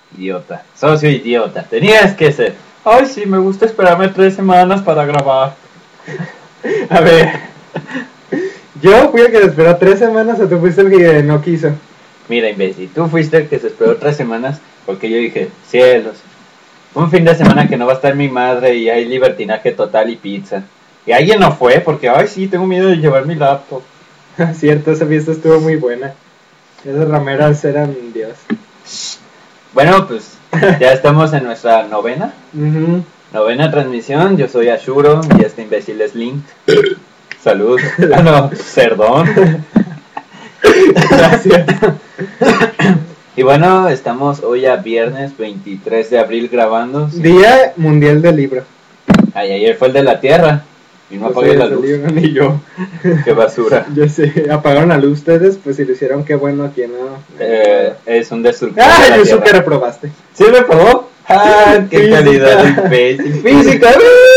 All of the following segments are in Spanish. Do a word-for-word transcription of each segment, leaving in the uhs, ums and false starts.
Idiota. Socio idiota. Tenías que ser. Ay, sí, me gusta esperarme tres semanas para grabar. A ver. ¿Yo fui el que se esperó tres semanas o tú fuiste el que no quiso? Mira, imbécil, tú fuiste el que se esperó tres semanas porque yo dije, cielos, un fin de semana que no va a estar mi madre y hay libertinaje total y pizza. Y alguien no fue porque, ay, sí, tengo miedo de llevar mi laptop. Cierto, esa fiesta estuvo muy buena. Esas rameras eran Dios. Bueno, pues ya estamos en nuestra novena. Uh-huh. Novena transmisión. Yo soy Ashuro y este imbécil es Link. Salud. Ah, no, perdón. Gracias. Y bueno, estamos hoy a viernes veintitrés de abril grabando. Día Mundial del Libro. Ay, ayer fue el de la Tierra. Y no apagué la luz. Libro, ni yo. Qué basura. Yo sé, apagaron la luz ustedes, pues si lo hicieron, qué bueno, aquí no. Eh, es un destructor. Ah, de la yo tierra. sé que reprobaste. ¿Sí me probó? Ah, qué Física. calidad de imbécil. Física.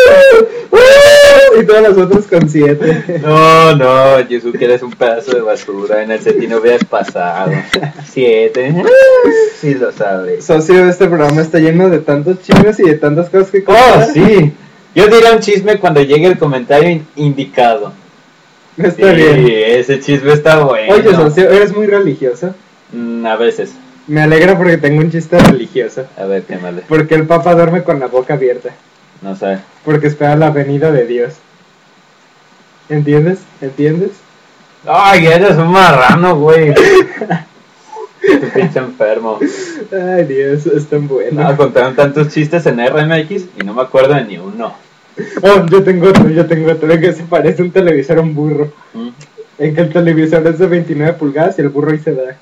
Y todos los otros con siete. No, no, Jesús, que eres un pedazo de basura. En el set no hubieras pasado. Siete. Sí lo sabes. Socio, este programa está lleno de tantos chismes y de tantas cosas que Oh, contar. sí. Yo diré un chisme cuando llegue el comentario in- indicado. Está Sí, bien. ese chisme está bueno. Oye, socio, eres muy religioso. Mm, a veces. Me alegra porque tengo un chiste religioso. A ver, qué mal. Porque el Papa duerme con la boca abierta. No sé. Porque espera la venida de Dios. ¿Entiendes? ¿Entiendes? Ay, eres un marrano, güey. Tu pinche enfermo. Ay, Dios, es tan bueno. No, contaron tantos chistes en R M X y no me acuerdo de ni uno. Oh, yo tengo otro, yo tengo otro. En que se parece un televisor a un burro. ¿Mm? En que el televisor es de veintinueve pulgadas y el burro ahí se da.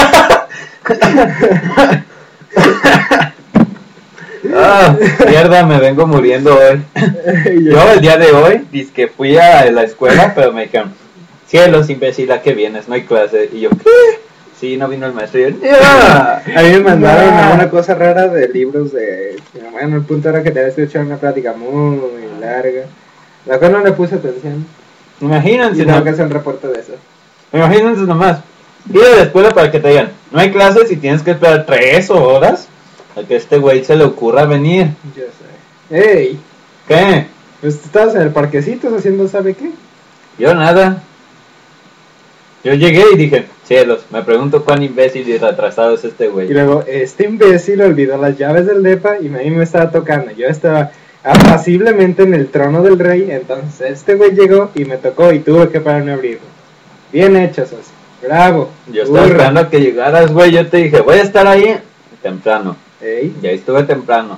Ah, mierda, me vengo muriendo hoy. Yo el día de hoy, dizque fui a la escuela, pero me dijeron, cielos, imbécil, ¿a qué vienes? No hay clase. Y yo, ¿qué? Sí, no vino el maestro. Y yo, "Ya". A mí me mandaron Ya. a una cosa rara de libros de... Bueno, el punto era que te había escuchado una plática muy larga. La cual no le puse atención. Y Imagínense, tengo ¿no? que hacer un reporte de eso. Imagínense nomás. Ir a la escuela para que te digan, no hay clases y tienes que esperar tres horas a que este güey se le ocurra venir. Yo sé. ¡Ey! ¿Qué? Pues estabas en el parquecito haciendo ¿sabe qué? Yo nada. Yo llegué y dije, cielos, me pregunto cuán imbécil y retrasado es este Y güey. luego, este imbécil olvidó las llaves del depa y a mí me estaba tocando. Yo estaba apaciblemente en el trono del rey, entonces este güey llegó y me tocó y tuve que pararme a abrirlo. Bien hecho, socio. Bravo. Yo estaba Burra. esperando a que llegaras, güey. Yo te dije, voy a estar ahí temprano. Ey. Y ahí estuve temprano.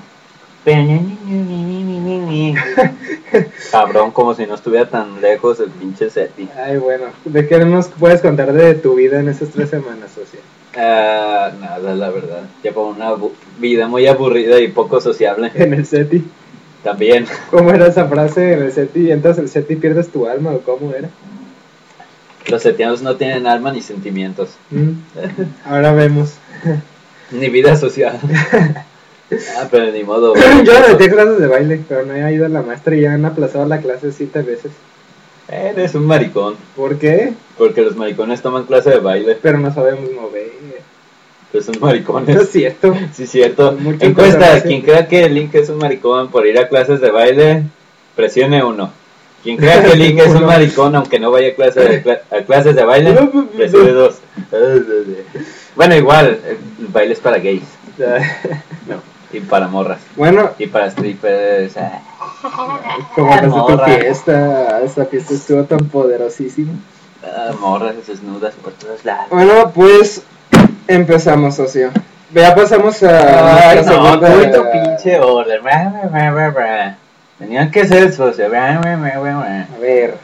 Cabrón, como si no estuviera tan lejos el pinche Seti. Ay, bueno. ¿De qué nos puedes contar de tu vida en esas tres semanas, socio? Ah, nada, la verdad. Llevo una bu- vida muy aburrida y poco sociable. En el SETI. También. ¿Cómo era esa frase en el SETI? ¿Entras al SETI y pierdes tu alma o cómo era? Los setianos no tienen alma ni sentimientos. Mm. Ahora vemos. Ni vida social. Ah, pero ni modo. Yo no metí clases de baile, pero no he ido a la maestra y ya han aplazado la clase siete veces. Eres un maricón. ¿Por qué? Porque los maricones toman clase de baile. Pero no sabemos mover. Pues son No maricones. es cierto. Sí, cierto. Muchas Encuesta, cosas, quien sí. crea que Link es un maricón por ir a clases de baile, presione uno. Quien crea que Link es un Uno. maricón aunque no vaya a, clase de cla- a clases de baile, presione dos. Bueno, igual, el baile es para gays. No, y para morras. Bueno, Y para strippers. ah. como las de tu Morra. fiesta, esta fiesta estuvo tan poderosísima. Ah, morras desnudas por todos lados. Bueno, pues empezamos, socio. Ya pasamos a Ay, nuestra no, segunda- tuve tu pinche orden. Tenían que ser socio. A ver.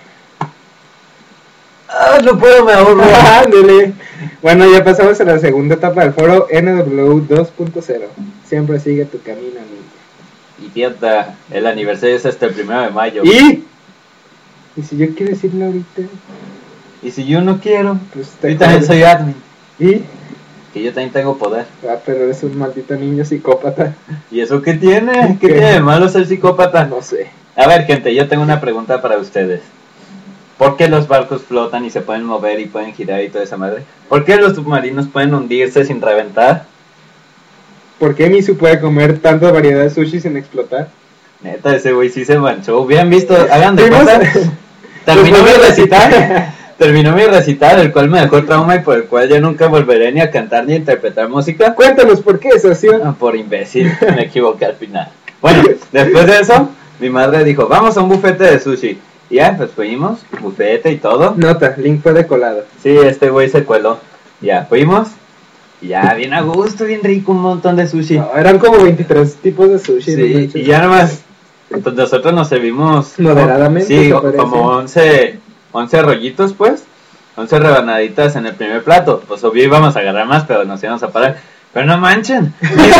Ah, no puedo, me ahorro. Ándale. Bueno, ya pasamos a la segunda etapa del foro N W dos punto cero. Siempre sigue tu camino, amigo. Idiota, el aniversario es hasta el primero de mayo. ¿Y? ¿Y si yo quiero decirlo ahorita? ¿Y si yo no quiero? Pues te Yo también soy admin. ¿Y? Que yo también tengo poder. Ah, pero eres un maldito niño psicópata. ¿Y eso qué tiene? ¿Qué ¿Qué? tiene de malo ser psicópata? No sé. A ver, gente, yo tengo una pregunta para ustedes. ¿Por qué los barcos flotan y se pueden mover y pueden girar y toda esa madre? ¿Por qué los submarinos pueden hundirse sin reventar? ¿Por qué Misu puede comer tanta variedad de sushi sin explotar? Neta, ese güey sí se manchó. Hubieran visto, hagan de ¿Vimos? cuenta. Terminó mi recital. Terminó mi recital, el cual me dejó trauma y por el cual ya nunca volveré ni a cantar ni a interpretar música. Cuéntanos por qué, socio. Ah, por imbécil, me equivoqué al final. Bueno, después de eso, mi madre dijo, vamos a un bufete de sushi. Y ya, pues fuimos, bufete y todo. Nota, Link fue de colado. Sí, este güey se cueló. Ya, fuimos. Y ya, bien a gusto, bien rico, un montón de sushi. No, eran como veintitrés tipos de sushi. Sí, y ya nomás, pues nosotros nos servimos... Moderadamente. Sí, como once, once rollitos, pues. once rebanaditas en el primer plato. Pues obvio íbamos a agarrar más, pero nos íbamos a parar. Pero no manchen.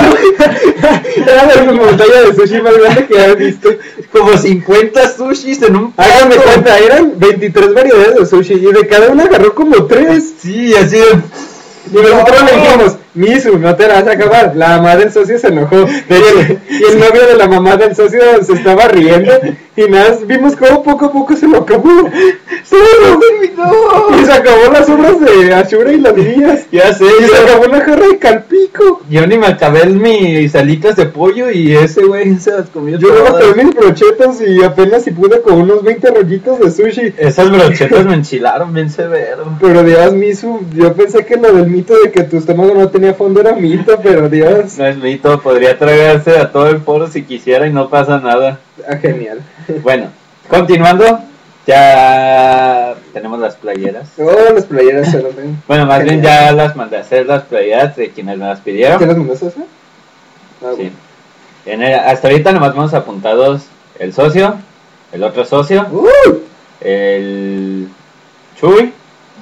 Era la montaña de sushi más grande que había visto. Como cincuenta sushis en un plato. Háganme cuenta, eran veintitrés variedades de sushi y de cada una agarró como tres. Sí, así de... Y nosotros le dijimos, Misu, no te la vas a acabar. La mamá del socio se enojó. Y el, y el novio de la mamá del socio se estaba riendo. Y nada, vimos cómo poco a poco se lo acabó. ¡Se lo terminó! Y se acabó las obras de Ashura y las mías. Ya sé, Y yo, se acabó una jarra de calpico. yo ni me acabé mis alitas de pollo y ese güey se las comió Yo luego todas. tomé mis brochetas y apenas si pude con unos veinte rollitos de sushi. Esas brochetas me enchilaron bien severo. Pero Dios, Misu, yo pensé que lo del mito de que tu estómago no tenía fondo era mito, pero Dios. No es mito, podría tragarse a todo el foro si quisiera y no pasa nada. Ah, genial. Bueno, continuando, ya tenemos las playeras. Oh, las playeras se lo ven. Bueno, más bien Genial. ya las mandé a hacer las playeras de quienes me las ¿Qué pidieron. las mandaste a hacer? Ah, Sí. En el- hasta ahorita nomás vamos apuntados el socio, el otro socio, bueno. ¡Uh! el Chuy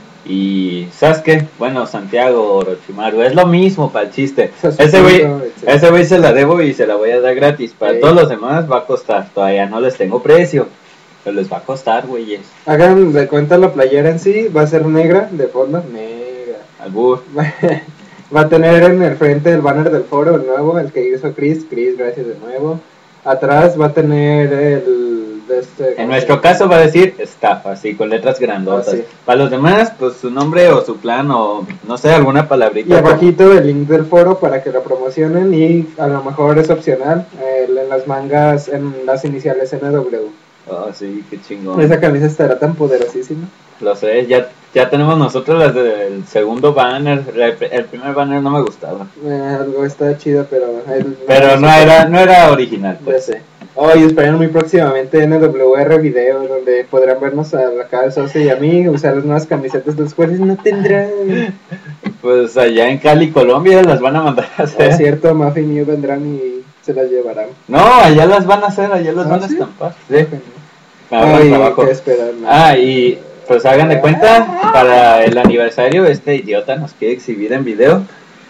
y Sasuke. Bueno, Santiago Orochimaru, es lo mismo para el chiste. Ese güey, ese güey se la debo y se la voy a dar gratis. Para Sí. todos los demás va a costar. Todavía no les tengo precio, pero les va a costar, güeyes. Hagan de cuenta la playera en sí, va a ser negra, de fondo, negra. Albur. Va a tener en el frente el banner del foro, el nuevo, el que hizo Chris. Chris, gracias de nuevo. Atrás va a tener el... de este, En nuestro caso va a decir estafa, así con letras grandotas. Ah, sí. Para los demás, pues su nombre o su plan o no sé, alguna palabrita. Y abajito el link del foro para que lo promocionen y a lo mejor es opcional el, en las mangas, en las iniciales N W. Oh, sí, qué chingón. Esa camisa estará tan poderosísima. Lo sé, ya, ya tenemos nosotros las del segundo banner. El, el primer banner no me gustaba. Eh, algo está chido, pero... El, Pero no era, no era original, Ya pues. sé. Oh, y esperen muy próximamente N W R video donde podrán vernos a la cara del socio y a mí usar las nuevas camisetas de los cuales no tendrán. Pues allá en Cali, Colombia, las van a mandar a hacer. Es cierto, Muffin y New vendrán y se las llevarán. No, allá las van a hacer, allá las ¿Ah, van a sí? estampar. Sí. Me Ay, ahorran trabajo. qué esperar, ¿no? Ah, y pues hagan de cuenta, para el aniversario este idiota nos quiere exhibir en video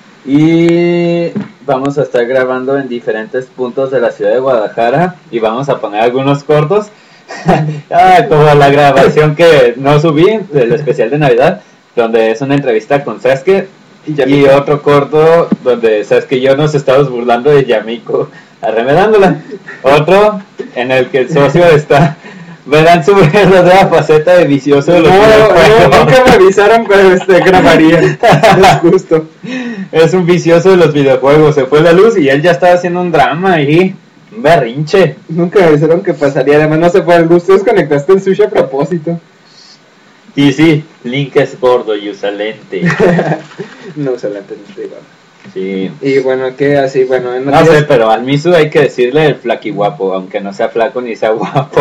y vamos a estar grabando en diferentes puntos de la ciudad de Guadalajara y vamos a poner algunos cortos, ah, como la grabación que no subí del especial de Navidad, donde es una entrevista con Sasuke y otro corto donde Sasuke y yo nos estamos burlando de Yamiko, arremedándola, otro en el que el socio está... Verán su verdadera faceta de vicioso de No, los videojuegos. no, nunca me avisaron, pero este, grabaría. Es justo. Es un vicioso de los videojuegos. Se fue la luz y él ya estaba haciendo un drama ahí. Un berrinche. Nunca me avisaron que pasaría. Además, no se fue el gusto. Desconectaste el sushi a propósito. Y sí, Link es gordo y usa lente. No se la entendí igual. Sí. Y bueno, ¿qué así? Bueno, en No sé, pero al Misu hay que decirle el flaquiguapo, aunque no sea flaco ni sea guapo.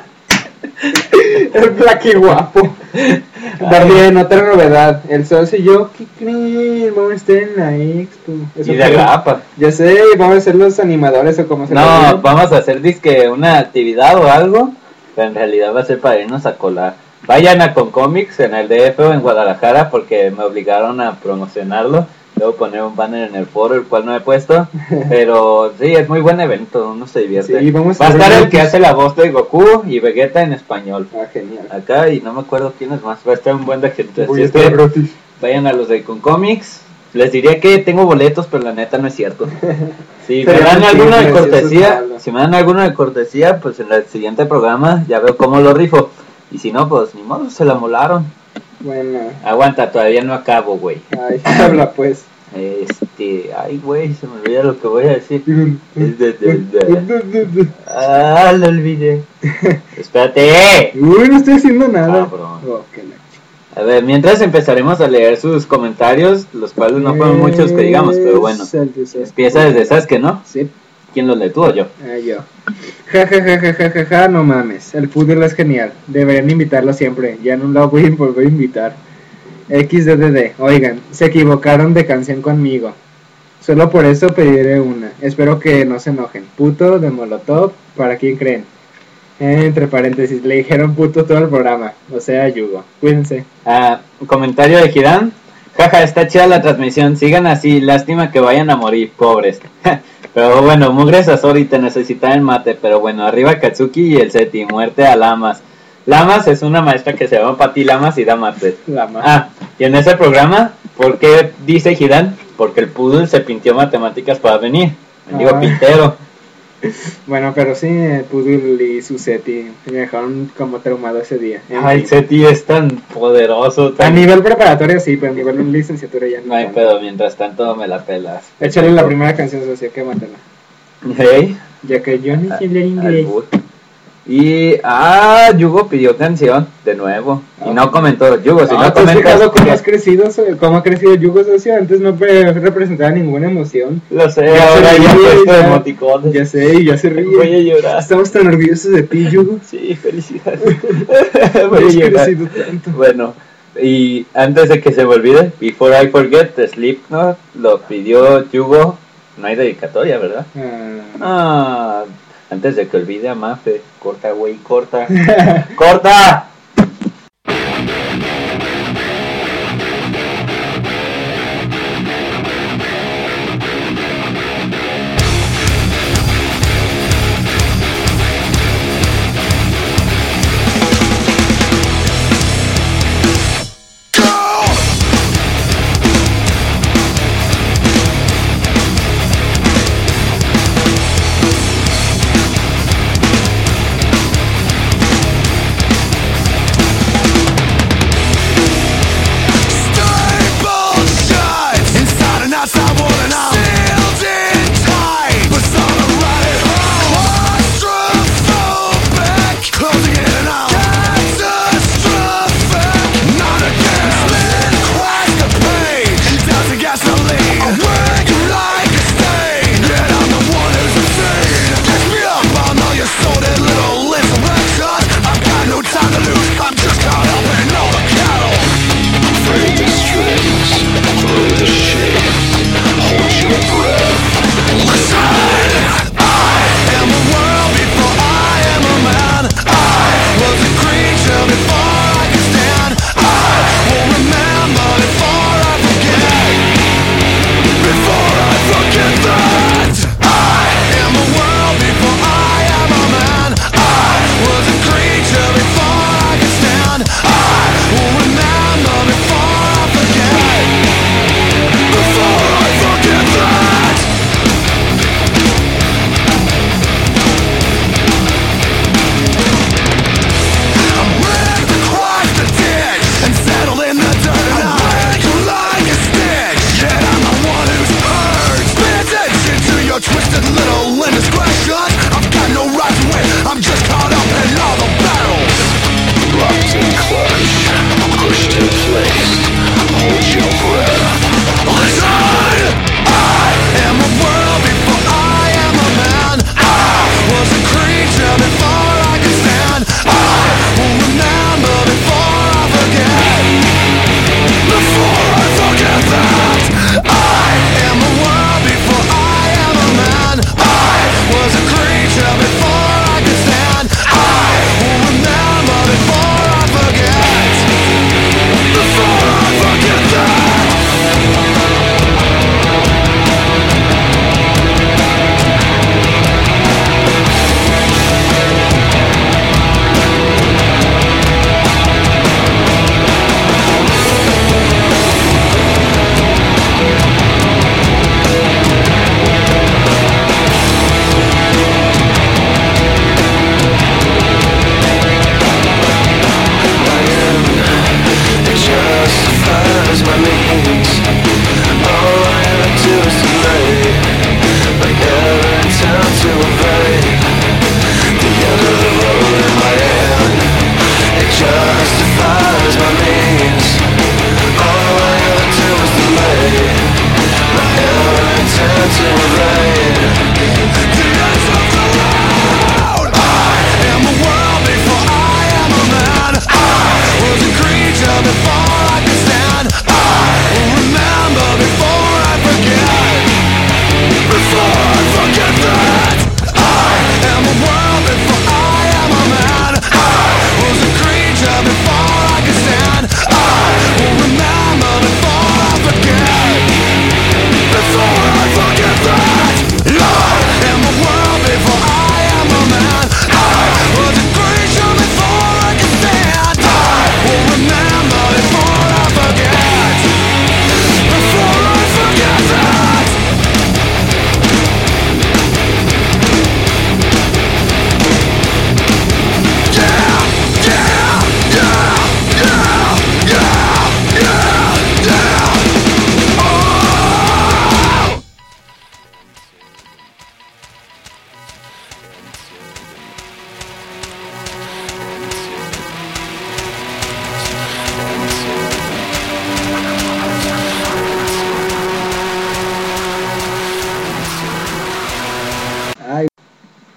El plaqui guapo. También, otra novedad. El socio y yo, ¿qué creen? Vamos a estar en la expo. Eso Y de fue- grapa. Ya sé, vamos a ser los animadores o como se No, llama. vamos a hacer disque una actividad o algo, pero en realidad va a ser para irnos a colar. Vayan a Concomics en el D F o en Guadalajara porque me obligaron a promocionarlo. Debo poner un banner en el foro, el cual no he puesto. Pero sí, es muy buen evento, uno se divierte. Sí, vamos a Va a ver estar el muchos- que hace la voz de Goku y Vegeta en español. Ah, genial. Acá y no me acuerdo quién es más. Va a estar un buen de gente. Voy Así a es estar que gratis. vayan a los de Concomics. Les diría que tengo boletos, pero la neta no es cierto. Si me Sería dan muy alguno de simple, si eso es cortesía, malo. si me dan alguno de cortesía, pues en el siguiente programa ya veo cómo lo rifo. Y si no, pues ni modo, se la molaron. Bueno, Aguanta, todavía no acabo, güey. ay, habla pues. Este, ay, güey, se me olvida lo que voy a decir. Ah, lo olvidé. Espérate. Uy, no estoy haciendo nada. Cabrón. Oh, qué la A ver, mientras empezaremos a leer sus comentarios, los cuales no fueron muchos que digamos, pero bueno. Empieza desde Sasuke, ¿no? Sí. ¿Quién los lee, tú o yo? Ah, yo. Ja, ja, ja, ja, ja, ja, ja, no mames. El fútbol es genial. Deberían invitarlo siempre. Ya no lo voy a volver a invitar. equis de de de. Oigan, se equivocaron de canción conmigo. Solo por eso pediré una. Espero que no se enojen. Puto de Molotov, ¿para quién creen? Entre paréntesis, le dijeron puto todo el programa. O sea, Yugo. Cuídense. Ah, un comentario de Girán. Jaja, está chida la transmisión. Sigan así. Lástima que vayan a morir, pobres. Pero bueno, Mugre Sasori, te necesita el mate. Pero bueno, arriba Katsuki y el Seti. Muerte a Lamas. Lamas es una maestra que se llama Pati Lamas y da mate. Lamas. Ah, y en ese programa, ¿por qué dice Girán? Porque el Poodle se pintió matemáticas para venir. Me digo Ah. pintero. Bueno, pero sí, el Pudul y su Seti me dejaron como traumado ese día. En Ay, fin. Seti es tan poderoso. A Tan... nivel preparatorio sí, pero a nivel licenciatura ya no. No hay tanto. pedo, mientras tanto me la pelas. Échale la primera canción socia, que mátala. Hey. Ya que yo no sé hablar inglés. Y, ah, Yugo pidió canción de nuevo. Y no comentó, Yugo, si no, no, ¿te has comentas. fijado cómo has crecido, so- cómo ha crecido Yugo socio? Antes no pre- representaba ninguna emoción. Lo sé, Ya ahora se ya ríe, puesto ya. emoticones. Ya sé, y ya se ríe. Voy a llorar. Estamos tan orgullosos de ti, Yugo. Sí, felicidades. Voy a Has llorar. crecido tanto. Bueno, y antes de que se me olvide, Before I Forget, de Slipknot lo pidió Yugo. No hay dedicatoria, ¿verdad? Ah. Ah, antes de que olvide a Mafe. Corta, güey, corta. ¡Corta! Go!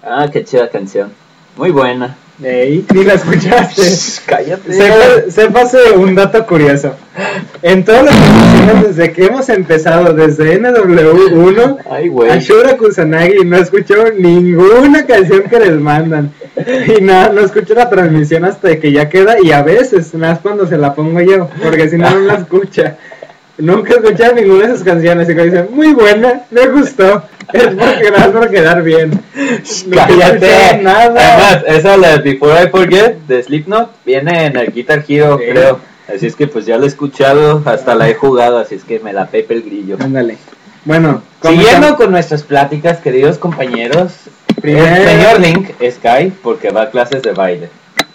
Ah, qué chida canción. Muy buena. Ey, ni la escuchaste. Cállate. Sepa- Sépase un dato curioso. En todas las canciones desde que hemos empezado, desde N W uno, Ay, güey. Ashura Kusanagi no escuchó ninguna canción que les mandan. Y nada, no escucho la transmisión hasta que ya queda. Y a veces, más cuando se la pongo yo, porque si no, no la escucha. Nunca he escuchado ninguna de sus canciones. Y cuando dicen, muy buena, me gustó. Es porque nada, por quedar bien. No Cállate. nada. Además, esa la de Before I Forget de Slipknot viene en el Guitar Hero, Sí. creo. Así es que pues ya la he escuchado, hasta la he jugado, así es que me la pepe el grillo. Ándale. Bueno, Siguiendo comenzamos- con nuestras pláticas, queridos compañeros, Primero- el señor Link es Kai porque va a clases de baile.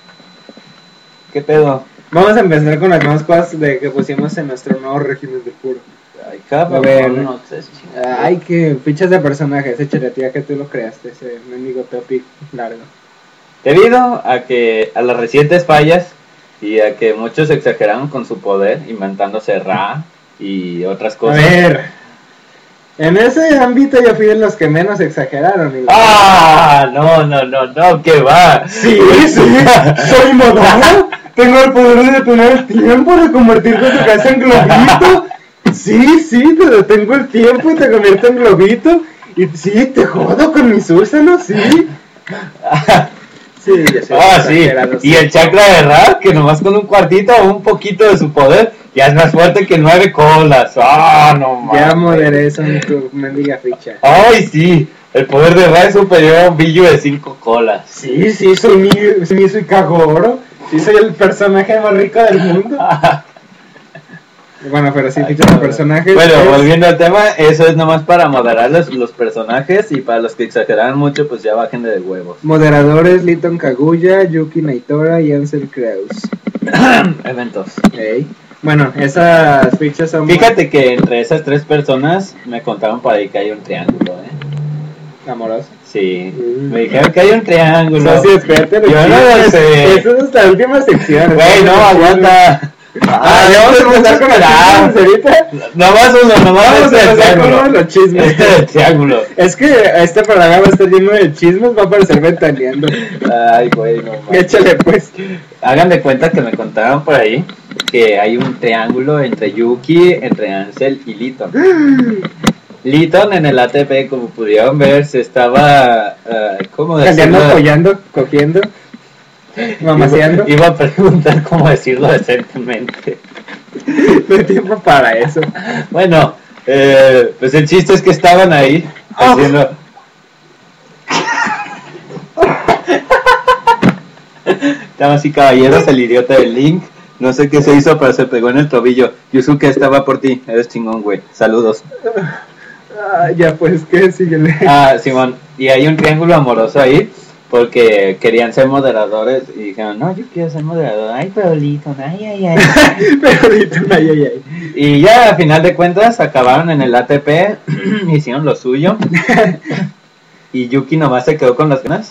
¿Qué pedo? Vamos a empezar con las nuevas cosas de que pusimos en nuestro nuevo régimen de puro. Ay, cabrón, A ver. no seas chingado. Ay, que fichas de personajes, échale tía que tú lo creaste, ese mendigo topic largo. Debido a que a las recientes fallas y a que muchos exageraron con su poder, inventándose Ra y otras A cosas. ver, en ese ámbito yo fui de los que menos exageraron. y- ¡Ah! No, no, no, no, que va. Sí, sí, soy Madara. Tengo el poder de detener el tiempo, de convertirte tu cabeza en globito. Sí, sí, te detengo el tiempo y te convierto en globito. Y sí, te jodo con mis úsanos, sí. Sí, ya sé, Ah, sí. exagerado, Y el chakra de Ra, que nomás con un cuartito o un poquito de su poder, ya es más fuerte que nueve colas. ¡Ah, no mames! Ya moderé eso en tu mendiga ficha. ¡Ay, sí! El poder de Ra es superior a un billo de cinco colas. Sí, sí, soy mi, sí, soy Kagoro. Sí, soy el personaje más rico del mundo. Bueno, pero sí, fichas de personajes. Bueno, es- volviendo al tema, eso es nomás para moderar los, los personajes y para los que exageran mucho, pues ya bajen de huevos. Moderadores: Liton Kaguya, Yuki Naitora y Ansel Kraus. Eventos. Ok. Bueno, esas fichas son Fíjate que entre esas tres personas me contaron por ahí que hay un triángulo, ¿eh? amorosas. Sí, Mm. me dijeron que hay un triángulo. No, sí, espérate. Yo no lo sé. Esa es la última sección. Güey, no, aguanta. Ah, ya vamos a empezar con el Ah, ahorita. Nomás uno, nomás Vamos a este del empezar con uno de triángulo. los chismes. Este del triángulo. Es que este programa va a estar lleno de chismes, va a parecer ventaneando. Ay, güey, no mames. Échale pues. Hagan de cuenta que me contaron por ahí que hay un triángulo entre Yuki, entre Ansel y Liton. Liton en el A T P, como pudieron ver, se estaba, uh, ¿cómo Cambiando, decirlo? apoyando, cogiendo, mamaseando. Iba, iba a preguntar cómo decirlo decentemente. No hay tiempo para eso. Bueno, eh, pues el chiste es que estaban ahí haciendo... Damas y caballeros, el idiota del Link, no sé qué se hizo, pero se pegó en el tobillo. Yusuke, estaba por ti, eres chingón, güey. Saludos. Ah, ya pues, ¿qué? Síguele. Ah, Simón, y hay un triángulo amoroso ahí, porque querían ser moderadores y dijeron, no, yo quiero ser moderador. Ay, pero Liton, ay, ay, ay. Pero Liton, ay, ay, ay. Y ya, a final de cuentas, acabaron en el A T P, hicieron lo suyo. Y Yuki nomás se quedó con las ganas.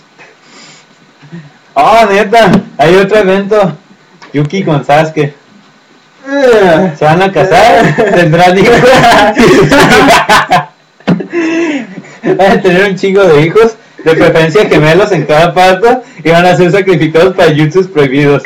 Oh, neta, hay otro evento. Yuki con Sasuke. ¿Se van a casar? ¿Tendrán hijos? Van a tener un chingo de hijos, de preferencia gemelos en cada parto, y van a ser sacrificados para jutsus prohibidos.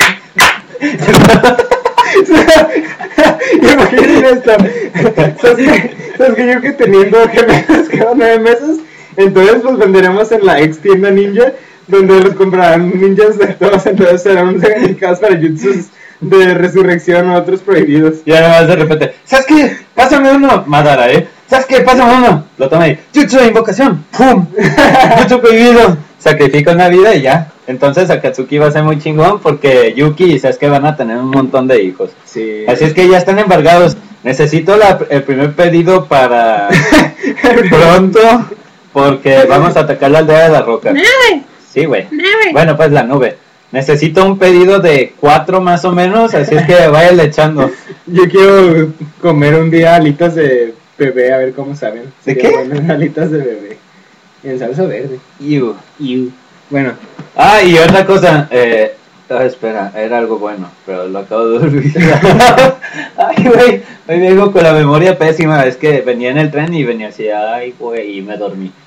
Imaginen esto. ¿Sabes que, ¿Sabes que yo que teniendo gemelos cada nueve meses? Entonces pues venderemos en la ex tienda ninja, donde los comprarán ninjas de todos, entonces serán sacrificados para jutsus de resurrección o otros prohibidos. Y ahora más de repente, ¿sabes qué? Pásame uno, Madara, ¿eh? ¿Sabes qué? Pásame uno. Lo toma ahí. Jutsu de invocación. ¡Pum! Jutsu prohibido. Sacrifica una vida y ya. Entonces Akatsuki va a ser muy chingón porque Yuki y Sasuke van a tener un montón de hijos. Sí. Así es que ya están embargados. Necesito la, el primer pedido para pronto porque vamos a atacar la aldea de la roca. Sí, güey. Bueno, pues la nube. Necesito un pedido de cuatro más o menos, así es que váyanle echando. Yo quiero comer un día alitas de bebé, a ver cómo saben. ¿De Sería qué? bueno, alitas de bebé. En salsa verde. Iu, iu. Bueno, Ah, y otra cosa, eh, oh, espera, era algo bueno, pero lo acabo de olvidar. Ay, güey, hoy vengo con la memoria pésima, es que venía en el tren y venía así, ay, güey, y me dormí.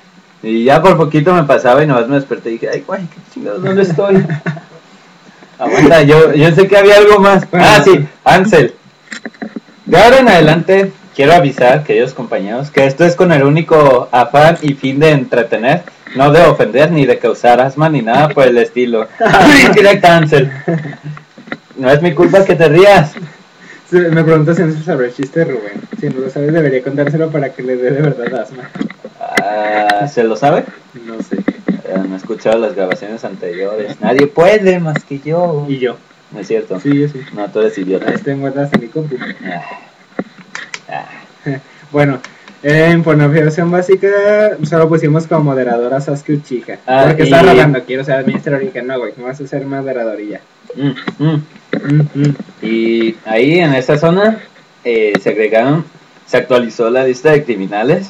Y ya por poquito me pasaba y nomás me desperté y dije, ay, güey, qué chingados, ¿dónde estoy? Aguanta, yo, yo sé que había algo más. Ah, sí, Ansel. De ahora en adelante, quiero avisar, queridos compañeros, que esto es con el único afán y fin de entretener, no de ofender ni de causar asma ni nada por el estilo. Directa, Ansel. No es mi culpa que te rías. Sí, me pregunto si no se sabrá el chiste de Rubén. Si no lo sabes, debería contárselo para que le dé de verdad asma. Ah, ¿se lo sabe? No sé. Eh, no he escuchado las grabaciones anteriores. Nadie puede más que yo. ¿Y yo? ¿No es cierto? Sí, yo sí. No, tú eres idiota. Ahí tengo en mi compu. Ah. Ah. Bueno, en pornografía básica solo pusimos como moderadora a Sasuke Uchiha. Ah, porque y... estaba rogando, quiero ser administrador y dije, no, güey, no vas a ser moderador y ya. Mm, mm. Mm, mm. Y ahí en esa zona eh, se agregaron, se actualizó la lista de criminales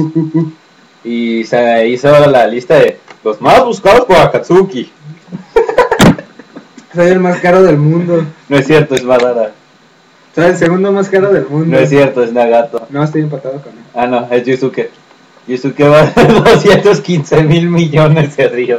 y se hizo la lista de los más buscados por Akatsuki. Soy el más caro del mundo. No es cierto, es Madara. Soy el segundo más caro del mundo. No es cierto, es Nagato. No, estoy empatado con él. Ah, no, es Yusuke. Yusuke vale doscientos quince mil millones de ríos.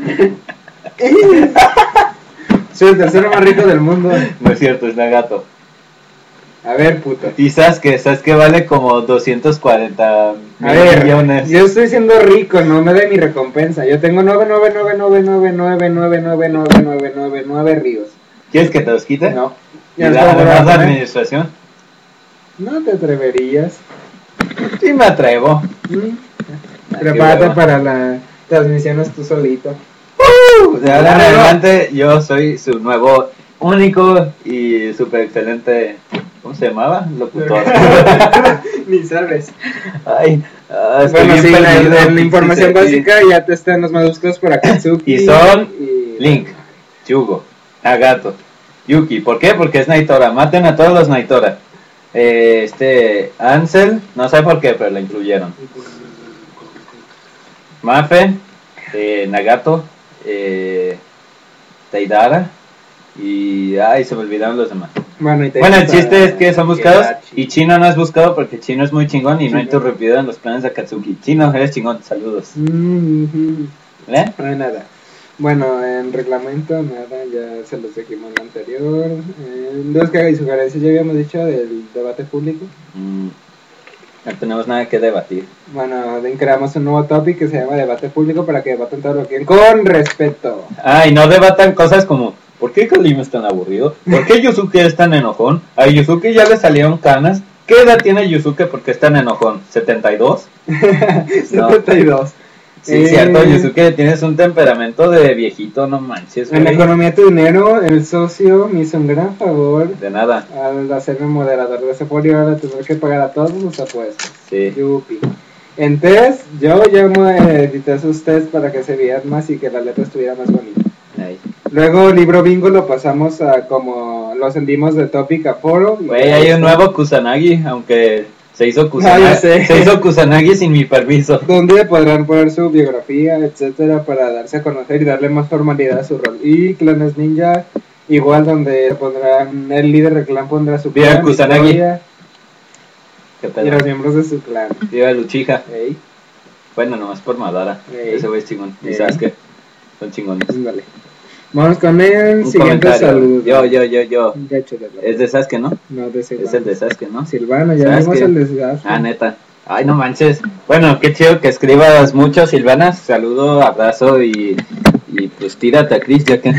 Soy el tercero más rico del mundo. No es cierto, es Nagato. A ver, puto. Y Sasuke, Sasuke vale como doscientos cuarenta A mil ver, millones. yo estoy siendo rico, no me dé mi recompensa. Yo tengo nueve nueve nueve nueve nueve nueve nueve nueve nueve nueve nueve nueve ríos. ¿Quieres que te los quite? No. ¿Y la, además la administración? No te atreverías. Sí me atrevo. ¿Mm? Prepárate para la transmisión tú solito. Uh, de ahora en adelante yo soy su nuevo, único y super excelente, ¿cómo se llamaba? Locutor. Ni sabes. Ay, uh, bueno, sí, en, en, en la información básica ya te están los más buscados por Akatsuki. Y son y... Link, Yugo, Nagato, Yuki. ¿Por qué? Porque es Naitora. Maten a todos los Naitora. Eh, este, Ansel, no sé por qué, pero la incluyeron. Mafe, eh, Nagato, eh, Taidara y... ay, se me olvidaron los demás. Bueno, y bueno el chiste es que son buscados y Chino no es buscado porque Chino es muy chingón y sí, no ha interrumpido en los planes de Akatsuki. Chino, eres chingón, saludos. Mm-hmm. ¿Eh? No hay nada. Bueno, en reglamento, nada, ya se los dijimos en lo anterior. Eh, dos cagas y sugerencias, ya habíamos dicho del debate público. Mm, no tenemos nada que debatir. Bueno, creamos un nuevo topic que se llama debate público para que debatan todo lo que quieran con respeto. Ah, y no debatan cosas como, ¿por qué Kalima es tan aburrido? ¿Por qué Yusuke es tan enojón? A Yusuke ya le salieron canas. ¿Qué edad tiene Yusuke porque es tan enojón? ¿setenta y dos? setenta y dos. Sí, eh, cierto, Yusuke, tienes un temperamento de viejito, no manches. En güey. economía tu dinero, el socio me hizo un gran favor. De nada. Al hacerme moderador de ese foro y ahora tener que pagar a todos los apuestos. Sí. Yupi. En test, yo ya me edité sus test para que se vieran más y que la letra estuviera más bonita. Ahí. Luego libro bingo lo pasamos a como lo ascendimos de topic a foro. Güey, hay un nuevo Kusanagi, aunque se hizo Kusanagi, ah, se hizo Kusanagi sin mi permiso. Donde podrán poner su biografía, etcétera, para darse a conocer y darle más formalidad a su rol. Y Clanes Ninja, igual donde pondrán, el líder del clan pondrá su Viva clan, Kusanagi. historia, ¿Qué pedo? y los miembros de su clan. Viva el Uchiha. Ey. Bueno, nomás por Madara. Ey. Ese güey es chingón. Y Ey. sabes que son chingones. Vale. Vamos con el Un siguiente comentario. saludo. Yo, yo, yo, yo. De hecho, de verdad. Es de Sasuke, ¿no? No, de Silvano. Es el de Sasuke, ¿no? Silvano, ya ¿Sabes vimos qué? el desgaste. Ah, neta. Ay, no manches. Bueno, qué chido que escribas mucho, Silvana. Saludo, abrazo y, y pues tírate a Chris, ya que...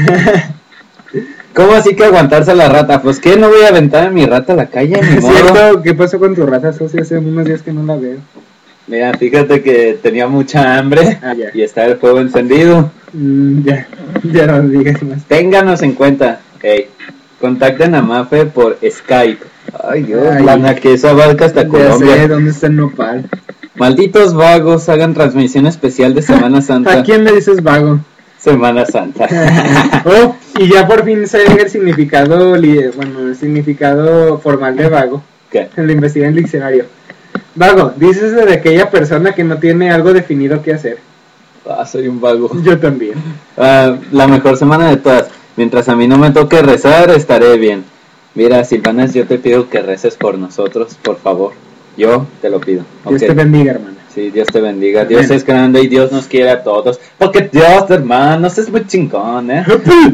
¿Cómo así que aguantarse a la rata? Pues que no voy a aventar a mi rata a la calle, ni ¿Es modo. cierto? ¿Qué pasó con tu rata, socio? Hace unos días que no la veo. Mira, fíjate que tenía mucha hambre Ah, ya. y está el fuego encendido. Mm, ya, ya no digas más. Ténganos en cuenta. Hey, contacten a Mafe por Skype. Ay, Dios, Ay. lana que eso abarca hasta Ya Colombia. sé dónde está el nopal. Malditos vagos, hagan transmisión especial de Semana Santa. ¿A quién le dices vago? Semana Santa. Oh, y ya por fin sé el significado, li- bueno, el significado formal de vago. ¿Qué? Lo investigué en el diccionario. Vago, dices de aquella persona que no tiene algo definido que hacer. Ah, soy un vago. Yo también. Ah, la mejor semana de todas. Mientras a mí no me toque rezar, estaré bien. Mira, Silvanas, yo te pido que reces por nosotros, por favor. Yo te lo pido. Dios Ok. te bendiga, hermana. Sí, Dios te bendiga. Amén. Dios es grande y Dios nos quiere a todos. Porque Dios, hermanos, es muy chingón, ¿eh?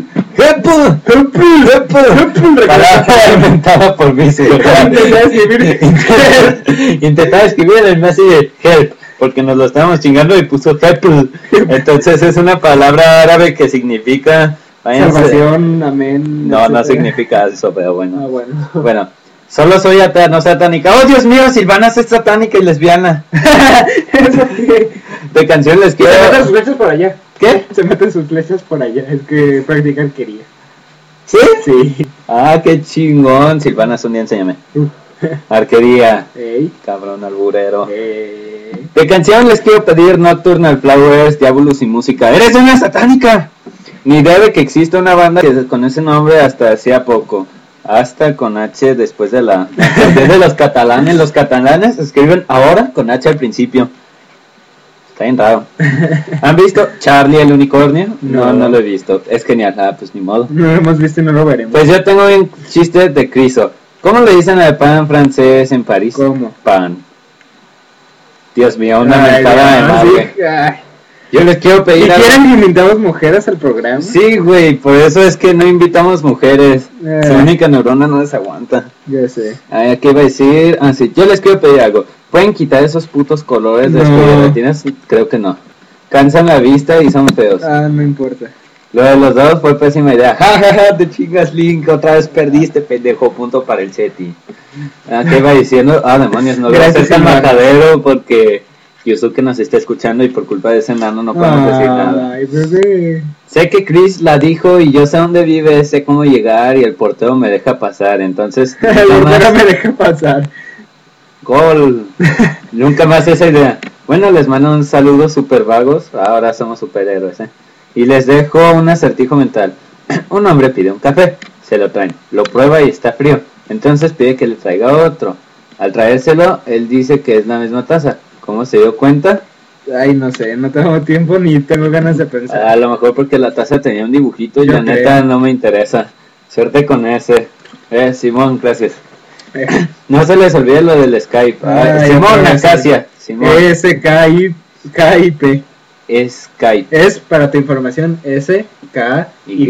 Palabra inventada por mí, sí, ¿verdad? Intentaba escribir el mes de help, porque nos lo estábamos chingando y puso help. Entonces es una palabra árabe que significa... váyanse. Salvación, amén. No, no etcétera. significa eso, pero bueno. Ah, bueno. Bueno, solo soy atea, no satánica. ¡Oh, Dios mío! Silvana es satánica y lesbiana. De canción les quiero... Se meten sus flechas por allá. ¿Qué? Se meten sus flechas por allá. Es que practican quería. ¿Sí? Sí. Ah, qué chingón. Silvana, un día enséñame. Arquería. Ey. Cabrón alburero. Ey. De canción les quiero pedir Nocturnal Flowers, Diabolus y Música. ¡Eres una satánica! Ni debe que exista una banda que con ese nombre hasta hacía poco. Hasta con H después de la... de los catalanes. Los catalanes escriben ahora con H al principio. Está bien raro. ¿Han visto Charlie el unicornio? No, No. no lo he visto. Es genial. Ah, pues ni modo. No lo hemos visto y no lo veremos. Pues yo tengo un chiste de Criso. ¿Cómo le dicen al pan francés en París? ¿Cómo? Pan. Dios mío, una Ay, mentada de no, madre. sí. Ay. Yo les quiero ¿Y pedir algo. quieren que invitamos mujeres al programa? Sí, güey, por eso es que no invitamos mujeres. Eh. Su única neurona no les aguanta. Yo sé. Ay, ¿qué iba a decir? Ah, sí, yo les quiero pedir algo. ¿Pueden quitar esos putos colores de No. escleratinas? Creo que no. Cansan la vista y son feos. Ah, no importa. Lo de los dos fue pésima idea. Ja, ja, ja, te chingas, Link. Otra vez perdiste, pendejo. Punto para el SETI. Ah, ¿qué iba diciendo? Ah, demonios, no lo voy a hacer Gracias, tan Iván. majadero porque Yusuke nos está escuchando y por culpa de ese enano no podemos decir nada. Ay, bebé. Sé que Chris la dijo y yo sé dónde vive, sé cómo llegar y el portero me deja pasar. Entonces, nunca Pero más... me deja pasar. Gol. Nunca más esa idea. Bueno, les mando un saludo super vagos. Ahora somos superhéroes, ¿eh? Y les dejo un acertijo mental. Un hombre pide un café, se lo traen, lo prueba y está frío. Entonces pide que le traiga otro. Al traérselo, él dice que es la misma taza. ¿Cómo se dio cuenta? Ay, no sé, no tengo tiempo ni tengo ganas de pensar. A lo mejor porque la taza tenía un dibujito y Yo la creo. neta no me interesa. Suerte con ese. Eh, Simón, gracias. No se les olvide lo del Skype. Ay, Ay, Simón, otra vez. Acacia. Simón, S K I K I P. Skype. Es, para tu información, S K Y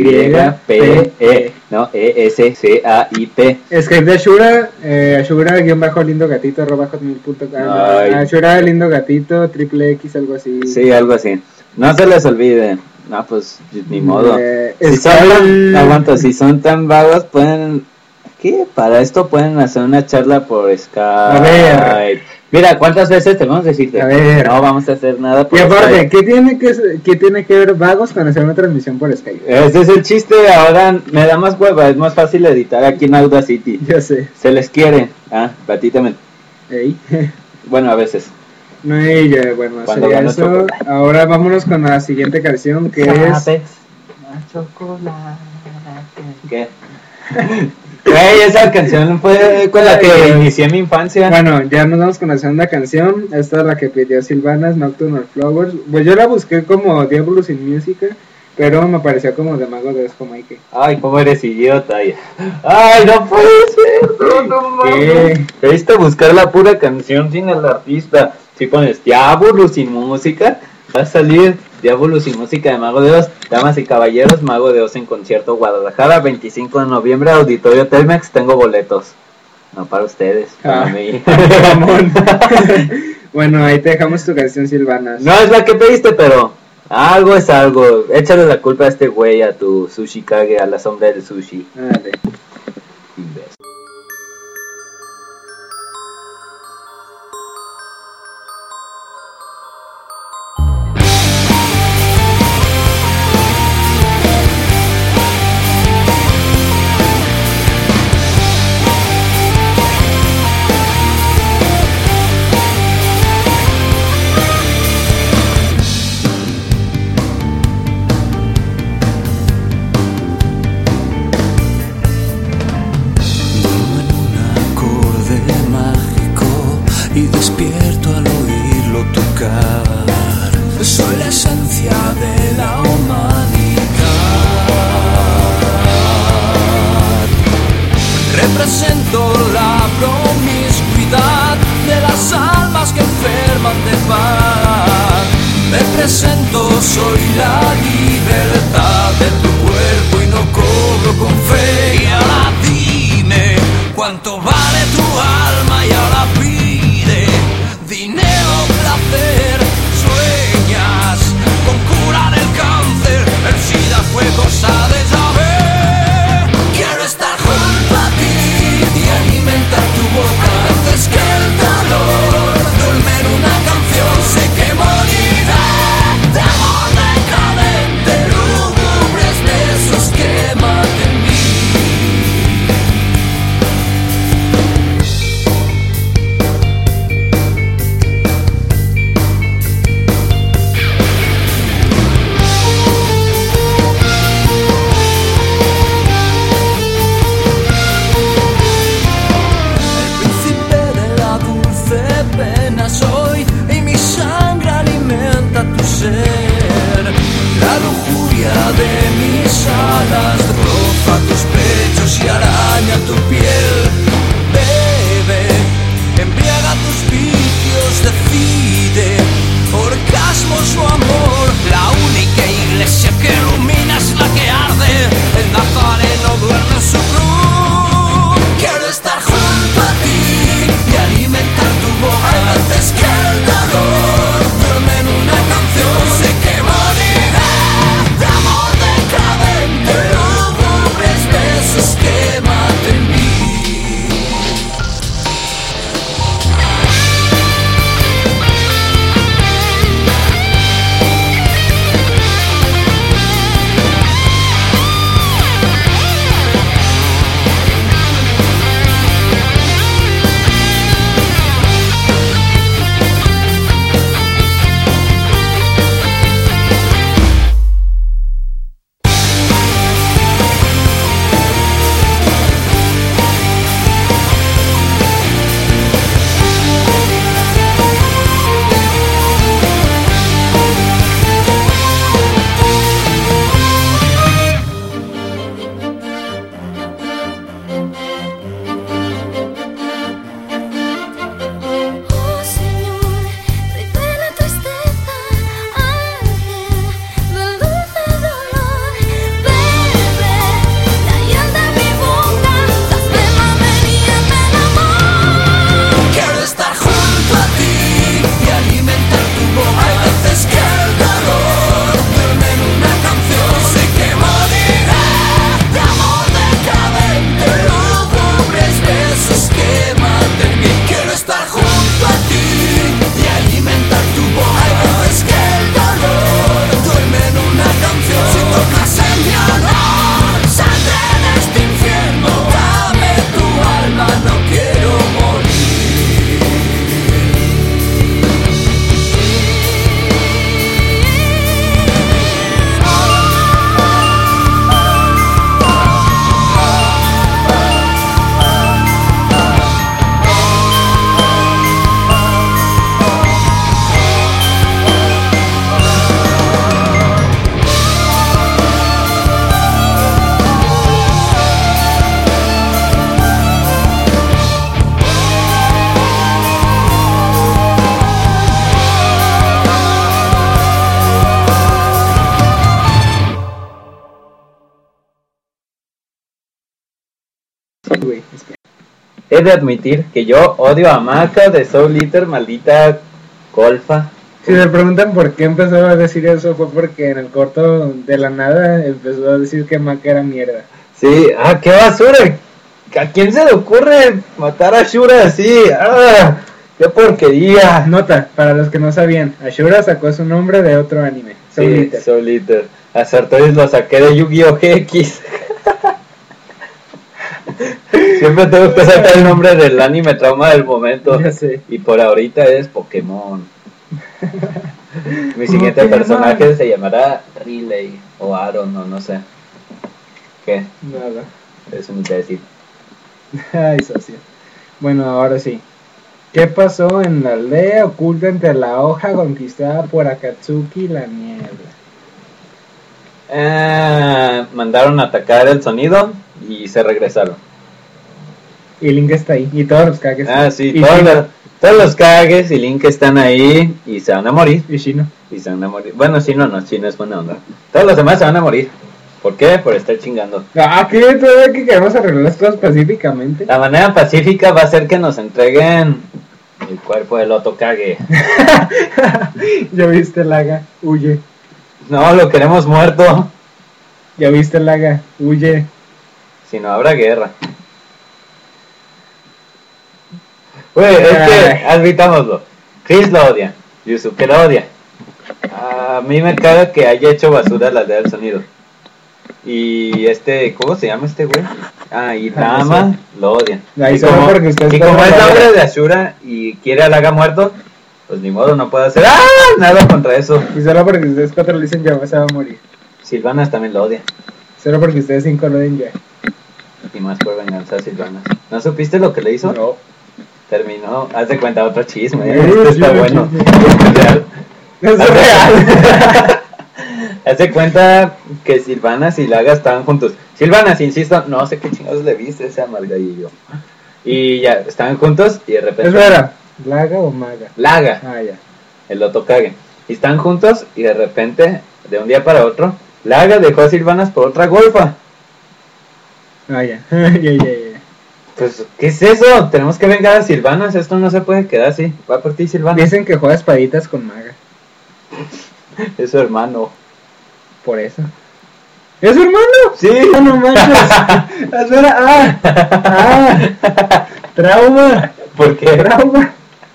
P E. No, E S C A I P. Skype de Ashura, eh, Ashura guión bajo lindo gatito arroba hotmail punto com. Ay. Ashura lindo gatito triple X algo así. Sí, algo así. No se les olvide. No, pues ni modo. Eh, Si son Skype- tan, aguanta, si son tan vagos, pueden. ¿Qué? Para esto pueden hacer una charla por Skype. A ver. Mira, ¿cuántas veces te vamos a decirte? A ver. No vamos a hacer nada por Y aparte, Skype. ¿qué tiene que, qué tiene que ver vagos con hacer una transmisión por Skype? Ese es el chiste. Ahora me da más hueva. Es más fácil editar aquí en Audacity. Yo sé. Se les quiere. Ah, a ti también. Ey. Bueno, a veces. No, y ya, bueno, Cuando sería gano eso. chocolate. Ahora vámonos con la siguiente canción que es. ¿Qué? Güey, esa canción fue con la que Ay, Dios. inicié mi infancia. Bueno, ya nos vamos con la segunda canción. Esta es la que pidió Silvanas, Nocturnal Flowers. Pues yo la busqué como Diabolus in Música, pero me pareció como de Mago de Oz, como hay que. Ay, cómo eres idiota. Ay, no puede ser. No, no mames. ¿Qué? Debiste buscar la pura canción sin el artista. Si pones Diabolus sin música, va a salir Diabolus sin música de Mago de Oz. Damas y caballeros, Mago de Oz en concierto Guadalajara, veinticinco de noviembre, Auditorio Telmex. Tengo boletos. No para ustedes, para Ah, mí. Ramón. Bueno, ahí te dejamos tu canción, Silvanas. No es la que pediste, pero algo es algo. Échale la culpa a este güey, a tu sushi kage, a la sombra del sushi. Dale. Imbécil. Y despierto al oírlo tocar. Soy la esencia de la humanidad. Represento la promiscuidad de las almas que enferman de escapar. Me presento, soy la libertad de tu cuerpo y no cobro con fe. Y ahora dime cuánto vale tu alma y ahora pide dinero, placer. Sueñas con curar el cáncer, el SIDA fue cosa de saber. Quiero estar junto a ti y alimentar tu boca antes que el dolor duerme en una canción. Sé que moriré de amor decadente, lúgubres besos que maten mí. Soy y mi sangre alimenta tu ser. La lujuria de mis alas roza tus pechos y araña tu piel. Bebe, embriaga tus vicios, decide orgasmos o amor. La única iglesia que ilumina es la que arde. El nazareno duerme en su cruz. Quiero estar junto a ti y alimentar tu boca antes que el dolor duerme en una canción. Sé que moriré de amor decadente, lúgubres besos que maten mí. He de admitir que yo odio a Maca de Soul Eater, maldita golfa. Si me preguntan por qué empezó a decir eso, fue porque en el corto de la nada empezó a decir que Maca era mierda. Sí, ah, qué basura. ¿A quién se le ocurre matar a Ashura así? ¡Ah! ¡Qué porquería! Nota, para los que no sabían, Ashura sacó su nombre de otro anime, Soul Sí, Eater. Soul Eater. A Sartorius lo saqué de Yu-Gi-Oh! G X. Siempre tengo que sacar el nombre del anime trauma del momento. Ya sé. Y por ahorita es Pokémon. Mi siguiente ¿Cómo te personaje llamas? se llamará Relay o Aaron o no sé. ¿Qué? Nada. Es un imbécil. Ay, socio. Bueno, ahora sí. ¿Qué pasó en la aldea oculta entre la hoja conquistada por Akatsuki y la niebla? Eh, mandaron a atacar el sonido y se regresaron. Y Link está ahí, y todos los caques. Ah, sí, y todas Timo. las, Todos los Kages y Link están ahí y se van a morir. Y Shino. Y se van a morir. Bueno, Shino no, Shino es buena onda. Todos los demás se van a morir. ¿Por qué? Por estar chingando. Ah, ¿qué? Todavía que queremos arreglar las cosas pacíficamente. La manera pacífica va a ser que nos entreguen el cuerpo del Otokage. Ya viste, Laga, huye. No, lo queremos muerto. Ya viste, Laga, huye. Si no habrá guerra. Güey, es que, admitámoslo. Chris lo odia. Yusuke lo odia. A mí me caga que haya hecho basura la aldea del sonido. Y este, ¿cómo se llama este güey? Ah, y Tama lo odian. Ahí Y solo como, porque usted y está como es la muerto. obra de Ashura y quiere a Laga muerto, pues ni modo, no puede hacer ¡ah! Nada contra eso. Y solo porque ustedes cuatro le dicen ya se va a morir. Silvanas también lo odia. Solo porque ustedes cinco lo den ya. Y más por venganza a Silvanas. ¿No supiste lo que le hizo? No. Terminó, haz de cuenta otro chisme. Eh, Este está chisme, bueno. chisme. Es real. Eso Haz es de- real. Haz de cuenta que Silvanas y Laga estaban juntos. Silvanas, insisto, no sé qué chingados le viste ese amargadillo. Y ya, estaban juntos y de repente... Es verdad. ¿Laga o maga? Laga, Ah, ya. el Otokage. Y están juntos y de repente, de un día para otro, Laga dejó a Silvanas por otra golfa. Ah, ya. ya, ya, ya. Pues, ¿qué es eso? Tenemos que vengar a Silvanas. Esto no se puede quedar así. Va por ti, Silvanas. Dicen que juega espaditas con maga. Es su hermano. Por eso. ¿Es su hermano? Sí. Ah, no manches. Espera, ah. Ah. Trauma. ¿Por qué? Trauma.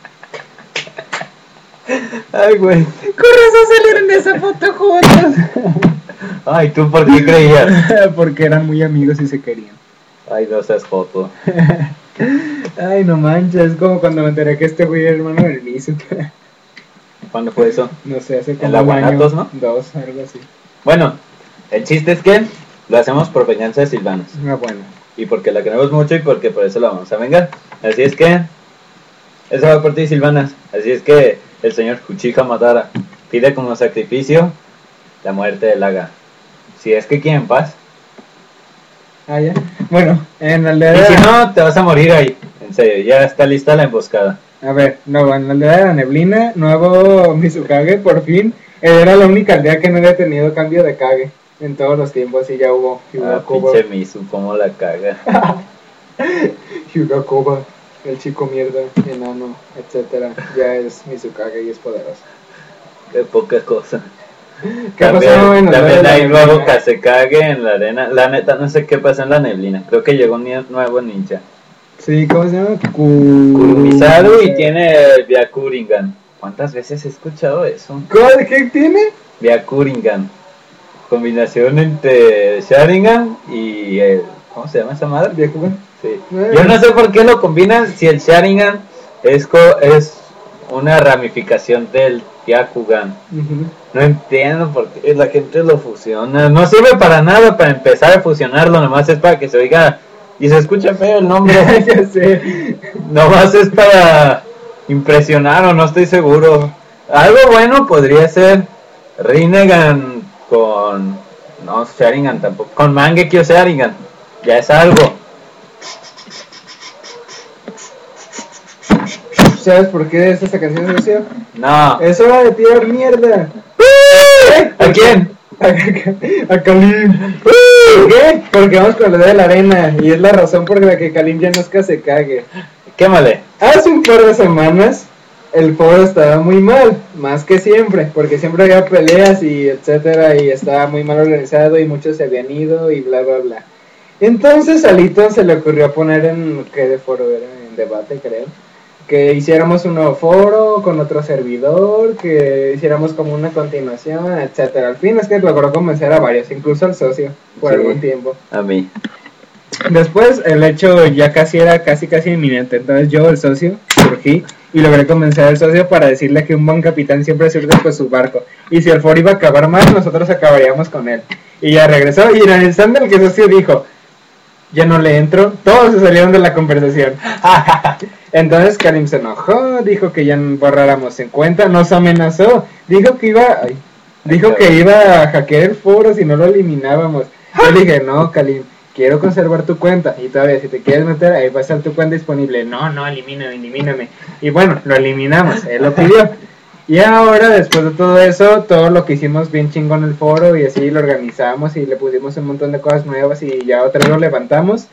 Ay, güey. Con razón salieron en esa foto juntos. Ay, ¿tú por qué creías? Porque eran muy amigos y se querían. Ay, no seas foto. Ay, no manches. Es como cuando me enteré que este güey era hermano del Misu. ¿Cuándo fue eso? No sé, hace como En la un año. Guanatos, ¿no? Dos, algo así. Bueno, el chiste es que lo hacemos por venganza de Silvanas. Ah, bueno. Y porque la queremos mucho y porque por eso la vamos a vengar. Así es que... Eso va por ti, Silvanas. Así es que el señor Uchiha Madara pide como sacrificio la muerte de Laga. Si es que quieren paz. Ah, ya. Bueno, en la aldea Y de... si no, te vas a morir ahí. En serio, ya está lista la emboscada. A ver, no, en la aldea de la neblina, nuevo Mizukage, por fin. Era la única aldea que no había tenido cambio de Kage en todos los tiempos y ya hubo Ah, Hyuga pinche Misu, cómo la caga. Hyuga Koba, el chico mierda, enano, etcétera. Ya es Mizukage y es poderoso. Qué poca cosa. ¿Qué También, pasó en la también aldea de hay la nuevo neblina? Kazekage en la arena. La neta, no sé qué pasó en la neblina. Creo que llegó un ni- nuevo ninja. Sí, ¿cómo se llama? Ku... Kurumisaru y tiene el Byakuringan. ¿Cuántas veces he escuchado eso? ¿Cuál? ¿Qué tiene? Byakuringan. Combinación entre Sharingan y el... ¿Cómo se llama esa madre? Byakugan. Sí. Eh. Yo no sé por qué lo combinan si el Sharingan es, co- es una ramificación del Byakugan. Ujú. No entiendo por qué la gente lo fusiona. No sirve para nada para empezar a fusionarlo, nomás es para que se oiga y se escucha feo el nombre. Ya sé. Nomás es para impresionar o no estoy seguro. Algo bueno podría ser Rinnegan con... No, Sharingan tampoco. Con Mangekyo Sharingan. Ya es algo. ¿Sabes por qué es esta canción, socio? No. Es hora de tirar mierda. ¿A quién? A Kalim. ¿Por qué? Porque vamos con la de la arena y es la razón por la que Kalim ya no es que se cague. Quémale. Hace un par de semanas el foro estaba muy mal, más que siempre, porque siempre había peleas y etcétera y estaba muy mal organizado y muchos se habían ido y bla bla bla. Entonces a Lito se le ocurrió poner en ¿qué de foro era? En debate, creo. Que hiciéramos un nuevo foro con otro servidor, que hiciéramos como una continuación, etcétera. Al fin es que logró convencer a varios, incluso al socio, por Sí. algún tiempo. A mí. Después el hecho ya casi era casi casi inminente, entonces yo, el socio, surgí y logré convencer al socio para decirle que un buen capitán siempre sirve pues su barco. Y si el foro iba a acabar mal, nosotros acabaríamos con él. Y ya regresó, y en el instante en el que el socio dijo, ya no le entro, todos se salieron de la conversación. Entonces Karim se enojó, dijo que ya borráramos en cuenta, nos amenazó, dijo que iba, ay, dijo que iba a hackear el foro si no lo eliminábamos. Yo dije, no, Karim, quiero conservar tu cuenta. Y todavía, si te quieres meter, ahí va a estar tu cuenta disponible. No, no, elimíname, elimíname. Y bueno, lo eliminamos, él lo pidió. Y ahora, después de todo eso, todo lo que hicimos bien chingón en el foro y así lo organizamos y le pusimos un montón de cosas nuevas y ya otra vez lo levantamos.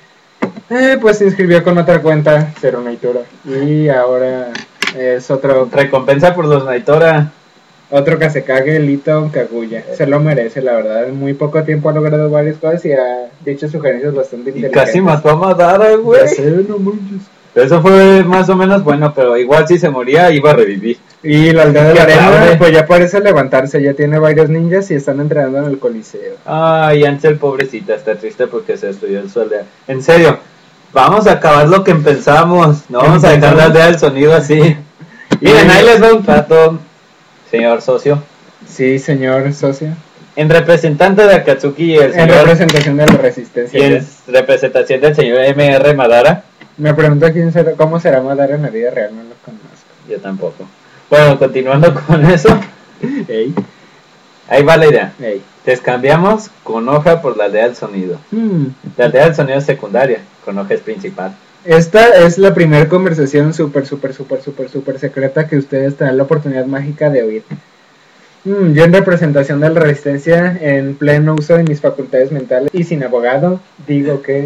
Eh, pues se inscribió con otra cuenta, Zero Naitora. Y ahora es otro... Recompensa por los Naitora. Otro que se cague, Lito Kaguya. Se lo merece, la verdad. En muy poco tiempo ha logrado varias cosas y ha dicho sugerencias bastante Y inteligentes. casi mató a Madara, güey. Ya sé, no manches. Eso fue más o menos bueno, pero igual si se moría iba a revivir. Y la aldea de la Qué arena, amable. pues ya parece levantarse. Ya tiene varios ninjas y están entrenando en el coliseo. Ay, Ansel, pobrecita, está triste porque se destruyó el sol. En serio, vamos a acabar lo que empezamos. No vamos a dejar la aldea del sonido así. Miren, ahí les va un trato, señor socio. Sí, señor socio. En representante de Akatsuki y el En señor... representación de la resistencia. Y en representación del señor M R Madara. Me pregunto quién será, cómo será Madara en la vida real, no lo conozco. Yo tampoco. Bueno, continuando con eso. Ey, Ahí va la idea. ey. Descambiamos con hoja por la aldea del sonido. Hmm. La aldea del sonido es secundaria, con hoja es principal. Esta es la primera conversación súper, súper, súper, súper, súper secreta que ustedes tendrán la oportunidad mágica de oír. Hmm, yo en representación de la resistencia, en pleno uso de mis facultades mentales y sin abogado, digo que...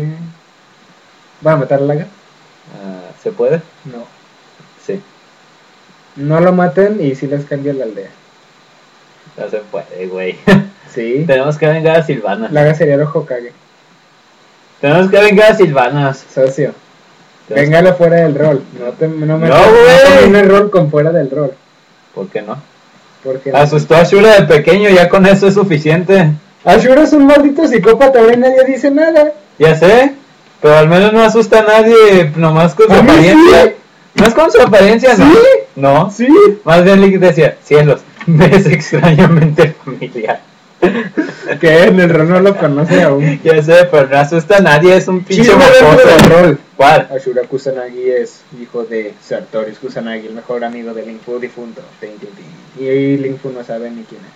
¿Va a matar a Laga? Ah, ¿Se puede? No. Sí, No lo maten y sí les cambia la aldea. no se puede, güey. Sí. Tenemos que vengar a Silvana. Laga sería el Hokage. Tenemos que vengar a Silvana. Socio. Tenemos- Véngalo fuera del rol. No, te, no me No, güey. no el rol con fuera del rol. ¿Por qué no? Porque Asustó a Shura de pequeño, ya con eso es suficiente. Ashura es un maldito psicópata, güey, nadie dice nada. Ya sé, pero al menos no asusta a nadie, nomás con su A mí apariencia. sí. No es con su apariencia, ¿no? ¿Sí? No. Sí. Más bien Link decía, cielos, me es extrañamente familiar. Que en el rol no lo conoce aún. Ya sé, pero no asusta a nadie, es un pinche Chisme dentro mocoso. del rol. ¿Cuál? Ashura Kusanagi es hijo de Sartorius Kusanagi, el mejor amigo de Link Fu difunto. Tin, tin, tin. Y Link Fu no sabe ni quién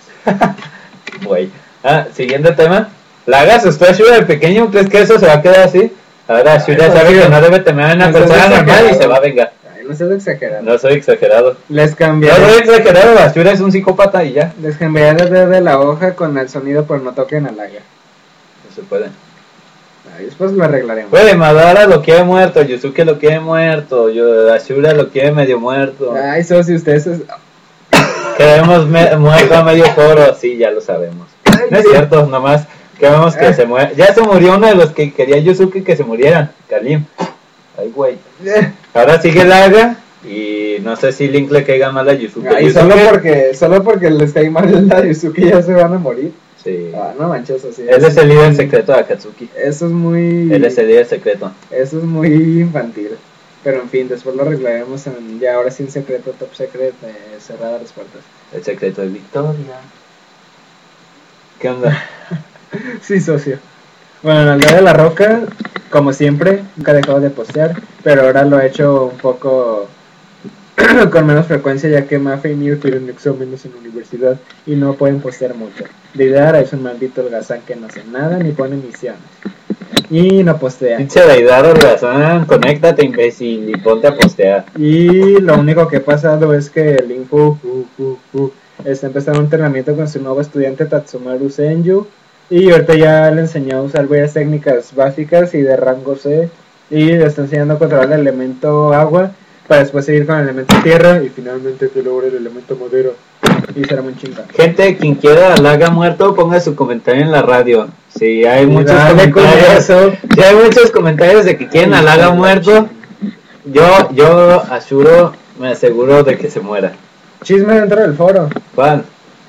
es. Güey. Ah, siguiente tema. Laga asustó a Shura de pequeño, ¿crees que eso se va a quedar así? Ahora Shura Ay, sabe tío. que no debe temer a una No seas persona normal y exagerado. se va a vengar. Ay, no seas exagerado. No soy exagerado. Les No cambiaron. soy exagerado, Ashura es un psicópata y ya. Les cambiaron el dedo de la hoja con el sonido, pero no toquen a Laga. No se puede. Ay, después lo arreglaremos. Güey, Madara lo quiere muerto, Yusuke lo quiere muerto, yo, Ashura lo quiere medio muerto. Ay, eso si ustedes... es- Queremos me- muerto a medio foro, sí, ya lo sabemos. No es cierto, nomás queremos que se muera. Ya se murió uno de los que quería Yusuke que se murieran, Kalim. Ay, güey. Ahora sigue Laga y no sé si Link le caiga mal a Yusuke. Ay, solo Yusuke- porque, solo porque les cae mal a Yusuke ya se van a morir. Sí. Ah, no manches, así. Él es el líder secreto de Akatsuki. Eso es muy... Él es el líder secreto. Eso es muy infantil. Pero en fin, después lo arreglaremos en, ya ahora sí en secreto, top secret, eh, cerradas las puertas. El secreto de Victoria. ¿Qué onda? Sí, socio. Bueno, en el día de la roca, como siempre, nunca he dejado de postear, pero ahora lo he hecho un poco con menos frecuencia, ya que Mafe y Mir tienen exámenes en la universidad y no pueden postear mucho. Deidara es un maldito holgazán que no hace nada ni pone misiones. Y no postea. Pinche Deidara Holgazán, conéctate imbécil y ponte a postear. Y lo único que ha pasado es que el Link Fu, Fu, Fu, Fu, está empezando un entrenamiento con su nuevo estudiante Tatsumaru Senju. Y ahorita ya le enseñó a usar varias técnicas básicas y de rango C. Y le está enseñando a controlar el elemento agua para después seguir con el elemento tierra. Y finalmente que logra el elemento madera. Y será muy chingón. Gente, quien quiera a Laga muerto, ponga su comentario en la radio. Si hay muchos dale con comentarios, eso. si hay muchos comentarios de que quieren a Laga muerto, yo, yo, Ashuro, me aseguro de que se muera. Chisme dentro del foro. Juan,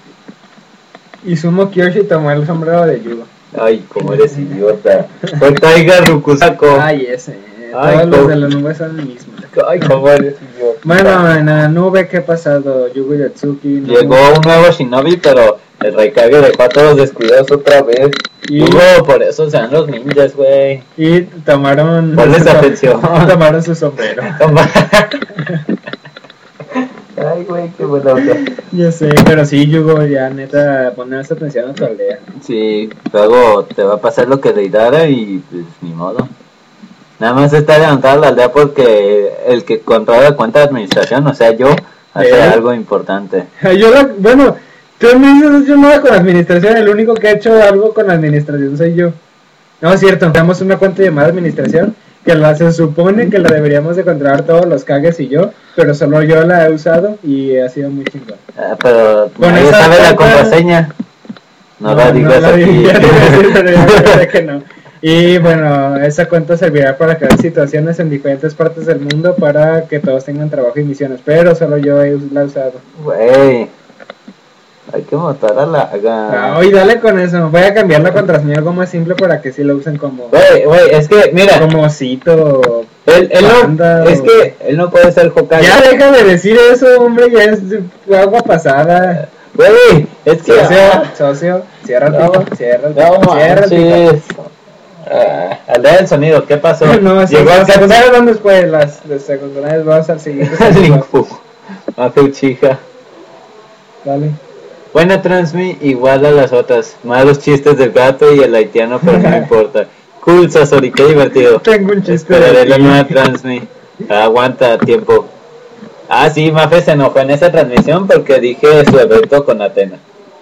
Izumo Kyoshi tomó el sombrero de Yugo. ay, como eres idiota. Fue Taiga Rukusako. Ay, ese. Ay, Todos los cómo- de la nube son el mismo. Ay, como eres idiota. Bueno, en la nube, ¿qué ha pasado? Yugo Yatsuki. no- Llegó un nuevo Shinobi, pero el Raikage dejó a todos descuidados otra vez. Y- Hugo, por eso se dan los ninjas, güey. Y tomaron. Ponles atención. Tomaron su sombrero. Toma. Ay, güey, qué buena onda. Ya sé, pero sí, Yugo, ya neta, ponerse atención a tu aldea. Sí, luego te va a pasar lo que de Idara y pues ni modo. Nada más está levantada la aldea porque el que controla la cuenta de administración, o sea, yo, hace ¿Eh? algo importante. Yo la, bueno, tú me dices yo nada con administración, el único que ha hecho algo con administración soy yo. No, es cierto, tenemos una cuenta llamada administración que la se supone que la deberíamos de controlar todos los cagues y yo, pero solo yo la he usado y ha sido muy chingón. Ah, pero Con nadie esa sabe la cuenta- contraseña. No, la digas la aquí. diría, te iba a decir, pero ya sé que no. Y bueno, esa cuenta servirá para crear situaciones en diferentes partes del mundo para que todos tengan trabajo y misiones, pero solo yo he us- la he usado. Güey, hay que matar a la... Ah, oye, dale con eso, voy a cambiar la contraseña a algo más simple para que sí lo usen como... Güey, güey, es que, mira, Como Cito. él, él no, Panda, es o- que él no puede ser Hokage. Ya deja de decir eso, hombre, ya es agua pasada. Güey, es que... Socio, ah, socio, cierra el No, pico, cierra el no pico, cierra el pico. manches. Ah, aldea del sonido, ¿qué pasó? No, sí, Llegó las al Katsu. secundarias van después, las de secundarias vas al siguiente. Linku. Mafe Uchiha. Dale. Buena Transmi, igual a las otras. Malos chistes del gato y el haitiano, pero no importa. Cool, Sasori, qué divertido. Tengo un chiste Esperaré de la ti. nueva Transmi. Aguanta tiempo. Ah, sí, Mafe se enojó en esa transmisión porque dije su evento con Atena.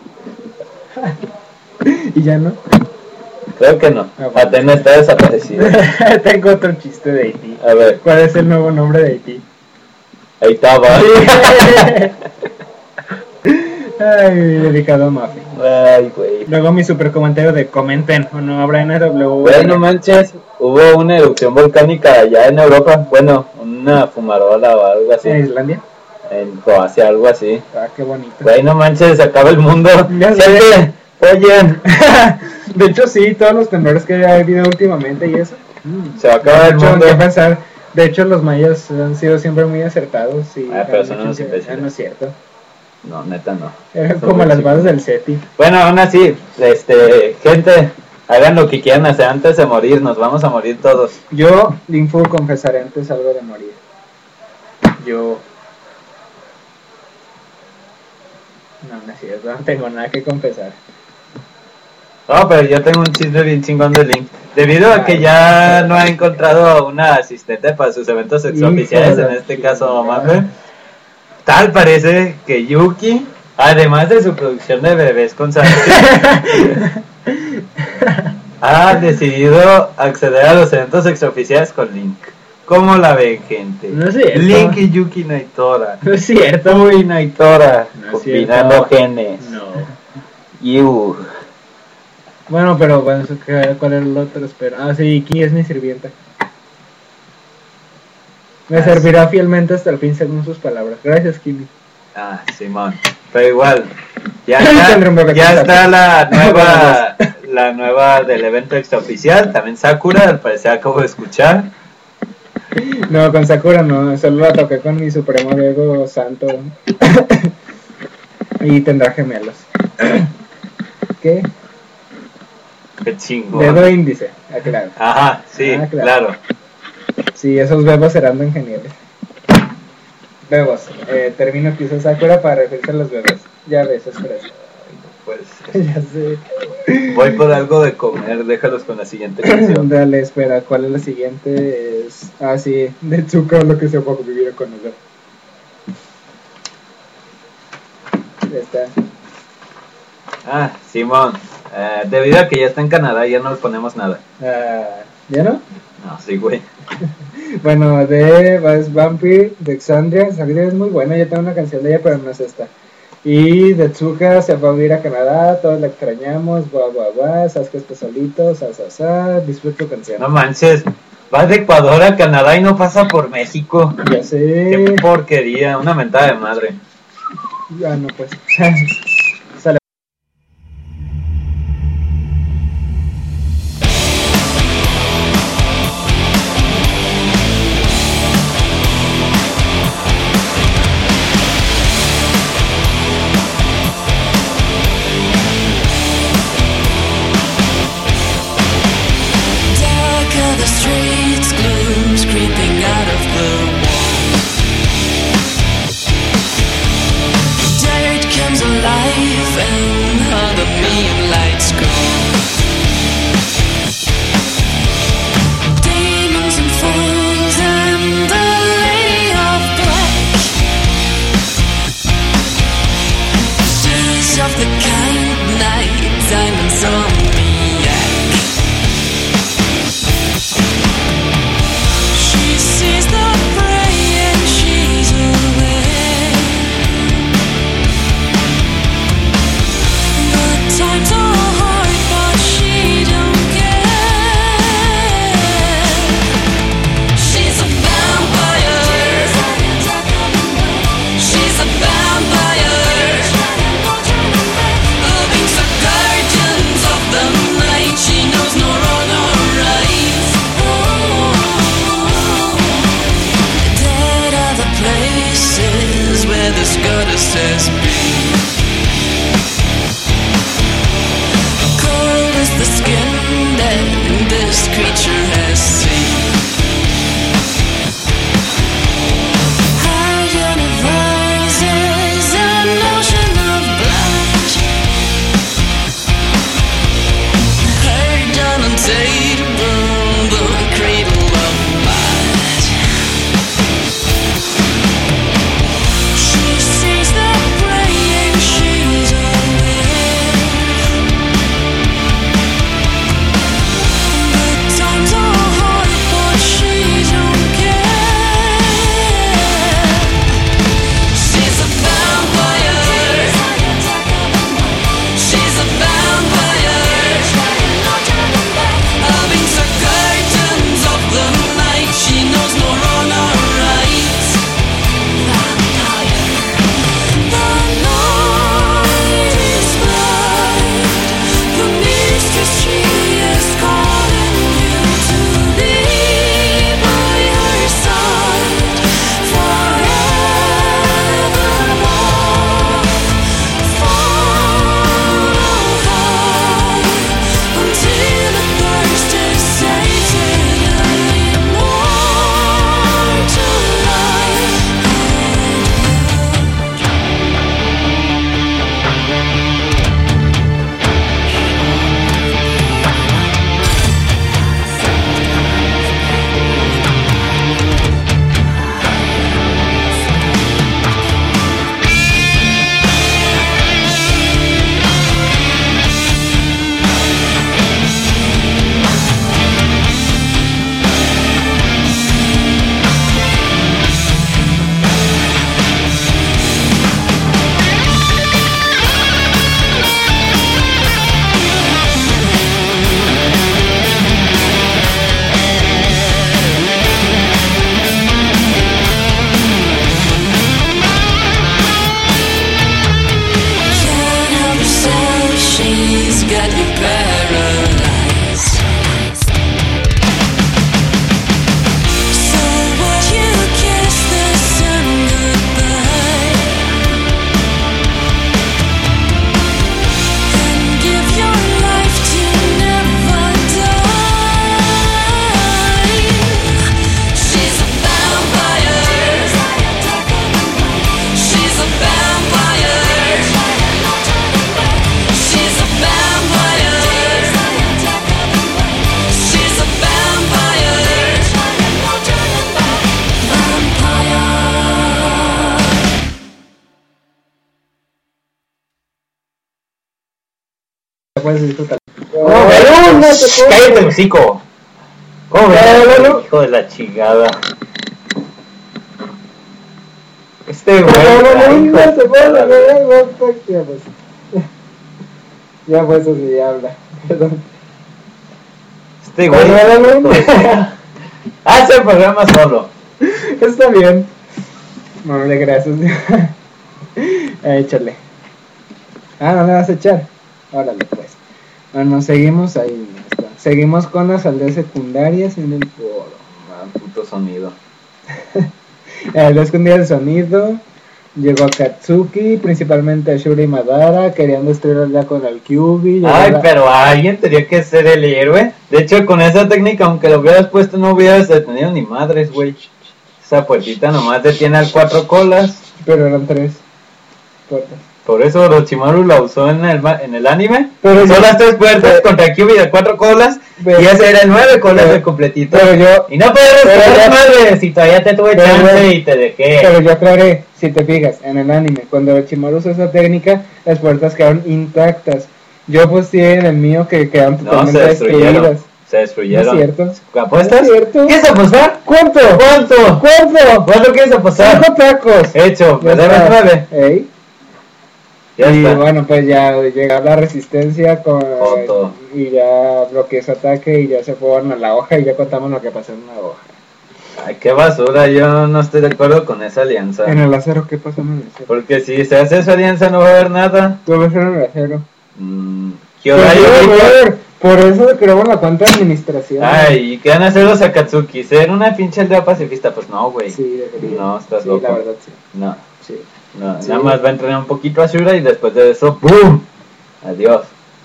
Y ya no. Creo que no. Ah, bueno. Atena está desaparecida. Tengo otro chiste de Haití. A ver, ¿Cuál es el nuevo nombre de Haití? ahí estaba. Ay, dedicado a Mafi. Ay, güey. Luego mi super comentario de comenten o no habrá N W. Güey, no manches, hubo una erupción volcánica allá en Europa. Bueno, una fumarola o algo así. ¿En Islandia? En Croacia, algo así. Ah, qué bonito. Güey, no manches, se acaba el mundo. Ya sé. Gente, oyen, De hecho, sí, todos los temblores que ha habido últimamente y eso. se va a acabar De el hecho, mundo. ¿qué pensar? De hecho, los mayas han sido siempre muy acertados. Y Ah, pero han son hecho unos que- imbéciles. ah, no es cierto. No, neta no. Eran Son como muy las chicos. bases del SETI. Bueno, aún así, este, gente, hagan lo que quieran hacer antes de morir, nos vamos a morir todos. Yo, Linfu, confesaré antes algo de morir. Yo. No, no es cierto, no tengo nada que confesar. No, pero yo tengo un chiste bien chingón de Link. Debido a que ya no ha encontrado una asistente para sus eventos extraoficiales, en este caso Mafe, tal parece que Yuki, además de su producción de bebés con sangre, ha decidido acceder a los eventos extraoficiales con Link. ¿Cómo la ven, gente? No es cierto. Link y Yuki Naitora. No es cierto. Uy, Naitora. No es Combinando cierto. genes. No. Yu. Bueno, pero bueno, eso que- ¿cuál es el otro? Espera. Ah, sí, Ki es mi sirvienta. Me Ah, servirá fielmente hasta el fin según sus palabras. Gracias, Kimi. Ah, Simón. Pero igual, ya Tendré un está, bebé ya con está Sakura. la nueva, la nueva del evento extraoficial. También Sakura, al parecer acabo de escuchar. No, con Sakura no, solo la toqué con mi supremo Diego Santo. Y tendrá gemelos. ¿Qué? Qué chingón. Dedo índice, aclaro. Ajá, sí, Ah, claro. claro. Sí, esos bebos serán bien geniales. Bebos, eh, término que usa Sakura para referirse a los bebés. Ya ves, es fresco. Pues Ya sé. voy por algo de comer, déjalos con la siguiente canción. Dale, espera, ¿cuál es la siguiente? Es... Ah, sí, de Tsuka, lo que se fue a vivir con ella. Ya está. Ah, Simón. Eh, debido a que ya está en Canadá, ya no le ponemos nada. Ah, ¿ya no? No, sí, güey. Bueno, de es Vampire, de Xandria. Xandria es muy buena, yo tengo una canción de ella, pero no es esta. Y de Tsuka se va a vivir a Canadá, todos la extrañamos, guau, guau, guau, Sasuke está solito, sa, sa, sa, disfruto tu canción. No manches, va de Ecuador a Canadá y no pasa por México. Ya sé. Qué porquería, una mentada de madre. Ah, no, pues. Sale. Dark are the streets, gloom's creeping out of the walls. puedes disfrutar. ¿Cómo ves? Cállate, hocico. ¿Cómo ves? Hijo de la chingada. Este güey. Ya pues así ya habla. Perdón. Este güey. Hace el programa solo. Está bien. Mamá, gracias. Échale. Ah, no le vas a echar. Órale pues. Bueno, seguimos ahí. Está. Seguimos con las aldeas secundarias en el foro. Ah, puto sonido. Aldeas secundarias de sonido. Llegó a Katsuki, principalmente a Shura y Madara, querían destruir ya con el Kyuubi. Ay, la... pero alguien tenía que ser el héroe. De hecho, con esa técnica, aunque lo hubieras puesto, no hubieras detenido ni madres, güey. Esa puertita nomás detiene al cuatro colas. Pero eran tres puertas. Por eso Orochimaru la usó en el, en el anime. Pero son yo, las tres puertas pero, contra Kyuubi de cuatro colas. Pero, y ese era el nueve colas pero, de completito. Pero yo, y no puedes responder madre si todavía te tuve chance yo, y te dejé. Pero yo aclaré, si te fijas, en el anime, cuando Orochimaru usó esa técnica, las puertas quedaron intactas. Yo pues sí en el mío que quedaron totalmente no, se destruidas. Se destruyeron. ¿No es cierto? ¿Apuestas? ¿No es cierto? ¿Quieres apostar? ¿Cuánto? ¿Cuánto? ¿Cuánto? ¿Cuánto quieres apostar? Cinco tacos. Hecho, me debes nueve. ¿Eh? Ya y está. Bueno, pues ya llega la resistencia con Otto. Y ya bloqueó ese ataque y ya se fueron a la hoja y ya contamos lo que pasó en la hoja. Ay, qué basura, yo no estoy de acuerdo con esa alianza. En el acero, ¿qué pasó en el acero? Porque si se hace esa alianza no va a haber nada. Tú ves en el acero. Mmm... Por eso creamos la cuenta de administración. Ay, ¿y qué van a hacer los Akatsuki? ¿Ser una pinche aldea pacifista? Pues no, güey. Sí, debería. No, estás sí, loco. la verdad, sí. No. Sí. No, sí. Nada más va a entrenar un poquito a Shura y después de eso, ¡boom! Adiós.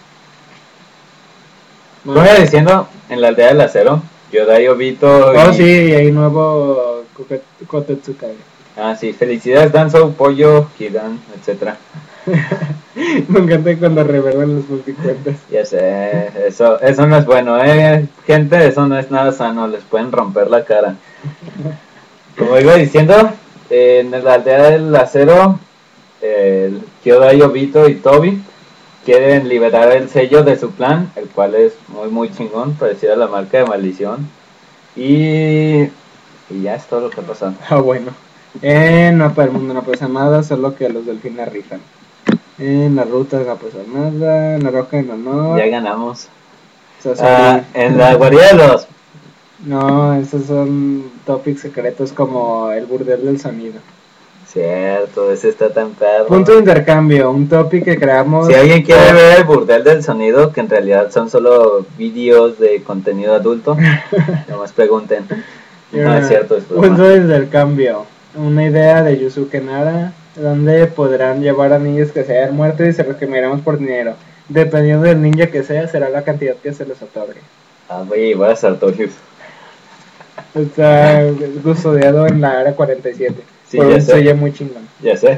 Como iba diciendo, en la aldea del acero, Yodai, Obito Oh, y... sí, y hay nuevo Kotetsukai. Ah, sí, felicidades Danzo, Pollo, Kidan, etcétera. Me encanta cuando revelan los multicuentas. Ya sé, eso, eso no es bueno, eh, gente, eso no es nada sano, les pueden romper la cara. Como iba diciendo, eh, en la aldea del acero, eh, el Kyodai, Obito y Tobi quieren liberar el sello de su clan, el cual es muy muy chingón, parecido a la marca de maldición. Y, y ya es todo lo que pasó. Ah, bueno. En Mapa del Mundo no pasa nada, solo que los delfines rifan. En las rutas no pasa nada, en la roca en honor. Ya ganamos. O sea, Ah, en la guarida de los... No, esos son topics secretos como el burdel del sonido. Cierto, ese está tan perro. Punto de intercambio, un topic que creamos. Si alguien quiere ver el burdel del sonido, que en realidad son solo vídeos de contenido adulto, nomás pregunten. No es cierto, es broma. Punto de intercambio, una idea de Yusuke Nara, donde podrán llevar a niños que se hayan muerto y se los quemaremos por dinero. Dependiendo del ninja que sea, será la cantidad que se les otorgue. Ah, voy a llevar a Sartorius. Está custodiado en la área cuarenta y siete. Sí, por ya un sé. sello muy chingón. Ya sé.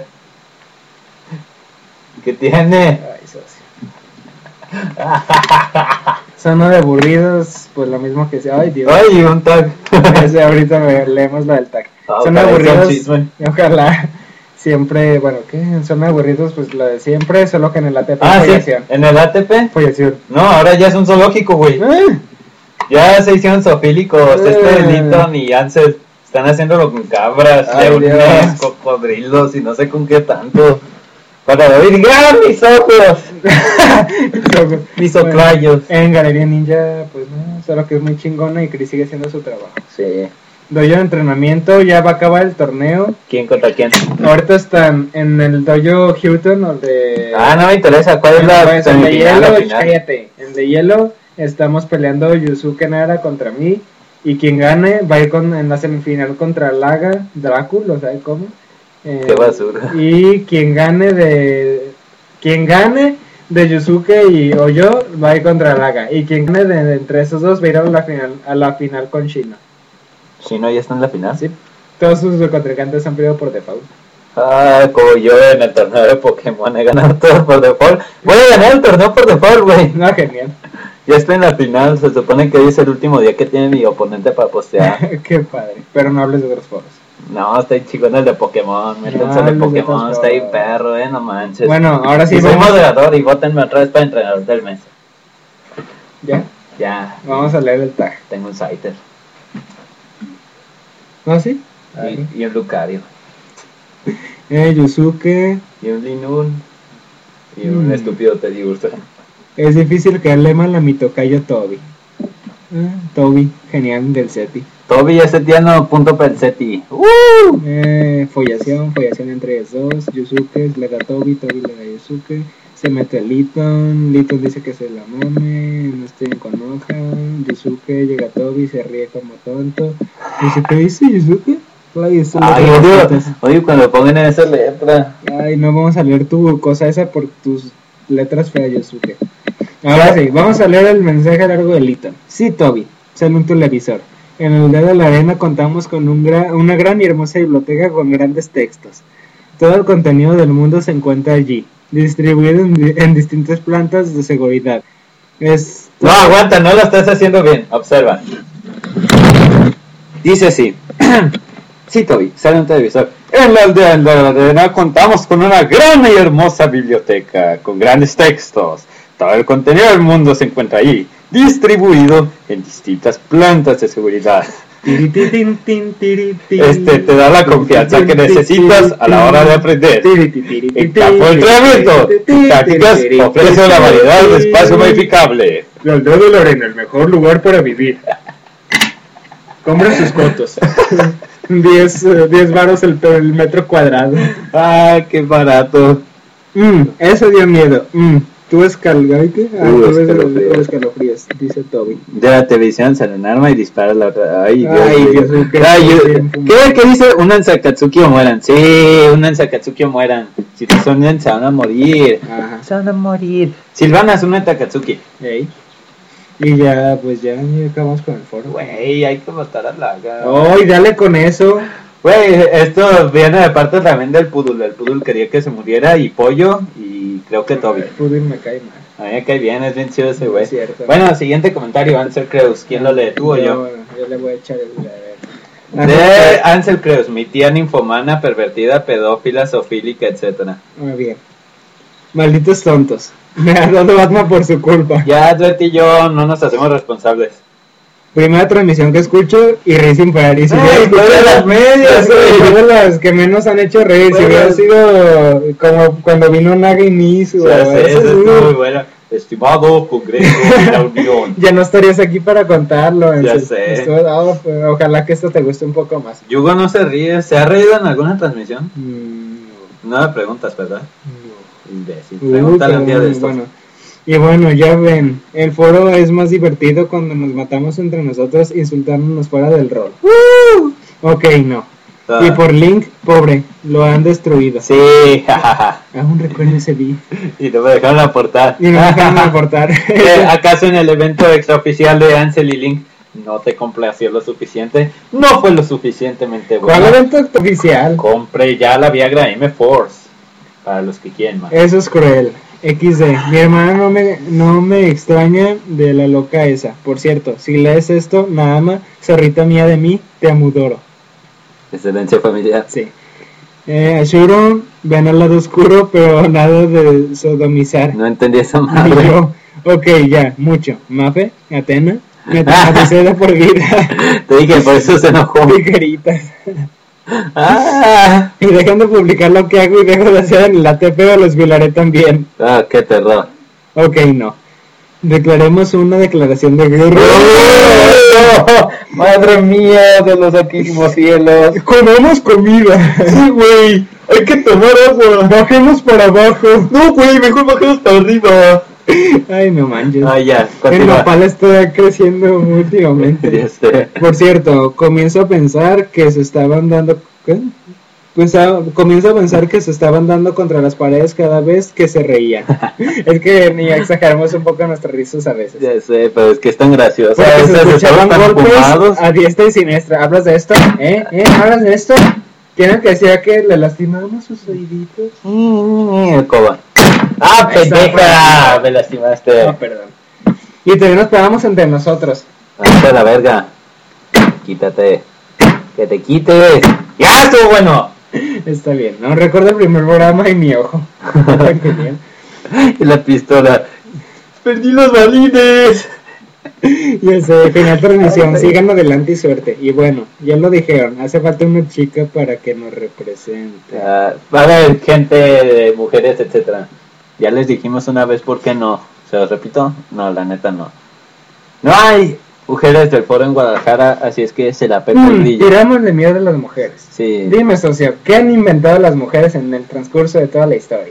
¿Qué tiene? Ay, socio. Zona de aburridos, pues lo mismo que sea. Ay, Dios. Ay, un tag. Ese, ahorita me, leemos la del tag. Ah, Zona de ojalá sea un aburridos. chisme. Ojalá siempre, bueno, ¿qué? En zona de aburridos, pues lo de siempre, solo que en el A T P Ah, sí, follación. en el A T P. Follación. No, ahora ya es un zoológico, güey. Eh, Ya se hicieron zoofílicos. Eh. Este Linton y Ansel están haciéndolo con cabras, Ay, leones, Dios. cocodrilos y no sé con qué tanto. Para David, ¡gran mis ojos! Mis Bueno, oclayos. en Galería Ninja, pues no, solo que es muy chingona y Chris sigue haciendo su trabajo. Sí. Dojo de entrenamiento, ya va a acabar el torneo. ¿Quién contra quién? Ahorita están en el dojo Houghton o de... Ah, no me interesa. ¿Cuál es la Pues, en de semifinal, la hielo, final? cállate. En de hielo estamos peleando Yusuke Nara contra mí. Y quien gane va a ir con, en la semifinal contra Laga, Drácula, ¿sabes cómo? Eh, Qué basura. Y quien gane de... Quien gane de Yusuke y o yo va a ir contra Laga. Y quien gane de, de entre esos dos va a ir a la final, a la final con Shino. Si no, ya está en la final. ¿Sí? Todos sus contrincantes han perdido por default. Ah, como yo en el torneo de Pokémon he ganado todo por default. Voy a ganar el torneo por default, güey. No, genial. Ya estoy en la final. Se supone que hoy es el último día que tiene mi oponente para postear. Qué padre. Pero no hables de otros foros. No, está chingón el de Pokémon. Métanse No, el de hables de Pokémon. otros Está ahí foros. perro, eh, no manches. Bueno, ahora sí Y soy vamos- moderador y votenme otra vez para entrenador del mes. ¿Ya? Ya. Vamos a leer el tag. Tengo un Scyther. ¿Ah, sí? Y, y un Lucario. Eh, Yusuke. Y un Linun. Y un Mm. estúpido Teddy Ursa. Es difícil caerle mal a mi tocayo Toby. Ah, Toby, genial del SETI. Toby es setiano punto Pensetti. ¡Uh! Eh, follación, follación entre ellos dos. Yusuke le da a Toby, Toby le da a Yusuke. Se mete a Liton, Liton dice que se la mame, no estoy en Konoha. Yusuke llega a Toby, se ríe como tonto. Dice, ¿qué dice Yusuke? Ay, eso Ay, le odio, repites. odio cuando pongan esa letra. Ay, no vamos a leer tu cosa esa por tus letras feas, Yusuke. Ahora sí, vamos a leer el mensaje largo de Liton. Sí, Toby, sale un televisor. En el dedo de la arena contamos con un gra- una gran y hermosa biblioteca con grandes textos. Todo el contenido del mundo se encuentra allí, distribuido en, di- en distintas plantas de seguridad. Es No, aguanta, no lo estás haciendo bien. Observa. Dice así. Sí, Toby, sale un televisor. En la aldea de la arena contamos con una gran y hermosa biblioteca con grandes textos. Todo el contenido del mundo se encuentra allí, distribuido en distintas plantas de seguridad. Este te da la confianza que necesitas a la hora de aprender. En campo de entrenamiento, tácticas ofrece una variedad de espacio modificable. La aldea de la arena, el mejor lugar para vivir. Compren sus cotos. diez varos el, el metro cuadrado. Ah, qué barato. Mm, eso dio miedo. Mm, ¿Tú escalgaste? Ah, Uh, tú ves escalofríos. los escalofríos, dice Toby. De la televisión sale un arma y dispara la otra. Ay, Dios Ay, mío. Dios mío, qué Ay, yo- tiempo. ¿Qué, ¿Qué dice? Unan Sakatsuki o mueran. Sí, unan Sakatsuki o mueran. Si te sonen, se van a morir. Ajá. Se van a morir. Silvanas, una Takatsuki. Ey. Y ya, pues ya, ya acabamos con el foro. Güey, hay que matar a Laga. ¡Ay, dale con eso! Güey, esto viene de parte también del Pudul. El Pudul quería que se muriera y Pollo y creo que Toby. Pudir me cae mal. A mí me cae bien, es bien chido ese güey. Es cierto. Bueno, siguiente comentario, Ansel Creus. ¿Quién lo lee, tú o yo? Yo le voy a echar el... De Ansel Creus, mi tía ninfomana, pervertida, pedófila, zoofílica, etcétera. Muy bien. Malditos tontos. Me ha dado Batman por su culpa. Ya, Dwet y yo no nos hacemos responsables. Primera transmisión que escucho y reír sin parar. Y si Ay, hubiera fue de escuchado las medias, es güey. de las que menos han hecho reír. Si Fue hubiera de- sido como cuando vino Naga y Misu. Ya o sé, eso, eso sí. estuvo muy bueno. Estimado Congreso de la Unión. Ya no estarías aquí para contarlo. Ya entonces, sé. estuvo- oh, pues, ojalá que esto te guste un poco más. Yugo no se ríe. ¿Se ha reído en alguna transmisión? Mm, No me preguntas, ¿verdad? no. Imbécil. Uh, Pregúntale pero un día de muy estos. bueno. Y bueno, ya ven, el foro es más divertido cuando nos matamos entre nosotros insultándonos fuera del rol. Ok, no. Ah. Y por Link, pobre, lo han destruido. Sí, jajaja. Aún recuerdo ese día. Y no me dejaron aportar. Y no me dejaron aportar. Eh, ¿Acaso en el evento extraoficial de Ansel y Link no te complació lo suficiente? No fue lo suficientemente bueno. ¿Cuál evento oficial? Compré ya la Viagra M-Force. Para los que quieren más. Eso es cruel. equis de. Mi hermana no me, no me extraña de la loca esa. Por cierto, si lees esto, nada más, zorrita mía de mí, te amudoro. Excelencia familiar. Sí. Eh, Shuro, ven al lado oscuro, pero nada de sodomizar. No entendí esa Y madre. yo, ok, ya, mucho. Mafe, Atena, me traumaticé de por vida. Te dije, por eso se enojó. Tijeritas. Ah, Y dejan de publicar lo que hago y dejo de hacer en el A T P o los violaré también. ah, qué terror. Ok, no. Declaremos una declaración de guerra. ¡Oh! Madre mía de los altísimos cielos. Comemos comida. Sí, güey. Hay que tomar agua. Bajemos para abajo. No, güey, mejor bajemos para arriba. Ay, no manches. Ah, ya, El continúa. nopal está creciendo últimamente. Ya sé. Por cierto, comienzo a pensar que se estaban dando... ¿Qué? Pensa- comienzo a pensar que se estaban dando contra las paredes cada vez que se reían. Es que ni exageramos un poco nuestras risas a veces. Ya sé, pero es que es tan gracioso. Porque A se veces escuchaban estamos tan golpes fumados. a diestra y siniestra. ¿Hablas de esto? ¿Eh? ¿Eh? ¿Hablas de esto? ¿Quién que decía que le lastimamos sus oíditos? Mm, el coba. ¡Ah, Esa pendeja! fue- Me lastimaste. No, perdón. Y también nos pegamos entre nosotros. Hasta la verga. Quítate. Que te quites. ¡Ya estuvo bueno! Está bien, ¿no? Recuerdo el primer programa y mi ojo. Qué bien. Y la pistola. ¡Perdí los balines! Ya sé, final transmisión, sigan adelante y suerte. Y bueno, ya lo dijeron, hace falta una chica para que nos represente. Uh, va a haber gente, mujeres, etcétera. Ya les dijimos una vez por qué no. ¿Se los repito? No, la neta no. No hay mujeres del foro en Guadalajara, así es que se la peperdilla. Mm, tirámosle miedo a las mujeres. Sí. Dime, socio, ¿qué han inventado las mujeres en el transcurso de toda la historia?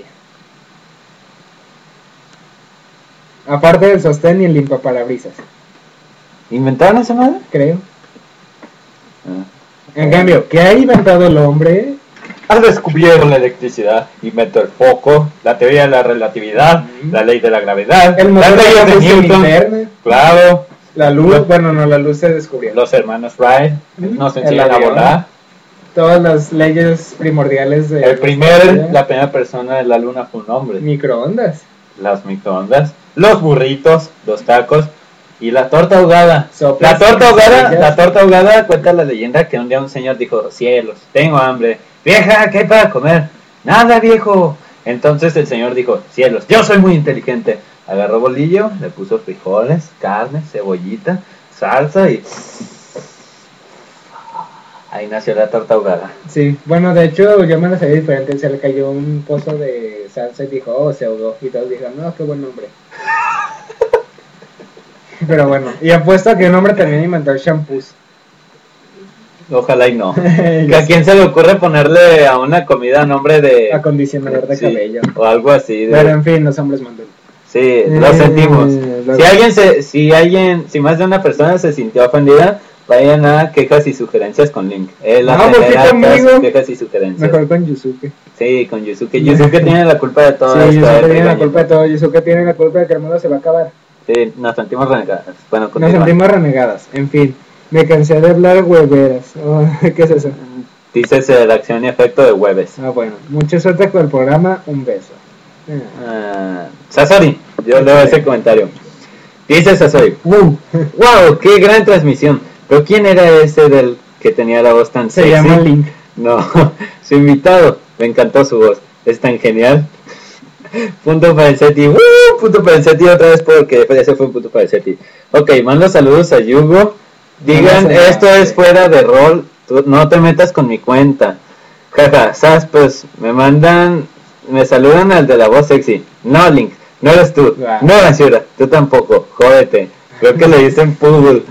Aparte del sostén y el limpiaparabrisas. ¿Inventaron esa madre? Creo. Ah. En cambio, ¿qué ha inventado el hombre? Ha descubierto la electricidad, inventó el foco, la teoría de la relatividad, mm. la ley de la gravedad, el la ley de Newton, claro, la luz, los, bueno, no, la luz se descubrió. Los hermanos Wright mm. nos enseñan a volar. Todas las leyes primordiales de... El primer, la primera persona de la luna fue un hombre. Microondas. Las microondas, los burritos, los tacos y la torta ahogada. Soplas la torta ahogada, la torta ahogada cuenta la leyenda que un día un señor dijo, cielos, tengo hambre. Vieja, ¿qué hay para comer? Nada, viejo. Entonces el señor dijo, cielos, yo soy muy inteligente. Agarró bolillo, le puso frijoles, carne, cebollita, salsa y... ahí nació la torta ahogada. Sí, bueno, de hecho yo me lo sabía diferente. Se le cayó un pozo de salsa y dijo, oh, se ahogó. Y todos dijeron, no, qué buen nombre. Pero bueno, y apuesto a que un hombre también inventó el shampoos. Ojalá y no. ¿Que ¿A quién se le ocurre ponerle a una comida nombre de... acondicionador de sí, cabello? O algo así. De... Pero en fin, los hombres mandan. Sí, lo eh, sentimos. Lo... Si alguien se, si alguien, si más de una persona se sintió ofendida, vayan a quejas y sugerencias con Link. Él no, porque conmigo. Quejas y sugerencias. Mejor con Yusuke. Sí, con Yusuke. Yusuke tiene la culpa de todo sí, esto. Yusuke tiene la culpa de todo. Yusuke tiene la culpa de que el mundo se va a acabar. Sí, nos sentimos renegadas. Bueno, nos sentimos renegadas. En fin, me cansé de hablar hueveras. Oh, ¿qué es eso? Dices la acción y efecto de hueves. Ah, bueno. Mucha suerte con el programa. Un beso. Ah, Sasori, yo leo ese comentario. Dice Sasori, wow, wow, qué gran transmisión. Pero ¿quién era ese del que tenía la voz tan sexy? Se llama Link. No, su invitado. Me encantó su voz. Es tan genial. Punto para el Seti. Uh, punto para el Seti otra vez porque ese fue un punto para el Seti. Ok, mando saludos a Yugo. Digan, no esto es fuera de rol. Tú no te metas con mi cuenta. Jaja, Sas, pues me mandan, me saludan al de la voz sexy. No, Link, no eres tú. Wow. No, Ashura, tú tampoco. Jódete. Creo que le dicen Pool.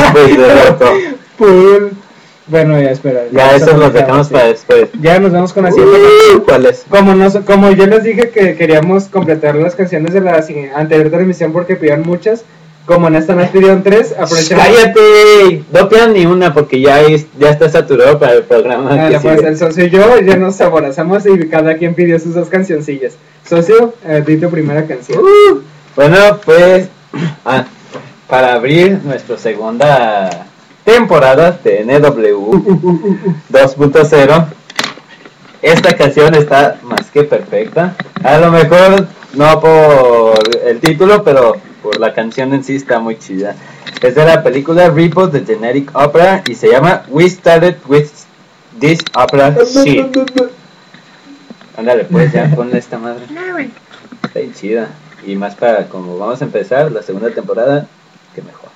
Pool. Bueno, ya espera. Ya, ya eso lo dejamos para después. Ya nos vamos con la siguiente. Uh, ¿Cuál es? Como, nos, como yo les dije que queríamos completar las canciones de la anterior transmisión porque pidieron muchas. Como en esta nos pidieron tres, aprovechamos. ¡Cállate! No pidan ni una porque ya, es, ya está saturado para el programa. Vale, pues sigue. El socio y yo ya nos aborazamos y cada quien pidió sus dos cancioncillas. Socio, eh, di tu primera canción. Uh, bueno, pues ah, para abrir nuestra segunda temporada de N W dos punto cero, esta canción está más que perfecta. A lo mejor no por el título, pero por la canción en sí está muy chida. Es de la película Reboot de Generic Opera y se llama We Started With This Opera Shit. Ándale, pues ya ponle esta madre. Está bien chida. Y más para como vamos a empezar la segunda temporada, que mejor.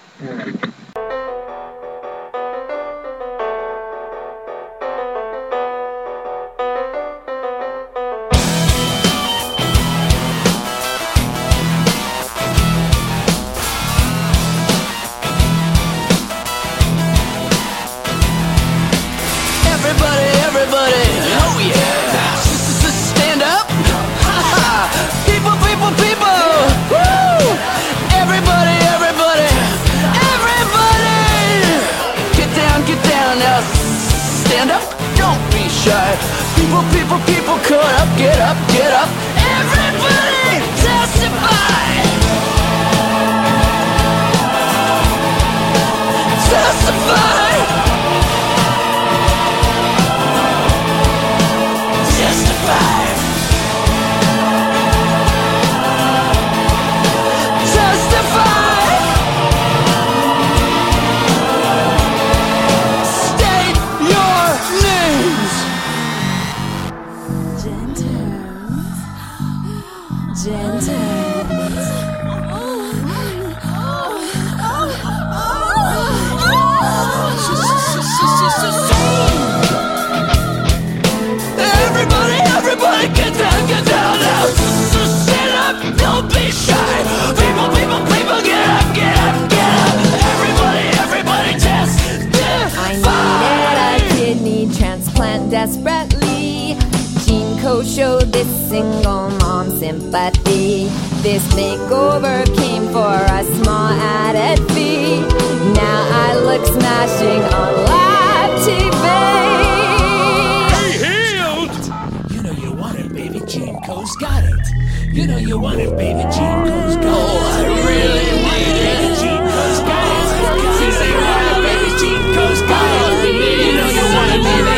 People, people, people, cut up, get up, get up. Everybody testify. Testify. Testify. Testify. State your names. This makeover came for a small added fee. Now I look smashing on live T V. Hey, healed! You know you want it, baby. Gene Co's got it. You know you want it, baby. Gene Co's got it. Oh, I really need it. Gene Co's got it. You know you want it, baby. Gene Co's got it. You know you want it, baby.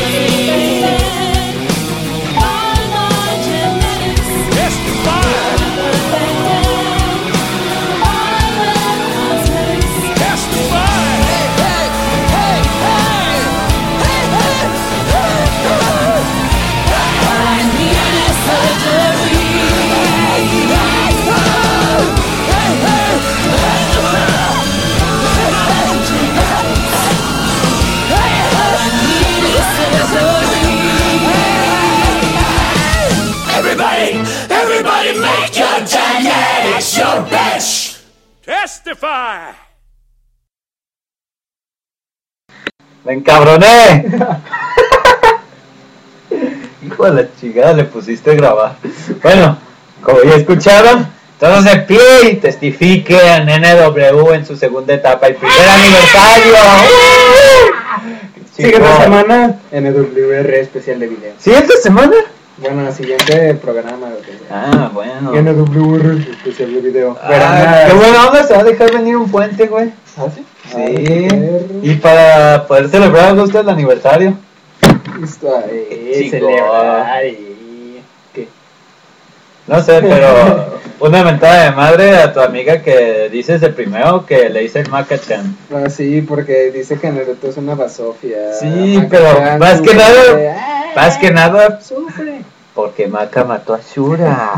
Everybody make your genetics your best! Testify! ¡Me encabroné! Hijo de la chingada, le pusiste a grabar. Bueno, como ya escucharon, todos de pie y testifiquen N W en su segunda etapa y primer aniversario. Siguiente semana, N W R especial de video. ¿Siguiente semana? Bueno, el siguiente programa. Ah, bueno. N W R especial de video. Ah, qué buena onda, se va a dejar venir un puente, güey. ¿Ah, sí? Sí. Y para poder celebrar a gusto el aniversario. Listo, eh, Chico. celebrar y... ¿Qué? No sé, pero una mentada de madre a tu amiga que dices el primero que le dice el Maca-chan. Ah, sí, porque dice que Naruto es una basofia. Sí, Maca pero Chan más que sufre. nada, Ah, más que nada, sufre. porque Maca mató a Shura.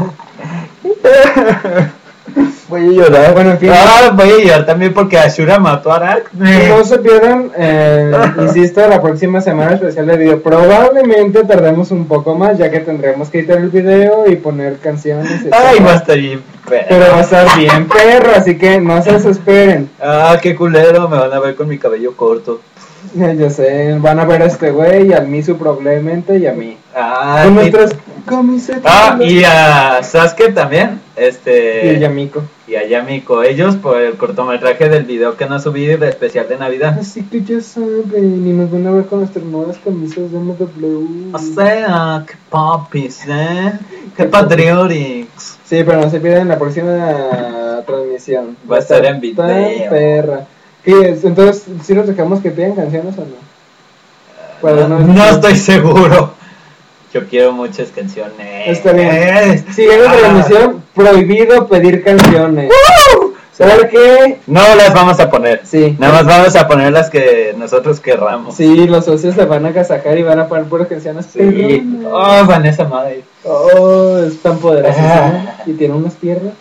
Voy a llorar. Bueno, en fin. Ah, voy a llorar también porque Ashura mató a Aracne. No se pierdan, eh, insisto, la próxima semana especial de video. Probablemente tardemos un poco más, ya que tendremos que editar el video y poner canciones. Ay, etcétera. va a estar bien perro. Pero va a estar bien perro, así que no se desesperen. Ah, qué culero, me van a ver con mi cabello corto. Yo sé, van a ver a este güey, a Misu probablemente y a mí. Ah, Con y- nuestras camisetas. ah, y a Sasuke también, este... Y a Yamiko. y a Yamiko, ellos por el cortometraje del video que no subí de especial de Navidad. Así que ya saben, y nos van a ver con nuestras nuevas camisas de M W. O sea, qué popis, ¿eh? Qué patriotics. Sí, pero no se pierdan la próxima transmisión. Va a estar en tan video. perra. ¿Qué es? Entonces, ¿sí nos dejamos que pidan canciones o no? Para No, no- no estoy seguro. Yo quiero muchas canciones. Está bien. Siguiendo Ah. transmisión, prohibido pedir canciones. ¿Sabes qué? No las vamos a poner. Sí. Nada más vamos a poner las que nosotros querramos. Sí, los socios se van a agasajar y van a poner puras canciones. Sí. perronas. Oh, Vanessa Madre. Oh, es tan poderoso. Ah. ¿Sí? Y tiene unas piernas.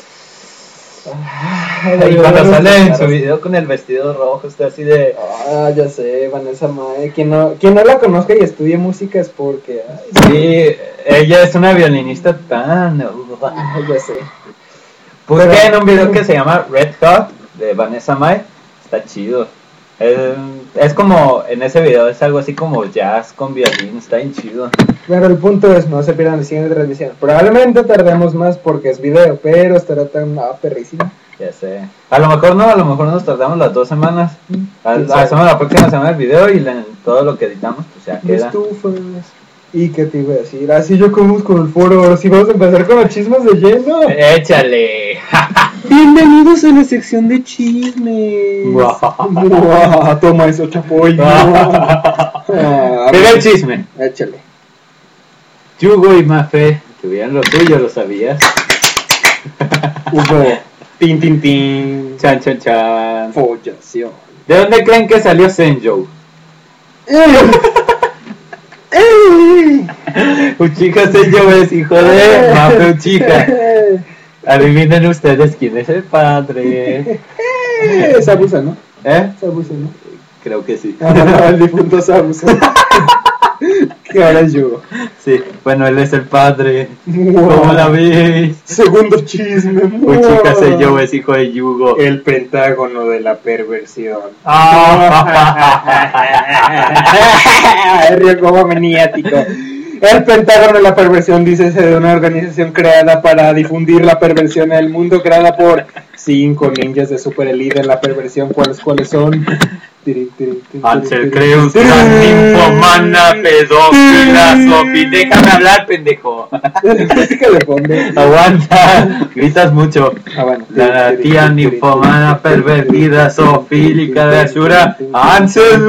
Y cuando sale en su video con el vestido rojo, está así de... Ah, ya sé, Vanessa Mae. Quien no, quien no la conozca y estudie música es porque. Ay, Sí, ella es una violinista tan... ay, ya sé. Busqué en un video que se llama Red Hot de Vanessa Mai. Está chido. Es, es como, en ese video es algo así como jazz con violín. Está bien chido. Pero el punto es, no se pierdan la siguiente transmisión. Probablemente tardemos más porque es video, pero estará tan ah, perrísimo. Ya sé. A lo mejor no, a lo mejor nos tardamos las dos semanas. A- ¿Quién sabe? Hacemos la próxima semana el video y la- todo lo que editamos, pues ya Me queda. estufas. ¿Y qué te iba a decir? Así yo como con el foro. Ahora sí vamos a empezar con los chismes de lleno. Échale. Bienvenidos a la sección de chismes. Guau, toma eso, chapoy. Ah, Primer chisme. Échale. Yugo y Mafe tuvieron lo tuyo, ¿lo sabías? Hubo tin tin tin. Chan, chan, chan. Follación. ¿De dónde creen que salió Senjo? Uchiha Senjo es hijo de Mafe Uchiha. Adivinen ustedes quién es el padre. Sabusa, ¿no? ¿Eh? Sabusa, ¿no? Creo que sí. Ah, el difunto Sabusa. Que ahora es Yugo. Sí, bueno, él es el padre. ¿Cómo la ves? Segundo chisme. Uchiha Senjo es hijo de Yugo. El pentágono de la perversión. Ah. Río como maniático. El Pentágono de la perversión, dice, de una organización creada para difundir la perversión en el mundo, creada por cinco ninjas de super elite en la perversión. ¿Cuáles cuáles son? Ansel Creus, la ninfomana, pedófila, Sophie. Déjame hablar, pendejo. Música de fondo. Aguanta, gritas mucho. Ah, bueno. La tía ninfomana, pervertida, zoofílica de Ashura, Ansel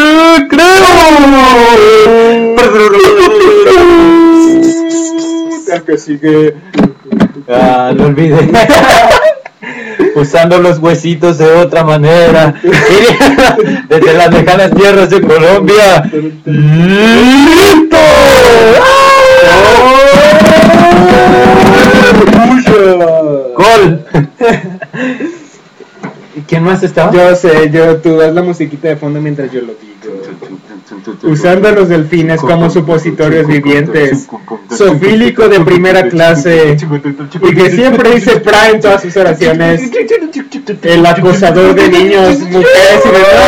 Creus. El que sigue. Ah, lo olvidé. Usando los huesitos de otra manera. Desde las lejanas tierras de Colombia. ¡Listo! ¡Gol! ¿Y quién más estaba? Yo sé, yo, tú das la musiquita de fondo mientras yo lo digo. Usando a los delfines como supositorios vivientes, zoofílico de primera clase y que siempre dice pra en todas sus oraciones, el acosador de niños, mujeres y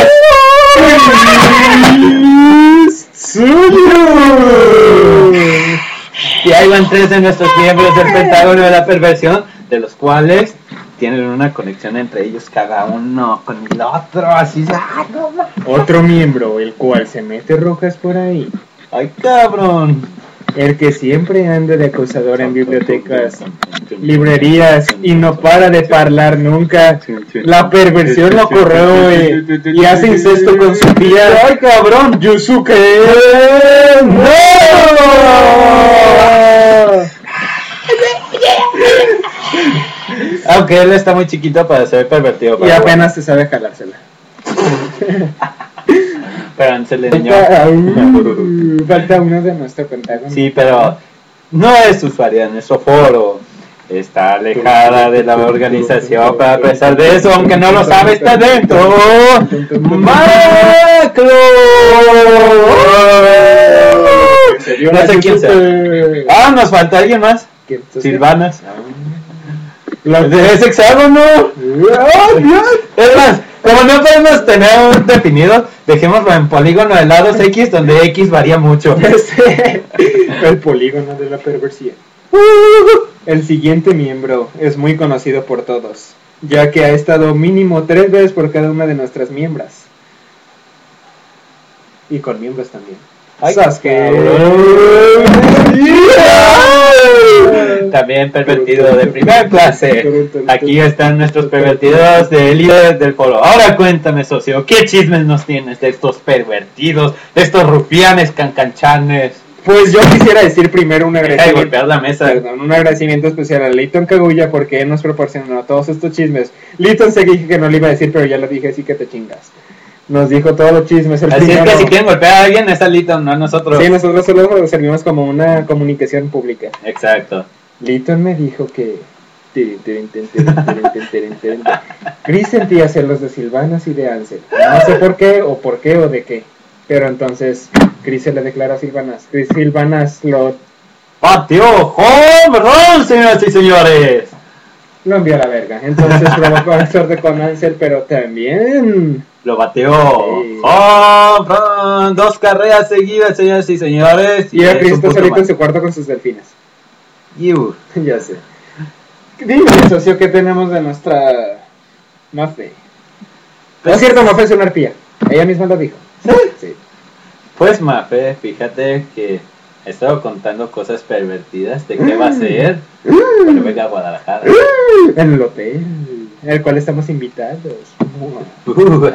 demás. ¡Suyo! Y ahí van tres de nuestros miembros del Pentágono de la perversión, de los cuales tienen una conexión entre ellos cada uno con el otro, así. ¡Ah, no, no! Otro miembro, el cual se mete rojas por ahí. ¡Ay, cabrón! El que siempre anda de acosador en bibliotecas, librerías y no para de hablar nunca. La perversión lo corrió y, y hace incesto con su tía. ¡Ay, cabrón! ¡Yusuke! ¡No! Aunque él está muy chiquito para ser pervertido. Y apenas se sabe jalársela. Pero antes le enseñó. Falta, uh, falta uno de nuestro Pentágono. Sí, pero no es usuaria en nuestro foro. Está alejada de la organización, pero a pesar de eso, aunque no lo sabe, está dentro. ¡Macro! No sé quién sea. Ah, nos falta alguien más. Silvanas. ¿Es hexágono? Es más, como no podemos tener un definido, dejémoslo en polígono de lados X, donde X varía mucho. El polígono de la perversión. El siguiente miembro es muy conocido por todos, ya que ha estado mínimo tres veces por cada una de nuestras miembros. Y con miembros también. Ay, Sasuke. También pervertido de primera clase. Aquí están nuestros pervertidos de líderes del foro. Ahora cuéntame, socio, ¿qué chismes nos tienes de estos pervertidos, de estos rufianes cancanchanes? Pues yo quisiera decir primero un agradecimiento, golpear la mesa. Perdón, un agradecimiento especial a Leighton Kaguya porque él nos proporcionó todos estos chismes. Leighton se dije que no le iba a decir, pero ya lo dije, así que te chingas. Nos dijo todos los chismes. El así primero, es que si quieren golpear a alguien es a Leighton, no a nosotros. Sí, nosotros solo servimos como una comunicación pública. Exacto. Leighton me dijo que Chris sentía celos de Silvanas y de Ansel. No sé por qué, o por qué, o de qué. Pero entonces Chris se le declara a Silvanas. Chris Silvanas lo ¡Patio! ¡Oh, perdón, señoras y señores! Lo envió a la verga. Entonces provocó el sorte con Ansel, pero también lo bateó. Sí. ¡Oh, perdón! Dos carreras seguidas, señoras y señores. Y a Chris está solito en su cuarto con sus delfines. You. Ya sé. Dime, socio, ¿qué tenemos de nuestra Mafe? No es cierto, Mafe es una arpía. Ella misma lo dijo. ¿Sí? Sí. Pues Mafe, fíjate que he estado contando cosas pervertidas de qué va a ser cuando venga a Guadalajara. En el hotel, el cual estamos invitados. Uh.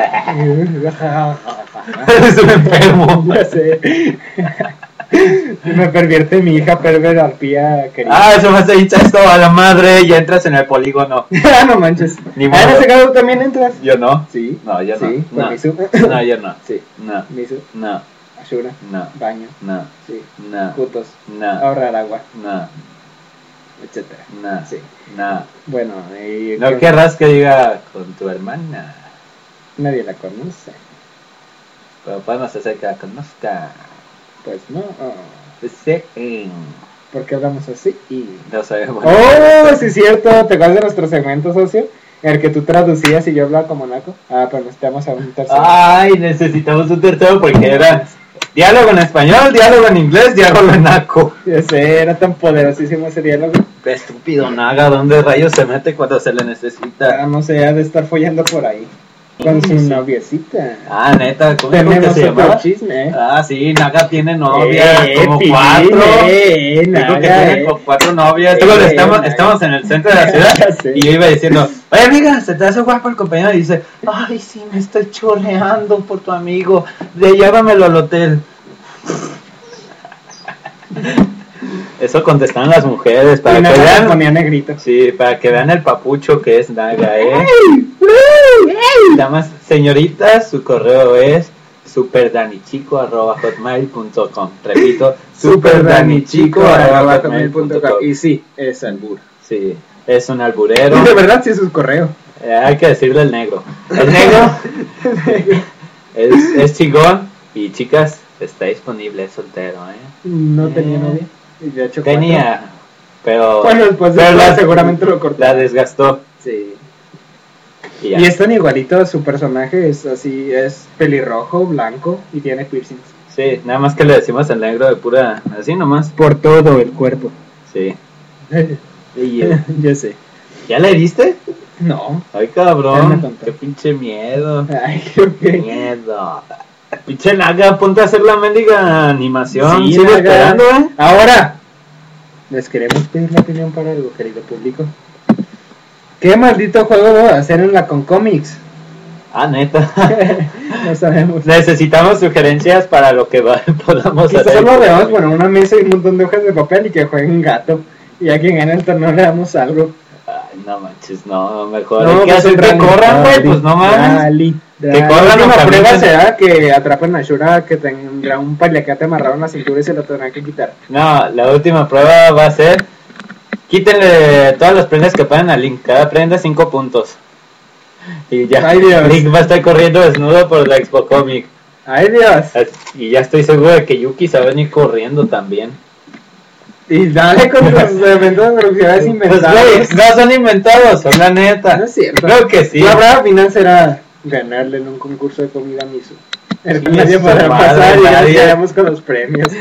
Eres un enfermo. Ya sé. Me pervierte mi hija perver arpía querida. Ah, eso me hace esto a la madre y entras en el polígono. Ah, no manches. Ni modo. ¿En ese caso también entras? Yo no. Sí. No, yo sí, no. No. Misu. No, yo no. Sí. No. Misu. No. Ashura. No. Baño. No. Sí. No. Putos. No. Ahorrar agua. No. Etcétera. No. Sí. No. Bueno, y no con... querrás que diga con tu hermana. Nadie la conoce. Pero podemos hacer que la conozca. Pues no. Oh. Sí. ¿Por qué hablamos así? Y no sabemos. Oh, sí es cierto. ¿Te acuerdas de nuestro segmento, socio? En el que tú traducías y yo hablaba como naco. Ah, pero necesitamos a un tercero. Ay, necesitamos un tercero porque era Diálogo en español, diálogo en inglés, diálogo en naco. Ese era tan poderosísimo ese diálogo. Estúpido Naga, ¿dónde rayos se mete cuando se le necesita? Ah, no sé, ha de estar follando por ahí. Con su Sí. noviecita. Ah, neta, ¿cómo dijo que Tenemos se otro llamaba? chisme, ¿eh? Ah, sí, Naga tiene novia, Eh, como pin, cuatro. eh, Dijo que Naga, tiene eh. como cuatro novias. Eh, Luego estamos, Naga. estamos en el centro de la ciudad Ya sé. y yo iba diciendo, oye amiga, se te hace guapo el compañero. Y dice, ay, sí, me estoy chorreando por tu amigo, de llévamelo al hotel. Eso contestaban las mujeres para Y que Naga se vean. ponía negrito. Sí, para que vean el papucho que es Naga, eh. Damas, señoritas, su correo es superdanichico arroba hotmail punto com. Repito, superdanichico arroba hotmail punto com. Y sí, es albur. Sí, es un alburero. Y de verdad sí es su correo. Eh, hay que decirle el negro. El negro es, es chingón. Y chicas, está disponible, es soltero, ¿eh? No tenía Eh, novia. Y de hecho Tenía, pero, Bueno, después de pero eso la, seguramente lo cortó. la desgastó. Sí. Y ya. Y es tan igualito, su personaje es así, es pelirrojo, blanco y tiene piercings. Sí, nada más que le decimos el negro de pura, así nomás. Por todo el cuerpo. Sí. Y, eh, Yo sé. ¿ya le diste? No. Ay, Él me cabrón, contó. qué pinche miedo. Ay, ok. Miedo. Pinche Naga, ponte a hacer la mendiga animación. Sí, Sigo Naga. esperando, ¿eh? Ahora, les queremos pedir la opinión para algo, querido público. ¿Qué maldito juego voy a hacer en la Concomics? Ah, neta. No sabemos. Necesitamos sugerencias para lo que va- podamos Quizás hacer. solo debemos poner una mesa y un montón de hojas de papel y que jueguen gato. Y a quien gane el torneo le damos algo. Ay, no manches, no, mejor. No, hay que pues, hacer que rally, corran, güey, rally, pues no mames. rally, Que rally. corran La o última caminen. prueba será que atrapen a Shura, que tendrá un paliacate amarrado en la cintura y se lo tendrán que quitar. No, la última prueba va a ser: quítenle todas las prendas que puedan a Link, cada prenda cinco puntos. Y ya, Ay, Dios. Link va a estar corriendo desnudo por la Expo Comic. ¡Ay, Dios! Y ya estoy seguro de que Yuki se va a venir corriendo también. Y dale con tus eventos de velocidades Pues, inventados. güey, no son inventados, son la neta. No es cierto. Creo que sí. La prueba final será ganarle en un concurso de comida miso. El que Sí, nadie su podrá madre, pasar y ya nadie. quedamos con los premios.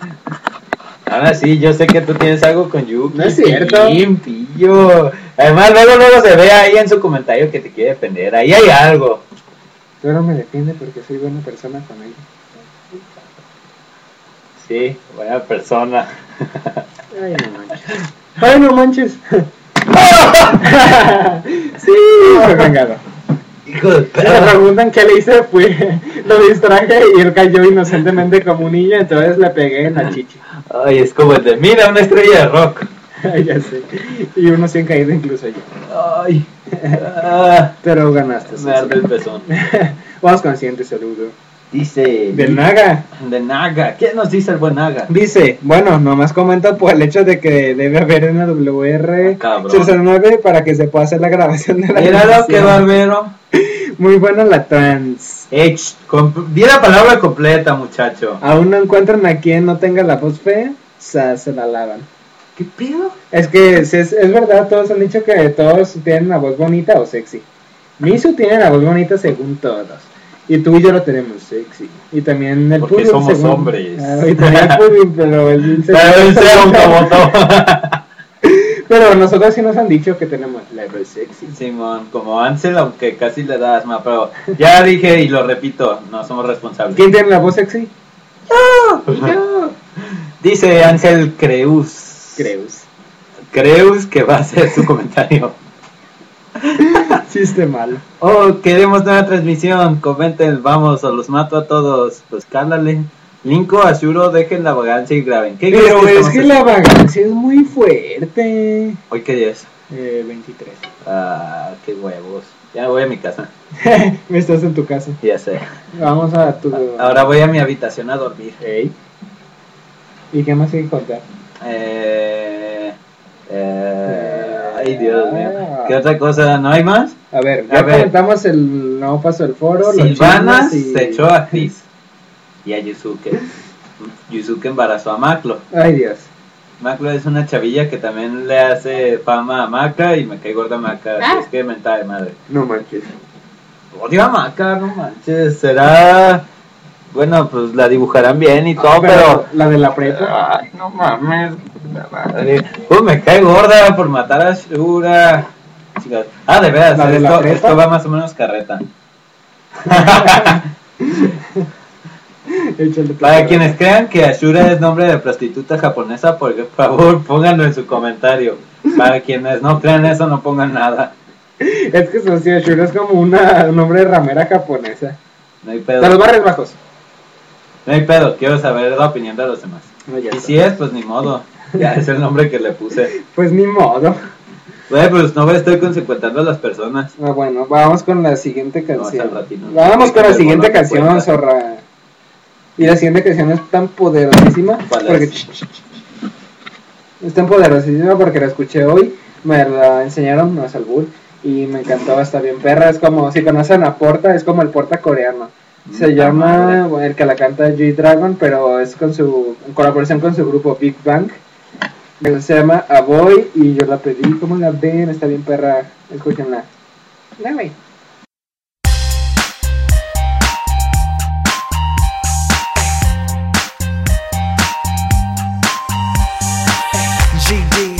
Ahora sí, yo sé que tú tienes algo con Yuki. No es cierto. Pillín, pillo. Además, luego, luego se ve ahí en su comentario que te quiere defender. Ahí hay algo. Pero me defiende porque soy buena persona con ella. Sí, buena persona. Ay, no manches. Ay, no manches. Sí, fue vengado. Hijo de Me perra. preguntan qué le hice, fui, lo distraje y él cayó inocentemente como un niño, entonces le pegué en la chichi. Ay, es como el de, mira, una estrella de rock. Ya sé. Y uno sí han caído, incluso yo. Ay. Ah, Pero ganaste. me arde el pezón. Vamos con el siguiente saludo. Dice... Del Naga. De Naga. ¿Qué nos dice el buen Naga? Dice, bueno, nomás comenta por el hecho de que debe haber una W R Cabrón. cero cero nueve para que se pueda hacer la grabación de la Mira lo que grabación. barbero. Muy buena la trans. Ech, comp- di la palabra completa, muchacho. Aún no encuentran a quien no tenga la voz fea, se, se la lavan. ¿Qué pedo? Es que es, es, es verdad, todos han dicho que todos tienen una voz bonita o sexy. Misu tiene la voz bonita según todos. Y tú y yo lo tenemos sexy. Y también el Porque Pudding, somos según- hombres. Ah, y también el Pudding, pero el Pero él sea un como todo. Pero nosotros sí nos han dicho que tenemos la voz sexy. Simón, como Ansel, aunque casi le da asma, pero ya dije y lo repito, no somos responsables. ¿Quién tiene la voz sexy? Dice Ángel Creus. Creus. Creus que va a hacer su comentario. Chiste malo. Oh, queremos nueva transmisión. Comenten, vamos, o los mato a todos. Pues cálale. Linko, Ashuro, dejen la vagancia y graben. ¿Qué Pero crees es estamos que la vagancia es muy fuerte. ¿Hoy qué día es? Eh, veintitrés. Ah, qué huevos. Ya voy a mi casa. Me estás en tu casa. Ya sé. Vamos a tu... Ahora voy a mi habitación a dormir. Ey. ¿Y qué más hay que contar? Eh, eh, ay, Dios mío. ¿Qué otra cosa? ¿No hay más? A ver, A ya ver. comentamos el nuevo paso del foro. los Silvana chismes y- se echó a Chris y a Yusuke. Yusuke embarazó a Maklo. Ay, Dios. Maklo es una chavilla que también le hace fama a Maka y me cae gorda Maka. Ah. Es que mentada de madre. No manches. Odio a Maka, no manches. Será. Bueno, pues la dibujarán bien y todo, Ah, pero... La de la prepa. Ay, no mames. puta madre. Pues me cae gorda por matar a Shura. Chicas. Ah, de veras, ¿La de la esto, prepa? esto va más o menos carreta. Échale tu Para cara. quienes crean que Ashura es nombre de prostituta japonesa, por favor pónganlo en su comentario. Para quienes no crean eso, no pongan nada. Es que Socio Shura es como una, un nombre de ramera japonesa. No hay De los pedo. barrios bajos. No hay pedo, quiero saber la opinión de los demás. No, ya Y está. si es, pues ni modo. Ya es el nombre que le puse. Pues ni modo. Güey, pues no me estoy consecuentando a las personas. Ah, bueno, vamos con la siguiente canción. al ratito. Vamos con la Pero siguiente bueno, canción, cuenta. zorra. Y la siguiente canción es tan poderosísima. ¿Cuál porque es? es tan poderosísima porque la escuché hoy. Me la enseñaron, no es albur. Y me encantó, está bien perra. Es como, si conocen a Porta, es como el Porta coreano. Se Mm, llama, madre. bueno, el que la canta G-Dragon, pero es con su, en colaboración con su grupo Big Bang. Se llama A Boy y yo la pedí. ¿Cómo la ven? Está bien perra. Escúchenla. No, güey. G D.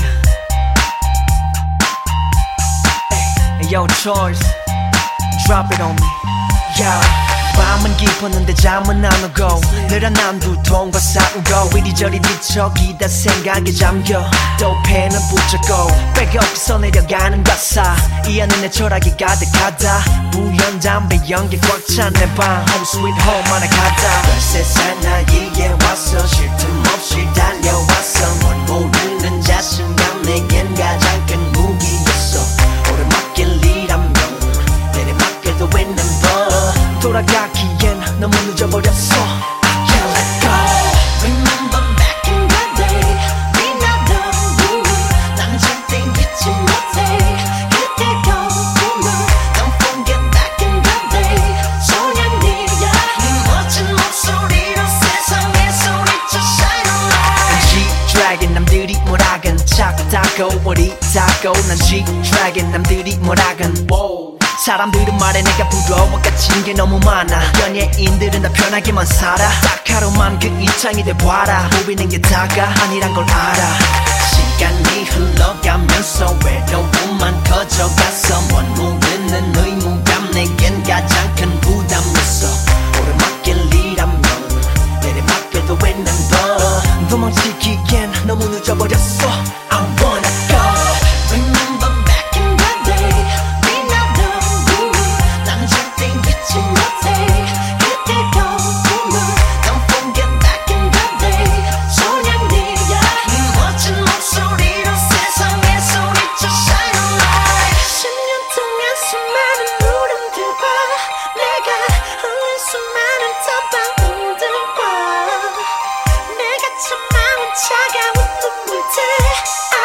Hey, yo, Charles, drop it on me. Yeah. 밤은 깊었는데 잠은 안 오고 늘어난 두통과 싸우고 이리저리 뒤척이다 생각에 잠겨 또 펜을 붙잡고 백업에서 내려가는 가사 이 안에 내 철학이 가득하다 부연 담배 연기 꽉 찬 내 방 Home sweet home 하나 가다 세상 나이에 와서 쉴 틈 없이 달려왔어 뭘 모르는 자신감 내겐 가장 큰 무기였어 오르막길이라면 내리막길도 있는 법 돌아가기엔 너무 늦어버렸어 I can't let go Remember back in the day We not done 난 절대 잊지 못해 그때가 꿈을 Don't forget back in the day 소년이야 네 멋진 목소리로 세상에 소리쳐 shine a light G-Dragon 남들이 뭐라건 작다고 어리다고 난 G-Dragon 남들이 뭐라건 wow. 사람들은 말해 내가 부러워 갇힌 게 너무 많아 연예인들은 다 편하게만 살아 딱 하루만 그 이창이 돼봐라 보이는 게 다가 아니란 걸 알아 시간이 흘러가면서 외로움만 커져가서 뭔 모르는 의무감 내겐 가장 큰 부담이었어 오르막길이라면 내리막길도 있는 법 도망치기엔 너무 늦어버렸어 I wanna go Remember back in the day We not done 난 절대 잊지 못해 그때가 꿈을 Don't forget back in the day 소년이야 네 멋진 목소리로 세상에 소리쳐 shine a light 십 년 동안 수많은 울음들과 내가 흘린 수많은 땀방울들과 내가 참아온 차가운 눈물들 아,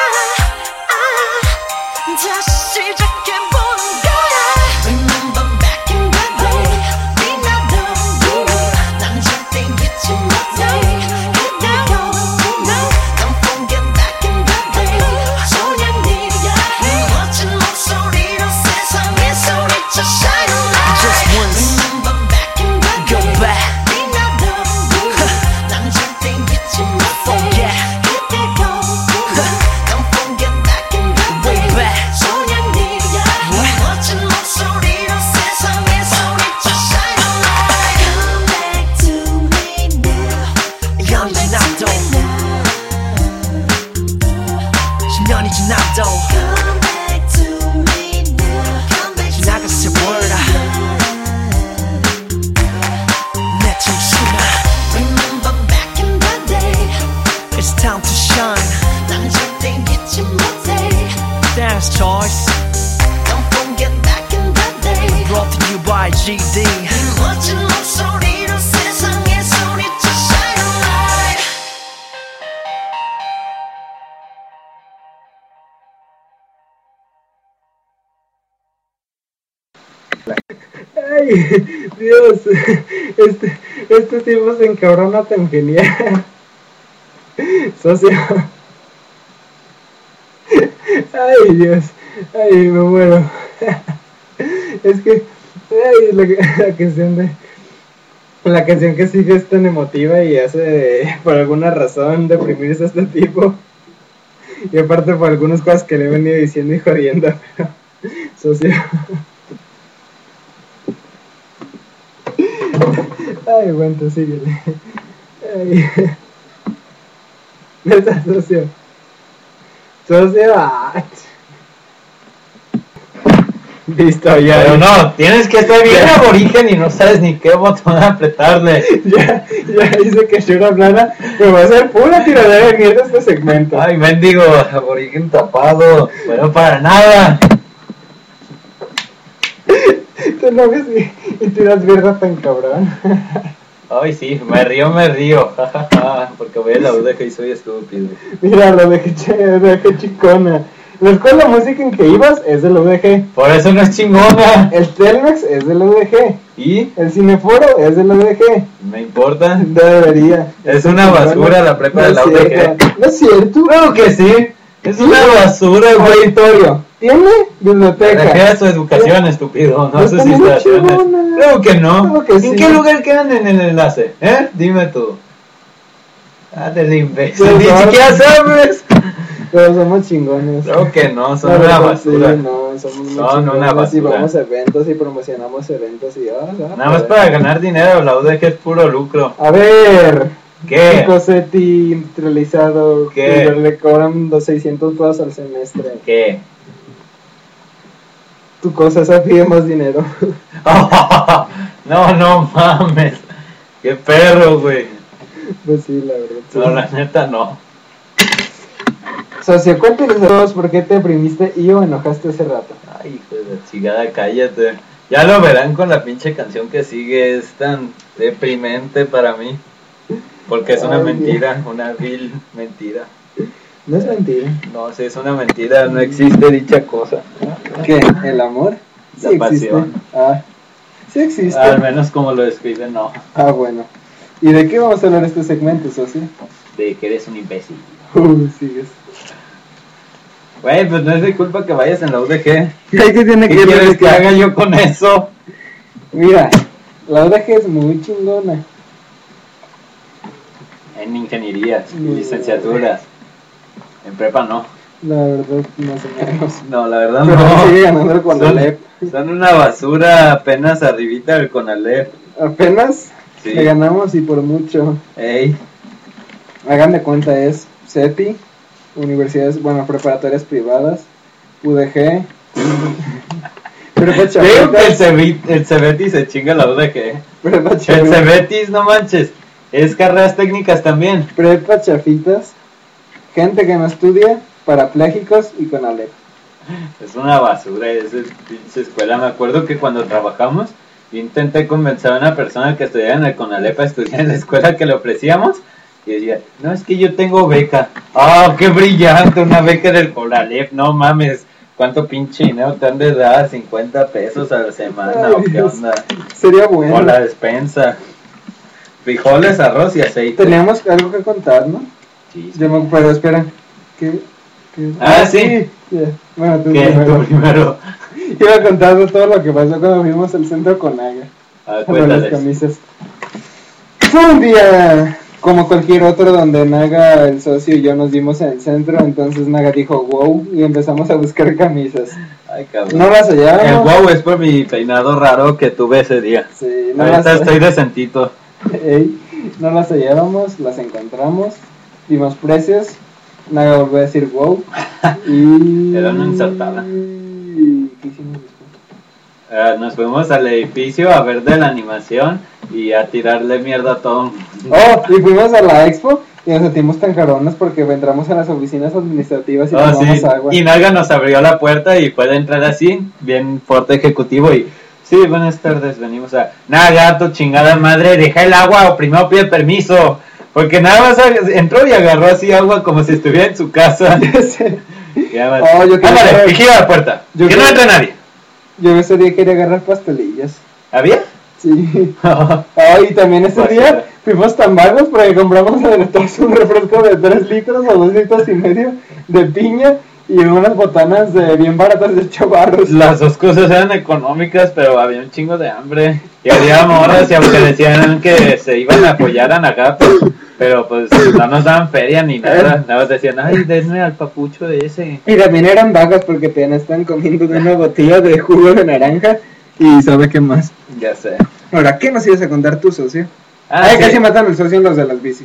아, 다시 시작해보는 거야 Remember back in the day We not done 난 절대 잊지 못해 그때가 꿈을 Don't forget back in the day 소년이야 네 멋진 목소리로 세상에 소리쳐 shine a light Just once Remember back in the day Go back We not done 난 절대 잊지 못해 그때가 꿈을 Don't forget back in the day Way back 소년이야 네 멋진 목소리로 세상에 소리쳐 shine a light Come back to me now Come back to me now 십 년이 지나도 Come back to me now Come back to 지나갔을 word 내 청춘아 Remember back in the day It's time to shine 난 절대 잊지 못해 Thanks Charles Don't forget back in the day Brought to you by G D 네 멋진 목소리로 세상에 소리쳐 shine a light Ay, Dios, este, este tipo se encabrona tan genial. Socio. Ay, Dios, ay, me muero. Es que, ay, la, la cuestión de... La canción que sigue es tan emotiva y hace, por alguna razón, deprimirse a este tipo. Y aparte por algunas cosas que le he venido diciendo y jodiendo, pero... socio... Ay, aguanta, síguele. Ay. Neta, socio. Socio, ah. Listo, ya. Pero no, tienes que estar bien aborigen y no sabes ni qué botón apretarle. Ya, ya dice que Shura hablara, pero va a ser pura tiradera de mierda este segmento. Ay, mendigo, aborigen tapado. Bueno, para nada. Tú no ves y, y tiras mierda tan cabrón. Ay, sí, me río, me río. Porque voy a la U D G y soy estúpido. Mira, lo dejé, lo dejé chicona. La escuela de música en que ibas es de la U D G. Por eso no es chingona. El Telmex es de la U D G. ¿Y? El Cineforo es de la U D G. ¿Me importa? Debería. Es una basura la prepa no de la U D cierto. G. No es cierto. Claro que sí. Es ¿Sí? una basura, güey. Auditorio. Tiene biblioteca. Deja su educación, estúpido, no Pero sus está muy instalaciones. chingona. Creo que no. Claro que ¿En sí. qué lugar quedan en el enlace? ¿Eh? Dime tú. Ah, del imbécil. Pero Ni no. siquiera sabes. Pero somos chingones. Creo que no, son La una verdad, basura. Sí, no, somos muy Son una chingones basura. Y vamos a eventos y promocionamos eventos y... ah, ah, Nada más ah. para ganar dinero, la U D G es puro lucro. A ver... ¿Qué? Cosetti industrializado. ¿Qué? Que le cobran los seiscientos pesos al semestre. ¿Qué? Tu cosa esa pide más dinero. No, no mames. Qué perro, güey. Pues sí, la verdad. Sí. No, la neta no. Socio, cuéntanos a todos por qué te deprimiste y o enojaste hace rato. Ay, hijo de la chingada, cállate. Ya lo verán con la pinche canción que sigue. Es tan deprimente para mí. Porque es una Ay, mentira, una vil mentira. No es mentira. No, sí, es una mentira, no existe dicha cosa. ¿Qué? ¿El amor? Sí La existe. pasión. Ah, sí existe. Al menos como lo describen, no. Ah, bueno. ¿Y de qué vamos a hablar este segmento, socio? De que eres un imbécil. Uh, sigues. Güey, pues no es mi culpa que vayas en la U D G. ¿Qué tiene ¿Qué quieres que haga yo con eso? Mira, la U D G es muy chingona. En ingenierías, No. licenciaturas. En prepa no. La verdad, más o menos. No, la verdad Pero no. sigue ganando el Conalep. Son, son una basura apenas arribita del Conalep. Apenas Sí. le ganamos y por mucho. Ey, Hagan de cuenta, es CETI, universidades, bueno, preparatorias privadas, U D G, prepa creo que el chavitas, Cebit- el Cebetis se chinga la U D G. prepa El chavitas, Cebetis, no manches. Es carreras técnicas también. prepa chafitas, gente que no estudia, parapléjicos y Conalep. Es una basura esa pinche escuela. Me acuerdo que cuando trabajamos, yo intenté convencer a una persona que estudiara en el Conalep a estudiar en la escuela que le ofrecíamos. Y decía, no, es que yo tengo beca. ¡Ah, qué brillante! Una beca del Conalep, no mames. ¿Cuánto pinche dinero te han de dar? ¿cincuenta pesos a la semana? Ay, ¿O qué Dios. onda? Sería bueno. O la despensa. Frijoles, arroz y aceite. Teníamos algo que contar, ¿no? Sí, sí. Yo me- pero espera, ¿qué? qué? Ah, sí. Ya. Bueno, tú ¿Qué? primero. Tú primero. Iba a contar todo lo que pasó cuando fuimos al centro con Naga. A ver, Con las cuéntales. camisas. Fue un día como cualquier otro donde Naga, el socio y yo nos vimos en el centro. Entonces Naga dijo wow y empezamos a buscar camisas. Ay, cabrón. No las El hallábamos. wow es por mi peinado raro que tuve ese día. Sí, no Ahorita las, estoy decentito. Ey, no las hallábamos, las encontramos, dimos precios. Naga volvió a decir wow. Y. Era una ensartada. ¿Qué hicimos después? Eh, nos fuimos al edificio a ver de la animación y a tirarle mierda a todo. Oh, y fuimos a la expo y nos sentimos tan caronas porque entramos a las oficinas administrativas y Oh, tomamos sí. agua. Y Naga nos abrió la puerta y puede entrar así, bien fuerte ejecutivo y... Sí, buenas tardes, venimos a... Naga, tu chingada madre, deja el agua o primero pide permiso. Porque nada más entró y agarró así agua como si estuviera en su casa. Sí. Y además, Oh, yo quería ándale, saber- vigila la puerta, yo que no quería- entre nadie. Yo ese día quería agarrar pastelillas. ¿Había? Sí. Oh, y también ese Pues, día fuimos tan vagos porque compramos de todos un refresco de tres litros o dos litros y medio de piña y unas botanas de bien baratas de ocho baros. Las dos cosas eran económicas, pero había un chingo de hambre. Y había morras y aunque decían que se iban a apoyar acá, pues, pero pues no nos daban feria ni nada. Nada más decían, ay, denme al papucho de ese. Y también eran vagas porque te están comiendo de una botella de jugo de naranja y sabe qué más. Ya sé. Ahora, ¿qué nos ibas a contar tú, socio? Ah, ay, sí. Casi matan al socio en los de las bicis.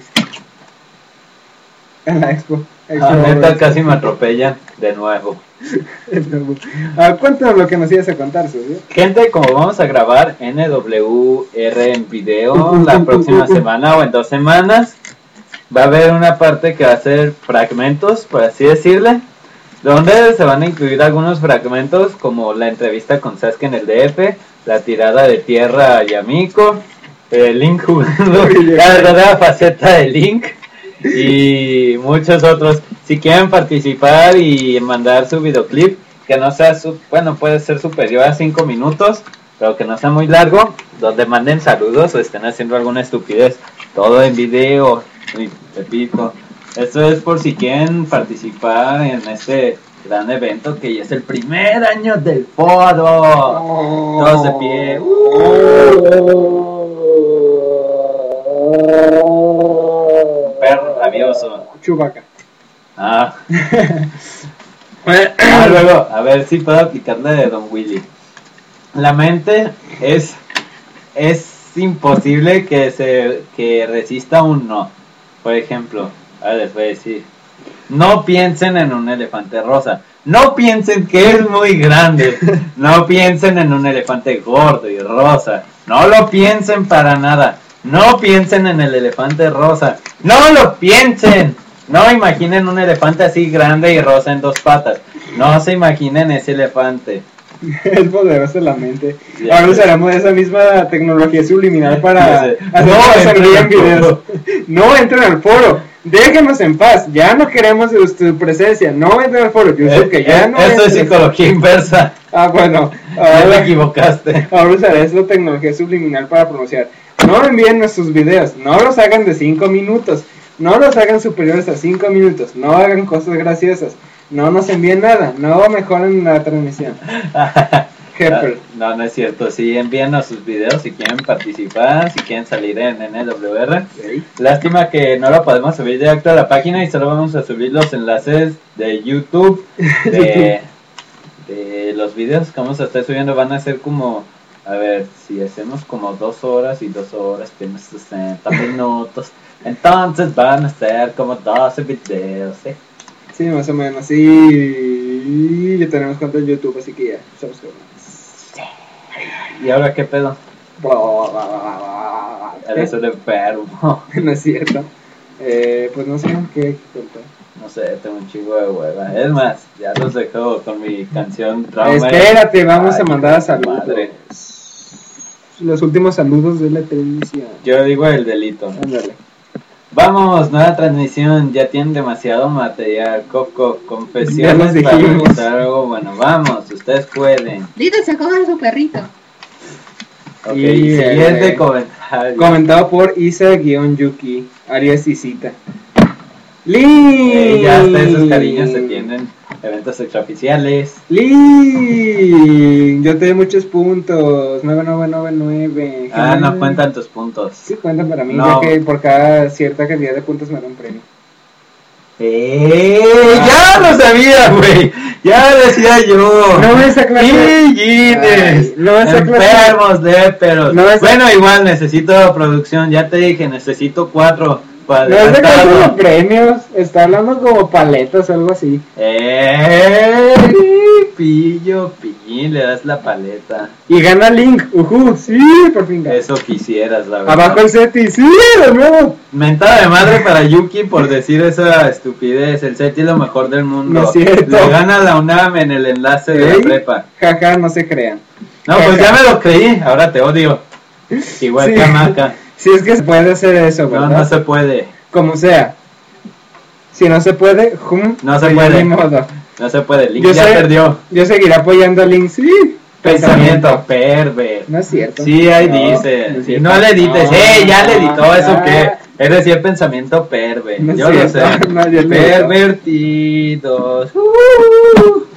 En la expo. expo Ah, neta, casi me atropellan de nuevo. Ah, cuéntanos lo que nos ibas a contar, socio. Gente, como vamos a grabar N W R en video la próxima semana o en dos semanas, va a haber una parte que va a ser fragmentos, por así decirle, donde se van a incluir algunos fragmentos como la entrevista con Sasuke en el D F, la tirada de tierra a Yamiko, el Link jugando la verdadera faceta de Link y muchos otros. Si quieren participar y mandar su videoclip, que no sea, su, bueno, puede ser superior a cinco minutos, pero que no sea muy largo, donde manden saludos o estén haciendo alguna estupidez, todo en video. Uy, Pepito. Esto es por si quieren participar en este gran evento que ya es el primer año del foro. Oh. Todos de pie. Uh. Perro rabioso. Chewbacca. Ah. ah. Luego, a ver si puedo aplicarle de Don Willy. La mente es es imposible que se que resista un no. Por ejemplo, a ver, les voy a decir, no piensen en un elefante rosa, no piensen que es muy grande, no piensen en un elefante gordo y rosa, no lo piensen para nada, no piensen en el elefante rosa, no lo piensen, no imaginen un elefante así grande y rosa en dos patas, no se imaginen ese elefante. Es poderosa la mente. Yeah, ahora usaremos esa misma tecnología subliminal para hacer no entren en videos. No entren al foro. Déjenos en paz. Ya no queremos tu presencia. No entren al foro. Yo sé que ya eh, no. Eso es psicología inversa. Ah, bueno. Ahora te equivocaste. Ahora usaré esa tecnología subliminal para pronunciar. No envíen nuestros videos. No los hagan de cinco minutos. No los hagan superiores a cinco minutos. No hagan cosas graciosas. No nos envíen nada, no mejoren la transmisión. no, no es cierto. Sí, envíenos sus videos si quieren participar, si quieren salir en N W R. Okay. Lástima que no lo podemos subir directo a la página y solo vamos a subir los enlaces de YouTube. De, de los videos que vamos a estar subiendo van a ser como, a ver, si hacemos como dos horas y dos horas, tenemos sesenta minutos. Entonces van a ser como doce videos, ¿eh? Sí, más o menos, sí, ya tenemos cuenta en YouTube, así que ya, sabes que vamos. ¿Y ahora qué pedo? Eres un enfermo. No es cierto. Eh, pues no sé qué contar. No sé, tengo un chingo de hueva. Es más, ya los dejo con mi canción Trauma. Espérate, vamos Ay, a mandar a saludos. Madre. Los últimos saludos de la televisión. Yo digo el delito. Ándale. Vamos, nueva transmisión, ya tienen demasiado material. Coco, confesiones para preguntar algo. Bueno, vamos, ustedes pueden. Lito se coge a su perrito. Ok, y siguiente eh, comentario. Comentado por Isa-Yuki, Arias y Cita. ¡Lin! Eh, ya hasta esos cariños se tienen. Eventos extraoficiales. ¡Lin! Yo te doy muchos puntos. nueve nueve nueve nueve. Ah, no cuentan tus puntos. Sí cuentan para mí, no. Ya que por cada cierta cantidad de puntos me dan un premio. ¡Eh! ¡Ya lo sabía, güey! ¡Ya decía yo! No esa clase. ¡Pillines! No esa clase. Enfermos de pero. No esa... Bueno, igual necesito producción. Ya te dije, necesito cuatro. Para no es de los premios, está hablando como paletas o algo así. ¡Eh! Pillo, pillín, le das la paleta. Y gana Link, ujú, sí, por fin gana. Eso quisieras, la verdad. Abajo el Seti, sí, de nuevo. Mentada de madre para Yuki por decir esa estupidez. El Seti es lo mejor del mundo. No es cierto. Le gana la UNAM en el enlace ¿Eh? de la prepa. Jaja, no se crean. No, Jaja. Pues ya me lo creí, ahora te odio. Igual sí. que a Maca. Si es que se puede hacer eso, ¿verdad? No, no se puede. Como sea. Si no se puede, hum, no se puede. Modo. No se puede. Link yo ya sé, perdió. Yo seguiré apoyando a Link, sí. Pensamiento, pensamiento perver. No es cierto. Sí, ahí no, dice. No, si no le edites, no, ¡eh! Ya le editó ah, eso que. Es decir, pensamiento perver. No yo cierto, lo sé. No, pervertidos. Uh,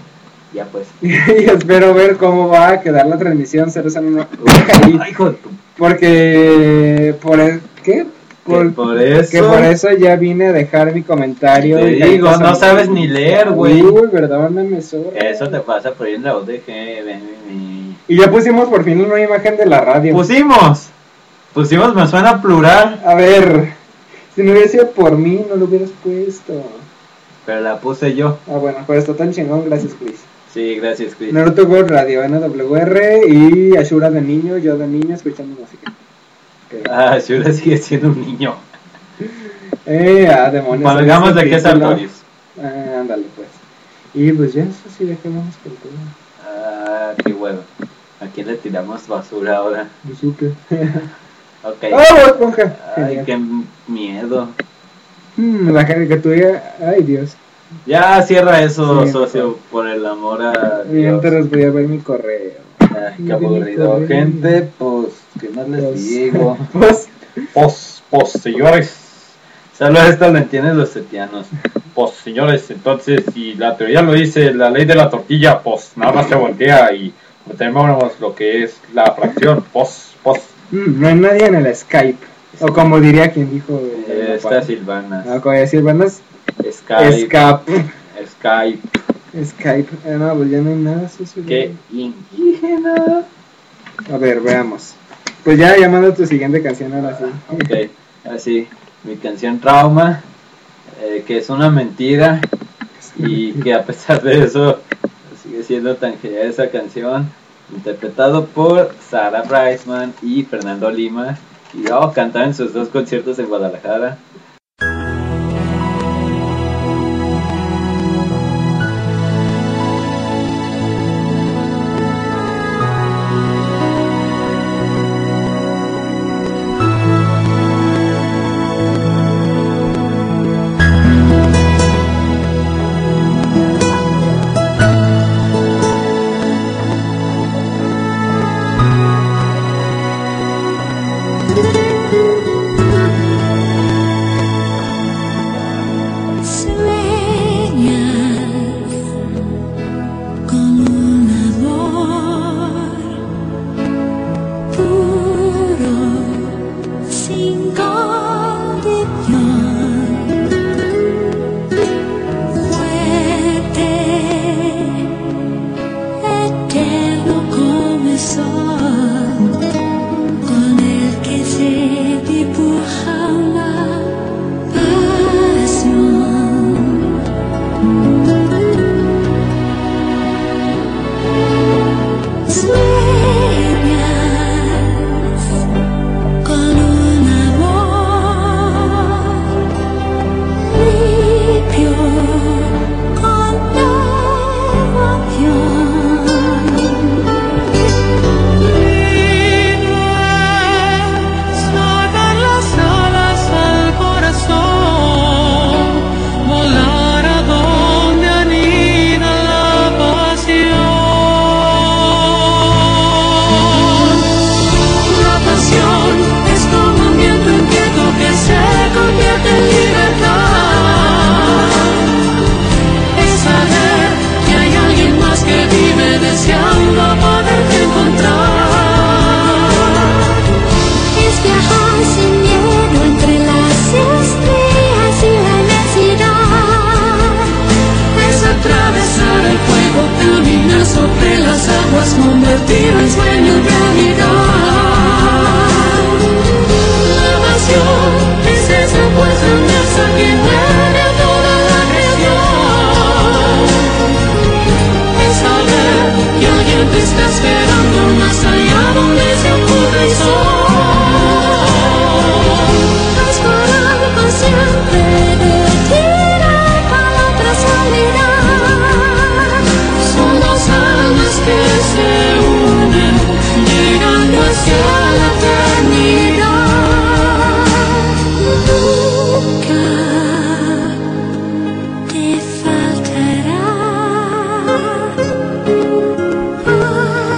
Ya pues. Y espero ver cómo va a quedar la transmisión cero cero uno. Ay, hijo de tu... Porque por el, ¿qué? Por, que por eso que por eso ya vine a dejar mi comentario. te y digo, ahorita no son- sabes ni leer, güey. Uy, perdóname, zorra. Eso te pasa por ir en la voz de G. Y ya pusimos por fin una imagen de la radio. Pusimos. Pusimos, me suena plural. A ver, si no hubiera sido por mí, no lo hubieras puesto. Pero la puse yo. Ah, bueno, pues está tan chingón, gracias, Chris. Sí, gracias, Chris. Naruto Gold Radio, N W R y Ashura de niño, yo de niño escuchando música. Okay. Ah, Shura sigue siendo un niño. Eh, ah, demonios. Digamos de qué es título. Artorius. Ah, ándale, pues. Y pues ya, eso sí, dejemos con todo. Ah, qué huevo. ¿A quién le tiramos basura ahora? Bazooka. Ok. ¡Ah, Bob Esponja! Ay, Genial. qué miedo. Mm, la caricatura, ay Dios. Ya cierra eso, Sí, socio, por el amor a Dios. Mientras voy a ver mi correo. Ay, qué aburrido. Gente, pues, ¿qué más les Pues, digo? Pues, Pues, pues, señores. Solo esto lo entienden los setianos. Pues, señores, entonces, si la teoría lo dice, la ley de la tortilla, pues, nada más se voltea y tenemos lo que es la fracción. Pues, pues, mm, no hay nadie en el Skype. O como diría quien dijo. eh, está Silvana. Ah, como decir, bueno, es Skype. Skype. Skype. Skype. Ah, no, pues ya no hay nada. Eso sí, Qué indígena. A ver, veamos. Pues ya llamando a tu siguiente canción ahora sí. Ok, así, mi canción Trauma, eh, que es una mentira y que a pesar de eso sigue siendo tan genial esa canción, interpretado por Sarah Brightman y Fernando Lima, y oh, cantar en sus dos conciertos en Guadalajara. Sueñas con un amor puro, sin condición, fuerte, eterno como el sol, con el que se dibuja una sueñas con un amor limpio, con devoción. Sacar las alas al corazón, volar a donde anida la pasión. La pasión es como un viento inquieto que se convierte en libertad. Es saber que hay alguien más que vive deseando poderte encontrar. Es viajar sin miedo entre las estrellas y la inmensidad. Es atravesar el fuego, caminar sobre las aguas, convertir el sueño en realidad. La pasión es esa fuerza inmensa que mueve toda la creación. Es saber que alguien te está esperando más allá donde se oculta el sol. Esperar consciente de tirar para la otra salida. Son dos almas que se unen, llegando hacia la eternidad. Nunca te faltará.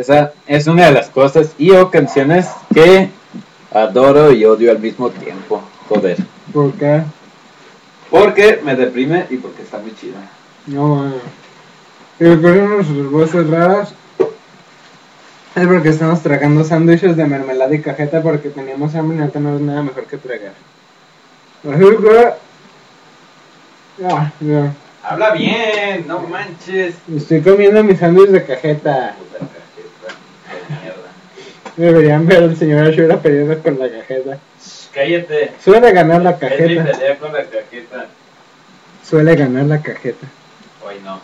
Esa es una de las cosas y o canciones que adoro y odio al mismo tiempo. Joder. ¿Por qué? Porque me deprime y porque está muy chida. No, bueno. Y recuerden nuestras voces raras. Es porque estamos tragando sándwiches de mermelada y cajeta porque teníamos hambre y no tenemos nada mejor que tragar. Así que... Ah, ya. Habla bien, no manches. Estoy comiendo mis sándwiches de cajeta. Puta cajeta, de mierda. Deberían ver al señor Ashura peleando con la cajeta. Cállate. Suele ganar la Es mi cajeta. pelea con la cajeta. Suele ganar la cajeta. Hoy no.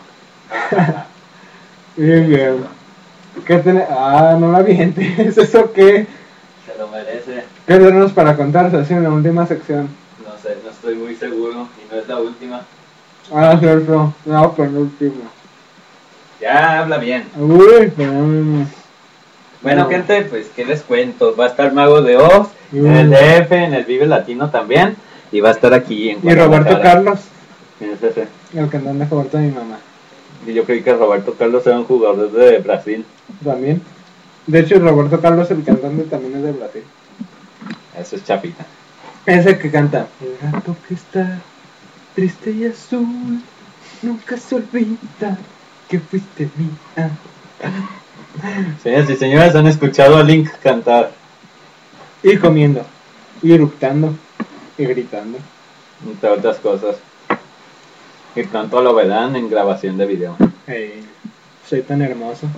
Bien, bien. ¿Qué tiene? Ah, no la vientes. ¿Eso qué? Se lo merece. ¿Qué tenemos para contar así en la última sección? No sé, no estoy muy seguro y no es la última. Ah, cierto. No, penúltimo. Ya habla bien. Uy, pero... Bueno, No. gente, pues, ¿qué les cuento? Va a estar Mago de Oz, en el D F, en el Vive Latino también, y va a estar aquí en Y Roberto Guadalajara. Carlos, ¿Quién es ese? el cantante favorito de mi mamá. Y yo creí que Roberto Carlos era un jugador de Brasil. También. De hecho, Roberto Carlos, el cantante, también es de Brasil. Eso es chapita. Ese que canta. El gato que está triste y azul, nunca se olvida que fuiste mía. Señoras y señores, han escuchado a Link cantar, Y comiendo, y eructando, y gritando. entre otras cosas. Y pronto lo verán en grabación de video. Hey, soy tan hermoso.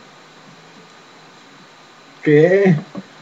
¿Qué?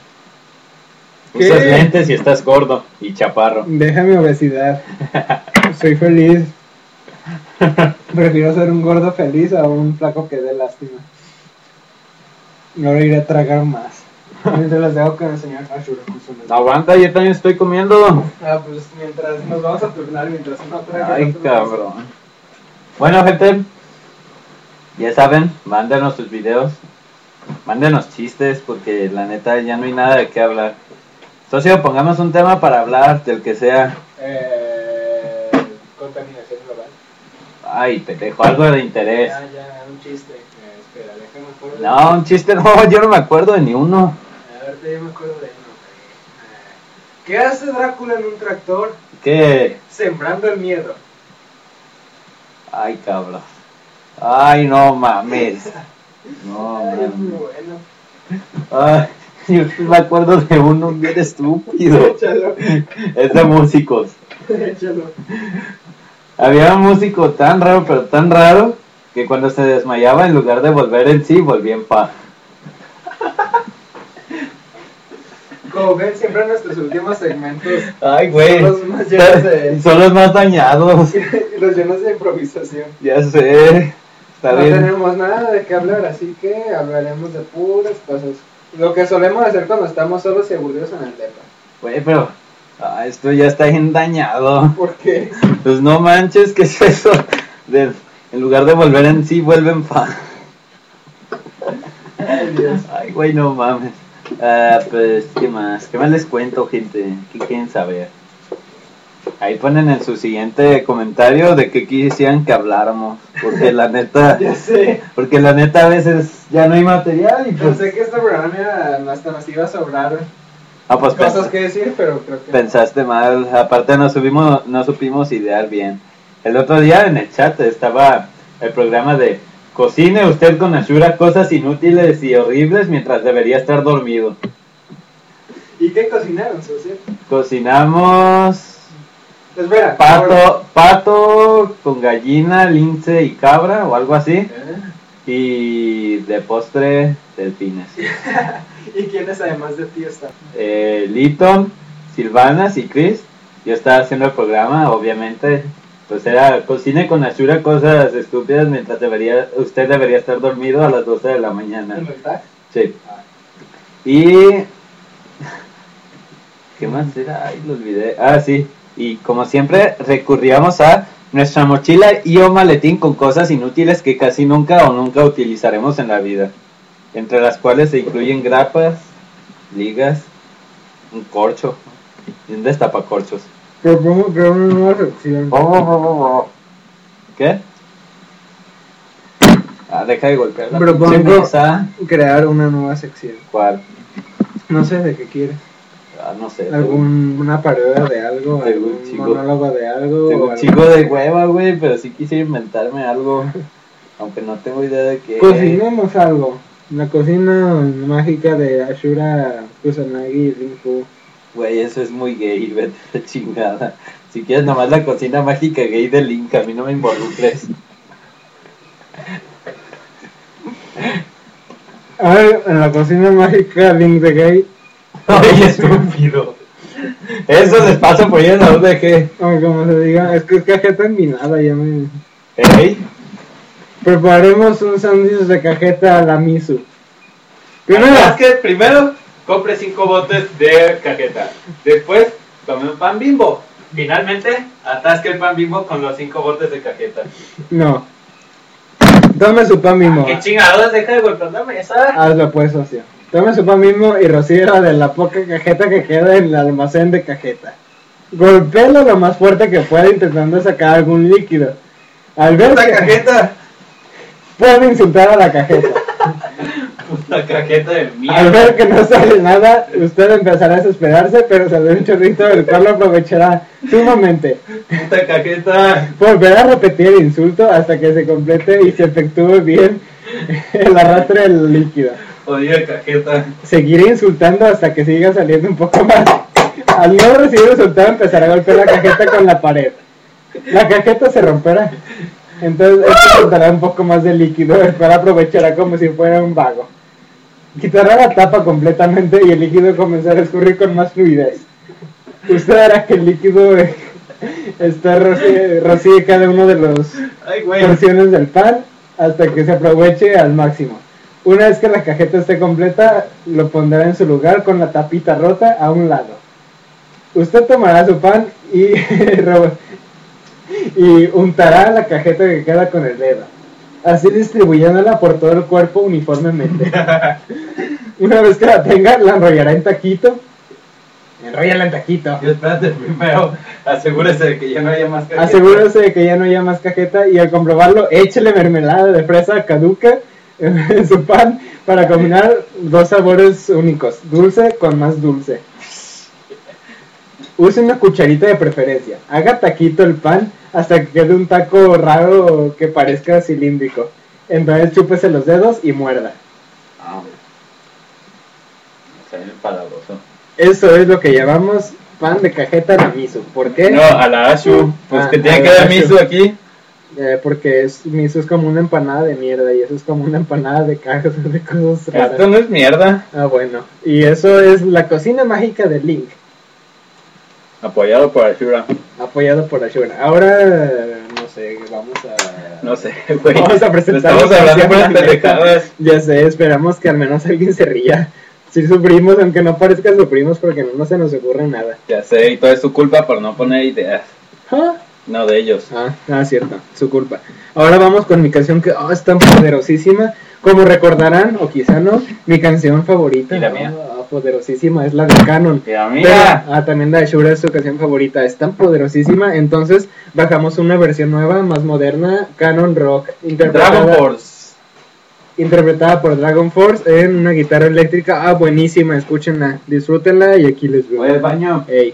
Usas ¿Qué? lentes y estás gordo y chaparro. Déjame obesidad. Soy feliz. Prefiero ser un gordo feliz a un flaco que dé lástima. Ahora iré a tragar más. Mientras les dejo con el señor Ashura. Aguanta, yo también estoy comiendo. Ah, pues mientras nos vamos a turnar, mientras uno traga. Ay, otro cabrón. Bueno, gente, ya saben, mándenos sus videos, mándenos chistes, porque la neta ya no hay nada de qué hablar. Socio, pongamos un tema para hablar del que sea. Eh, contaminación global. Ay, pendejo, algo de interés. Ya, ya, un chiste. Eh, espera, déjame acuerdo. No, un chiste, no, yo no me acuerdo de ni uno. A ver, yo me acuerdo de uno. Eh, ¿Qué hace Drácula en un tractor? ¿Qué? Sembrando el miedo. Ay, cabrón. Ay, no mames. No, Ay, es muy mames. bueno. Ay, yo sí me acuerdo de uno bien estúpido. Échalo, Es de músicos. échalo. Había un músico tan raro, pero tan raro, que cuando se desmayaba, en lugar de volver en sí, volvía en paz. Como ven, siempre en nuestros últimos segmentos Ay, güey. Son los más llenos de- Son los más dañados. los llenos de improvisación. Ya sé. Está No bien. tenemos nada de qué hablar, así que hablaremos de puras cosas. Lo que solemos hacer cuando estamos solos y aburridos en el depa. Güey, pero ah, esto ya está bien dañado. ¿Por qué? Pues no manches, ¿qué es eso? De, en lugar de volver en sí, vuelve en paz. Ay, Dios. Ay, güey, no mames. Ah, pues, ¿qué más? ¿Qué más les cuento, gente? ¿Qué quieren saber? Ahí ponen en su siguiente comentario de qué quisieran que habláramos. Porque la neta, Ya sé. porque la neta a veces ya no hay material y pues... Pensé que este programa iba- hasta nos iba a sobrar Ah, pues cosas pens- que decir, pero creo que... pensaste mal. Aparte no subimos, no supimos idear bien. El otro día en el chat estaba el programa de cocine usted con Ashura cosas inútiles y horribles mientras debería estar dormido. ¿Y qué cocinaron, socio? Cocinamos Espera. pato, pato con gallina, lince y cabra o algo así. ¿Eh? Y de postre, delfines. ¿Y quiénes además de ti están? Eh, Liton, Silvanas y Chris. Yo estaba haciendo el programa, obviamente. Pues era cocine con Ashura cosas estúpidas mientras debería, usted debería estar dormido a las doce de la mañana. ¿En el tag? Sí. Y... ¿Qué más era? Ay, lo olvidé. Ah, sí. Y como siempre recurríamos a nuestra mochila y o maletín con cosas inútiles que casi nunca o nunca utilizaremos en la vida. Entre las cuales se incluyen grapas, ligas, un corcho y un destapacorchos. Propongo crear una nueva sección. ¿Qué? Ah, deja de golpear la Propongo pinche mesa. crear una nueva sección. ¿Cuál? No sé de qué quieres. Ah, no sé. ¿Algún, una parodia de algo? Tengo un ¿Algún chico. monólogo de algo? Tengo o un algo? chico de hueva, güey, pero sí quisiera inventarme algo. Aunque no tengo idea de qué. Cocinemos algo. La cocina mágica de Ashura Kusanagi Rinku. Güey, eso es muy gay, vete de chingada. Si quieres nomás la cocina mágica gay de Link, a mí no me involucres. A ver, en la cocina mágica Link de Gay. Ay, estúpido. Eso les pasa por ahí en la U D G. O como se diga, es que es cajeta envinada, ya me... ¿Ey? Preparemos un sándwich de cajeta a la miso. Primero, Primero, que primero compre cinco botes de cajeta. Después tome un pan Bimbo. Finalmente, atasque el pan Bimbo con los cinco botes de cajeta. no. Tome su pan mismo. ¿Qué chingados? Deja de golpear la mesa. Hazlo pues, socio. Tome su pan mismo y rocíela de la poca cajeta que queda en el almacén de cajeta. Golpéalo lo más fuerte que pueda intentando sacar algún líquido. Al ver ¡Puta que... cajeta! Puede insultar a la cajeta. ¡Puta cajeta de Al mierda! ver que no sale nada, usted empezará a desesperarse, pero saldrá un chorrito del cual lo aprovechará sumamente. ¡Puta cajeta! Volverá a repetir el insulto hasta que se complete y se efectúe bien el arrastre del líquido. Jodida cajeta. Seguiré insultando hasta que siga saliendo un poco más. Al no recibir resultado empezará a golpear la cajeta con la pared. La cajeta se romperá. Entonces esto soltará un poco más de líquido, el cual aprovechará como si fuera un vago. Quitará la tapa completamente y el líquido comenzará a escurrir con más fluidez. Usted hará que el líquido esté rocíe, rocíe cada uno de los Ay, güey. porciones del pan hasta que se aproveche al máximo. Una vez que la cajeta esté completa, lo pondrá en su lugar con la tapita rota a un lado. Usted tomará su pan y, y untará la cajeta que queda con el dedo, así distribuyéndola por todo el cuerpo uniformemente. Una vez que la tenga, la enrollará en taquito. Enróllala en taquito. Y espérate, primero asegúrese de que ya no haya más cajeta. Asegúrese de que ya no haya más cajeta y al comprobarlo, échele mermelada de fresa caduca en su pan para combinar dos sabores únicos, dulce con más dulce. Use una cucharita de preferencia. Haga taquito el pan hasta que quede un taco raro que parezca cilíndrico. Entonces chúpese los dedos y muerda. Ah, está bien empalagoso. Eso es lo que llamamos pan de cajeta de miso. ¿Por qué? No, a la Ashu. Pues Ah, que a tiene la que dar Ashu. miso aquí. Eh, porque es, miso es como una empanada de mierda y eso es como una empanada de cajas de cosas raras. Esto no es mierda. Ah, bueno. Y eso es la cocina mágica de Link, Apoyado por Ashura. apoyado por Ashura. Ahora, no sé, vamos a... No sé, güey. Vamos a presentar Estamos la hablando canción por de Neta. pendejadas. Ya sé, esperamos que al menos alguien se ría. Si sufrimos, aunque no parezca sufrimos porque no, no se nos ocurre nada. Ya sé, y todo es su culpa por no poner ideas. ¿Ah? No de ellos. Ah, ah, cierto, su culpa. Ahora vamos con mi canción que oh, es tan poderosísima. Como recordarán, o quizá no, mi canción favorita. ¿Y la mía? Oh, poderosísima, es la de Canon. Y la Pero, mía. ah, también la de Shura es su canción favorita. Es tan poderosísima, entonces bajamos una versión nueva, más moderna, Canon Rock. Interpretada, Dragon Force. interpretada por Dragon Force en una guitarra eléctrica. Ah, buenísima, escúchenla, disfrútenla y aquí les veo. Voy al baño. Ey.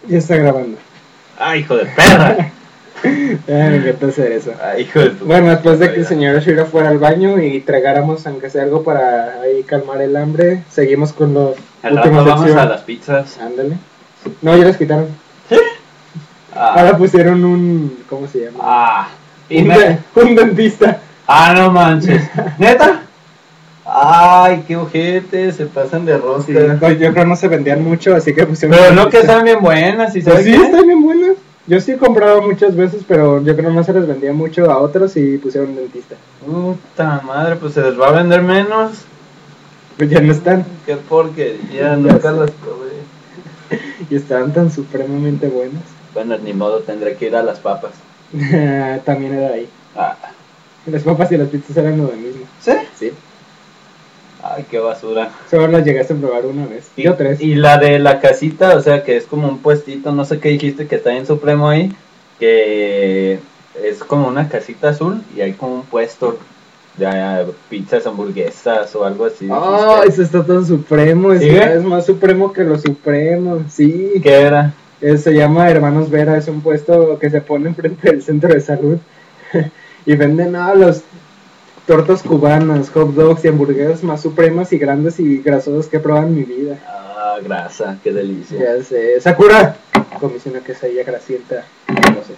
Ya está grabando. ¡Ay, hijo de perra! Ay, me encanta hacer eso. ¡Ay, hijo de tu... Bueno, después de que el señor Ashira fuera al baño y tragáramos aunque sea algo para ahí calmar el hambre, seguimos con los Al últimos rato vamos sección. a las pizzas. Ándale. No, ya las quitaron. Ah, Ahora pusieron un... ¿Cómo se llama? ah, y un, me- de- un dentista. ah, no manches. ¿Neta? Ay, qué ojete, se pasan de rosca. Sí, no, yo creo que no se vendían mucho, así que pusieron... Pero un no que dentista. están bien buenas, ¿y Pues sabes sí, qué? están bien buenas. Yo sí he comprado muchas veces, pero yo creo que no se les vendía mucho a otros y pusieron un dentista. Puta madre, pues se les va a vender menos. Pues ya no están. Qué porquería, Ya nunca sé. las probé. Y estaban tan supremamente buenas. Bueno, ni modo, tendré que ir a las papas. También era ahí. Ah, Las papas y las pizzas eran lo mismo. ¿sí? Sí. Ay, qué basura. Solo las llegaste a probar una vez. Y, Yo tres. y la de la casita, o sea, que es como un puestito, no sé qué dijiste, que está en Supremo ahí, que es como una casita azul y hay como un puesto de ah, pizzas, hamburguesas o algo así. Ah, dijiste. eso está tan supremo. Es, ¿Sigue? es más supremo que lo supremo. Sí. ¿Qué era? Eh, Se llama Hermanos Vera. Es un puesto que se pone enfrente del centro de salud. Y venden a los tortas cubanas, hot dogs y hamburguesas más supremas y grandes y grasosas que he probado en mi vida. Ah, grasa, qué delicia. Ya sé. Sakura. Comisiona quesadilla grasienta. No sé.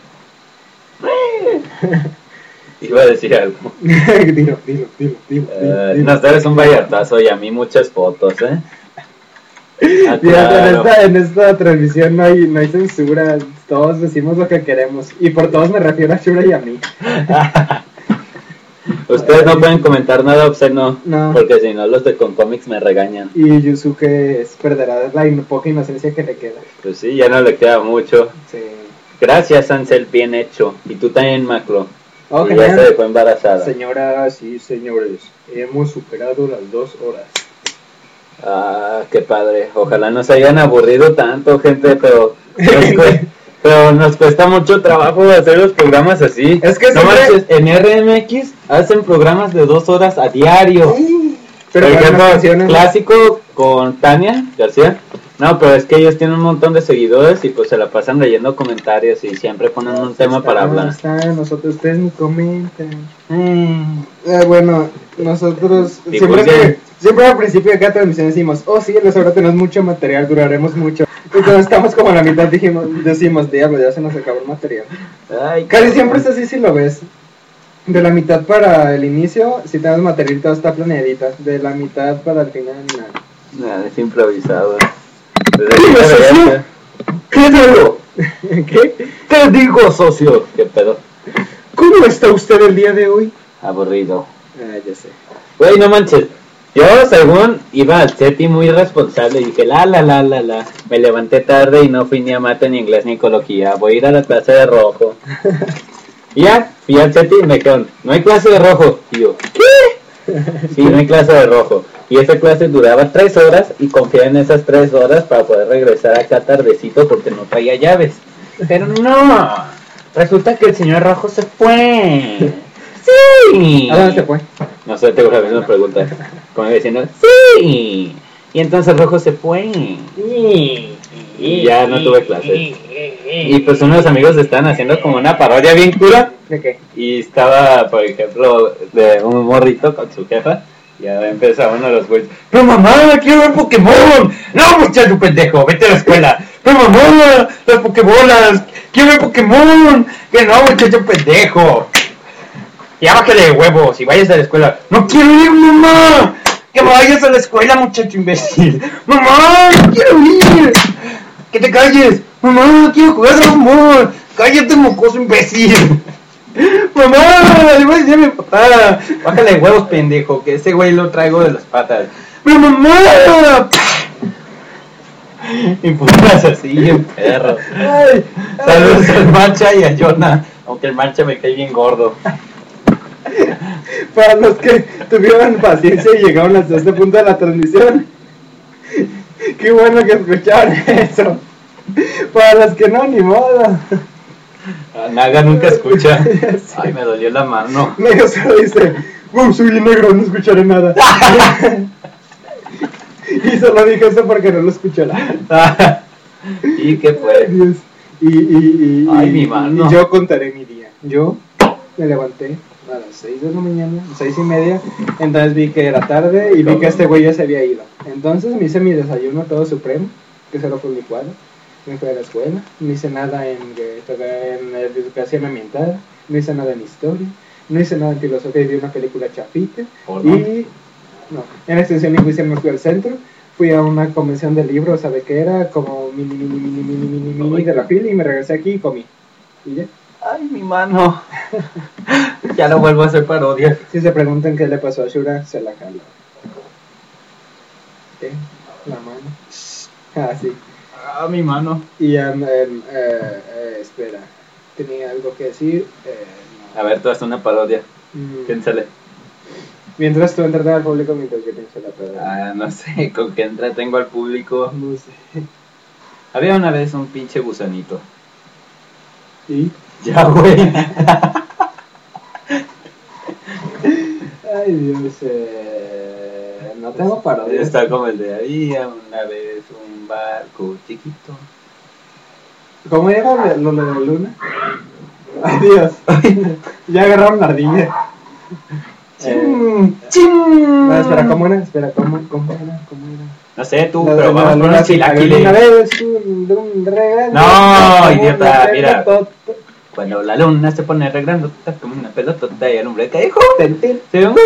Iba a decir algo. dilo, dilo, dilo, dilo, dilo, Eh, dilo. nos debes un vallartazo y a mí muchas fotos, ¿eh? Ah, Fíjate, en, claro. esta, en esta transmisión no hay, no hay censura, todos decimos lo que queremos, y por todos me refiero a Shura y a mí. Ustedes no pueden comentar nada obsceno, No. porque si no los de Concomics me regañan. Y Yusuke es- perderá la in- poca inocencia que le queda. Pues sí, ya no le queda mucho. Sí. Gracias, Ansel, bien hecho. Y tú también, Maclo. Oh, Y ya genial. se dejó embarazada. Señoras y señores, hemos superado las dos horas. Ah, qué padre. Ojalá no se hayan aburrido tanto, gente, pero nos, cue- pero nos cuesta mucho trabajo hacer los programas así. Es que no siempre- manches, en R M X hacen programas de dos horas a diario. Pero Por con ejemplo, las canciones- clásico con Tania García. No, pero es que ellos tienen un montón de seguidores y pues se la pasan leyendo comentarios y siempre ponen un tema para hablar. Está, nosotros ustedes ni comentan. Mm. Eh, bueno, nosotros Y siempre, pues ya- siempre al principio de cada transmisión decimos, oh sí, les ahora tenemos mucho material, duraremos mucho. Y cuando estamos como a la mitad dijimos, decimos, diablo, ya se nos acabó el material. Ay, Casi cabrón. siempre es así si lo ves. De la mitad para el inicio, si tenemos material, todo está planeadito. De la mitad para el final, nada. Nada, es improvisado. Pues Digo, debería socio. ser. ¿Qué digo? ¿Qué? ¿Qué digo, socio? ¿Qué pedo? ¿Cómo está usted el día de hoy? Aburrido. Ah, ya sé. Güey, no manches. Yo, según, iba al SETI muy responsable y dije, la, la, la, la, la. Me levanté tarde y no fui ni a mate, ni inglés, ni ecología. Voy a ir a la clase de rojo. Y ya, fui al SETI y me quedaron, no hay clase de rojo. Y yo, ¿qué? Sí, no hay clase de rojo. Y esa clase duraba tres horas y confié en esas tres horas para poder regresar acá tardecito porque no traía llaves. Pero no, resulta que el señor rojo se fue. Sí. ¿A dónde se fue? No sé, tengo la misma pregunta. Como diciendo, sí. Y entonces rojo se fue. Y ya no tuve clases. Y pues unos amigos estaban haciendo como una parodia bien cura. ¿De qué? Y estaba, por ejemplo, de un morrito con su jefa. Y ya empezaba uno de los güeyes. ¡Pero mamá, quiero ver Pokémon! ¡No, muchacho pendejo! ¡Vete a la escuela! ¡Pero mamá, las Pokébolas! ¡Quiero ver Pokémon! ¡Que no, muchacho pendejo! Ya bájale de huevos y vayas a la escuela. ¡No quiero ir, mamá! ¡Que vayas a la escuela, muchacho imbécil! ¡Mamá, no quiero ir! ¡Que te calles! ¡Mamá, quiero jugar Dragon Ball! ¡Cállate, mocoso imbécil! ¡Mamá! Le voy a decir a mi papá. Bájale de huevos, pendejo, que ese güey lo traigo de las patas. ¡Pero mamá! Y putas así, en perro. Ay, Saludos al Marcha y a Jonah. Aunque el Marcha me cae bien gordo. Para los que tuvieron paciencia y llegaron hasta este punto de la transmisión, qué bueno que escucharon eso. Para los que no, ni modo. Naga nunca escucha. Ay, me dolió la mano. Medio solo dice, wow, soy negro, no escucharé nada. Y solo dije eso porque no lo escuchó nada. ¿Y qué Ay, fue? Dios. Y, y, y, Ay, y- mi mano. y yo contaré mi día. Yo me levanté a las seis de la mañana, seis y media. Entonces vi que era tarde y vi que este güey ya se había ido. Entonces me hice mi desayuno todo supremo, que solo fue un licuado. Me fui a la escuela, no hice nada en, en educación ambiental, no hice nada en historia, no hice nada en filosofía y vi una película chapita. ¿Por no? Y no, en extensión lingüística me fui al centro, fui a una convención de libros, ¿sabe qué era? Como mini, mini, mini, mini, mini, mini de la fila y me regresé aquí y comí. ¿Y ya? Ay, mi mano. Ya no vuelvo a hacer parodias. Si se preguntan qué le pasó a Shura, se la jaló. ¿Qué? La mano. Ah, sí. Ah, mi mano. Y um, um, eh, eh, espera, tenía algo que decir. Eh, no. A ver, tú haces una parodia. Mm. ¿Quién sale? Mientras tú entretas al público, mientras yo pienso la palabra. Ah, no sé, con qué entretengo al público. No sé. Había una vez un pinche gusanito. ¿Y? Ya, güey. Ay, Dios. Eh, no tengo parodia. Está como el de había una vez un barco chiquito. ¿Cómo era lo de la luna? Ay, Dios. Ya agarraron la ardilla. ¡Ching! ¡Ching! No, espera, ¿cómo era? Espera, ¿cómo, cómo era? ¿Cómo era? No sé tú, La- pero la- vamos la con luna, unos sí, chilaquiles. Una vez un, un regalo. No, como idiota, una mira. pelotota. Cuando la luna se pone regrandota como una pelotota y el hombre cae, ¡jo! Ten, ten. Se ve un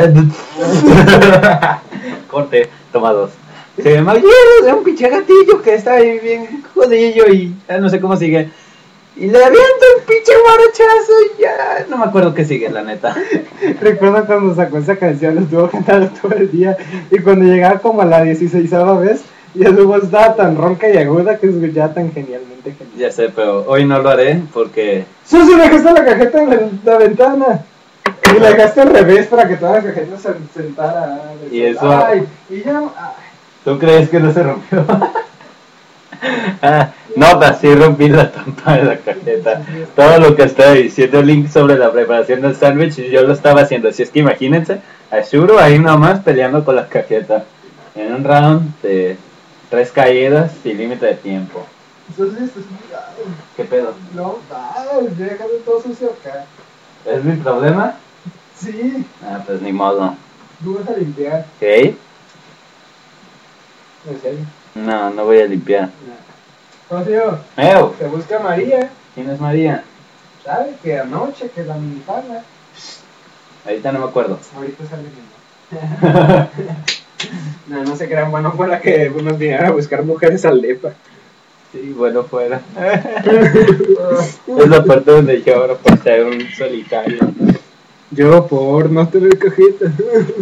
corte, toma dos. Se ve mal de un pinche gatillo que está ahí bien jodillo y ya no sé cómo sigue. Y le avienta un pinche guarachazo y ya no me acuerdo qué sigue, la neta. Recuerdo cuando sacó esa canción, lo estuvo cantando todo el día. Y cuando llegaba como a la dieciseisava vez, ya su voz estaba tan ronca y aguda que se escuchaba tan genialmente genial. Ya sé, pero hoy no lo haré porque ¡Susi, dejaste la cajeta en la, la ventana! Y la dejaste al revés para que toda la cajeta se sentara. Y eso- Ay, y ya. Ay. ¿tú crees que no se rompió? Ah, no, pero sí rompí la tapa de la cajeta. Todo lo que estaba diciendo Link sobre la preparación del sándwich, yo lo estaba haciendo. Así es que imagínense a Shuro ahí nomás peleando con la cajeta. En un round de tres caídas y límite de tiempo. Entonces, pues, ¿Qué pedo? no, ay, déjame todo sucio acá. ¿Es mi problema? Sí, Ah, pues ni modo. tú vas a limpiar. ¿Ok? En serio. No, no voy a limpiar. Rocío, ¡Ew! te busca María. ¿Quién es María? ¿Sabes que anoche que la minifalda? Ahorita no me acuerdo. Ahorita sale mi No, no se crean, bueno, para que nos vinieran a buscar mujeres al depa. Sí, bueno, fuera. Es la parte donde yo ahora por ser un solitario. Yo por no tener cajeta.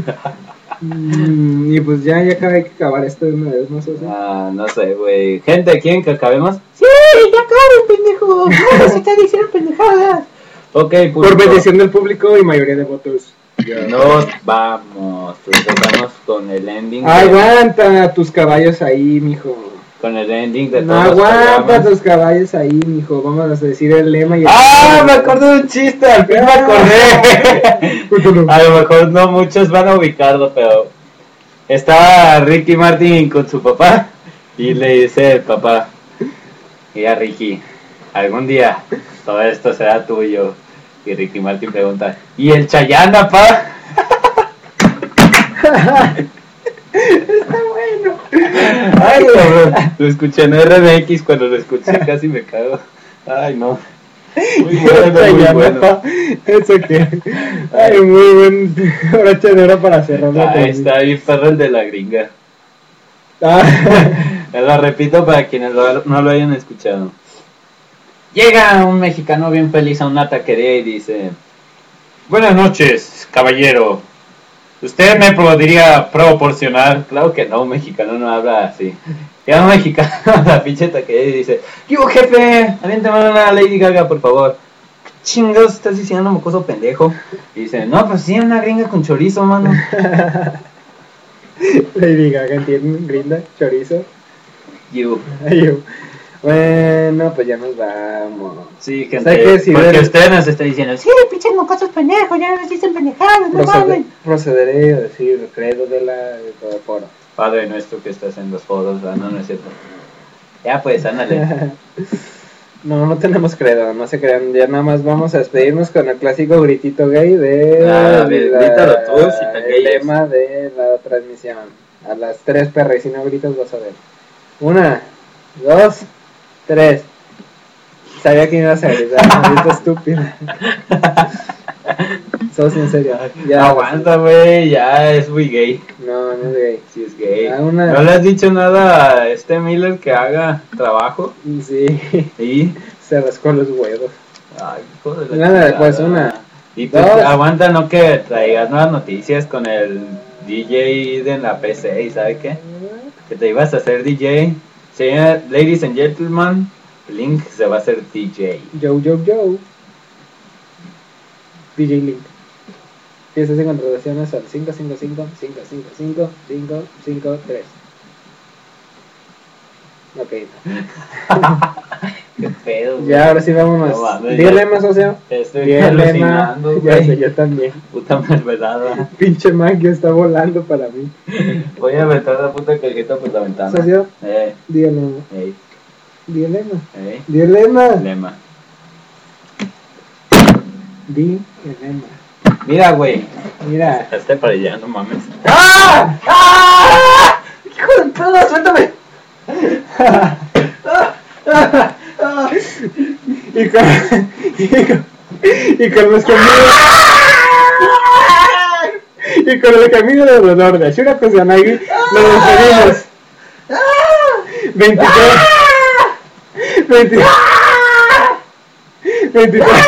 Mm, y pues ya, ya acabé, hay que acabar esto de una vez, ¿no sé? Ah, no sé, güey. Gente, ¿quieren que acabemos? Sí, ya acaben, pendejo. No necesitas decir pendejadas. Ok, Por público. petición del público y mayoría de votos. Nos vamos. Empezamos con el ending. de- Aguanta tus caballos ahí, mijo. Con el ending de No todos los aguanta programas. tus caballos ahí, mijo. Vamos a decir el lema y el... ¡Ah! Me acordé de un chiste, al fin me acordé. A lo mejor no muchos van a ubicarlo, pero estaba Ricky Martin con su papá y le dice el papá, mira Ricky, algún día todo esto será tuyo. Y Ricky Martin pregunta, ¿y el Chayanne, papá? Está bueno. Ay, cabrón, lo escuché en R M X, cuando lo escuché casi me cago. Ay, no. Muy bueno, muy bueno. Eso que. Ay, muy buen broche de oro para cerrar la Ahí está, ahí perro el de la gringa. Ah. Lo repito para quienes lo- no lo hayan escuchado. Llega un mexicano bien feliz a una taquería y dice: buenas noches, caballero. ¿Usted me podría proporcionar? Claro que no, un mexicano no habla así. Llega un mexicano a la pinche taquería y dice: ¿qué hubo, jefe? Aviéntame una Lady Gaga, por favor. ¿Qué chingados estás diciendo, mocoso pendejo? Y dice: no, pues sí, una gringa con chorizo, mano. Lady Gaga, ¿entienden? Grinda, chorizo. You. Ay, yo. Bueno, pues ya nos vamos. Sí, O sea, hay que gente, decir porque el- usted nos está diciendo: sí, Sí, pinches mocosos pendejos, ya nos dicen pendejadas, no Procede- mames. procederé a decir el credo de la de todo el foro. Padre nuestro que estás en los foros, ah, no, no es cierto. Ya pues, ándale. No, no tenemos credo, no se crean. Ya nada más vamos a despedirnos con el clásico gritito gay de Ah, grítalo tú, si te el gayes. tema de la transmisión. A las tres, perra, y si no gritas vas a ver. Una, dos, tres. Sabía que ibas a gritar, maldito estúpido. Sos en serio. Ya, Aguanta, güey, ya es muy gay. No, no es gay. Sí es gay. Ah, una- ¿No le has dicho nada a este Miller que haga trabajo? Sí, ¿Y? se rascó los huevos. Ay, hijo de la Nada, chingada. pues, una, Y pues dos. aguanta, no que traigas nuevas noticias con el D J de la P C y ¿sabe qué? Que te ibas a hacer D J. Señor, ladies and gentlemen, Link se va a hacer D J. Yo, yo, yo. D J Link. Piezas y contrataciones al cinco cinco cinco, cinco cinco cinco, cinco cinco tres. Ok. Qué pedo, güey. Ya, ahora sí vámonos. No mames, Di el ya- lema, socio. Estoy Di el lema. alucinando, Ya sé, güey. yo también. Puta mermelada. Pinche magia está volando para mí. Voy a aventar la puta cajita por la ventana. Socio, Eh, di el lema. ey, Di el lema. ey. Di el lema. Lema. Di el lema. Mira, güey. Mira. Hazte para allá, no mames. ¡Ah! ¡Ah! ¡Hijo de pedo, suéltame! y con, y con, y con los caminos y con el camino de dolor de Ashura Kusanagi nos despedimos. veintitrés veintitrés veintitrés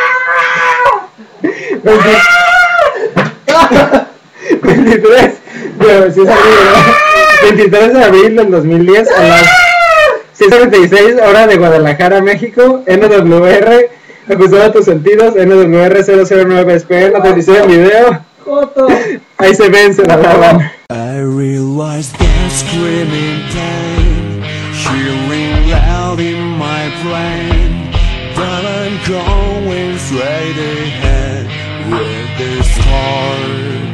veintitrés pero si es abril, ¿verdad? veintitrés de abril del dos mil diez a las seis cuarenta y seis hora de Guadalajara, México. N W R, acusado a tus sentidos. N W R cero cero nueve S P, la transmisión en video. Ahí se ven, se la lavan. I realized that screaming pain, cheering loud in my brain, but I'm going straight ahead with this heart.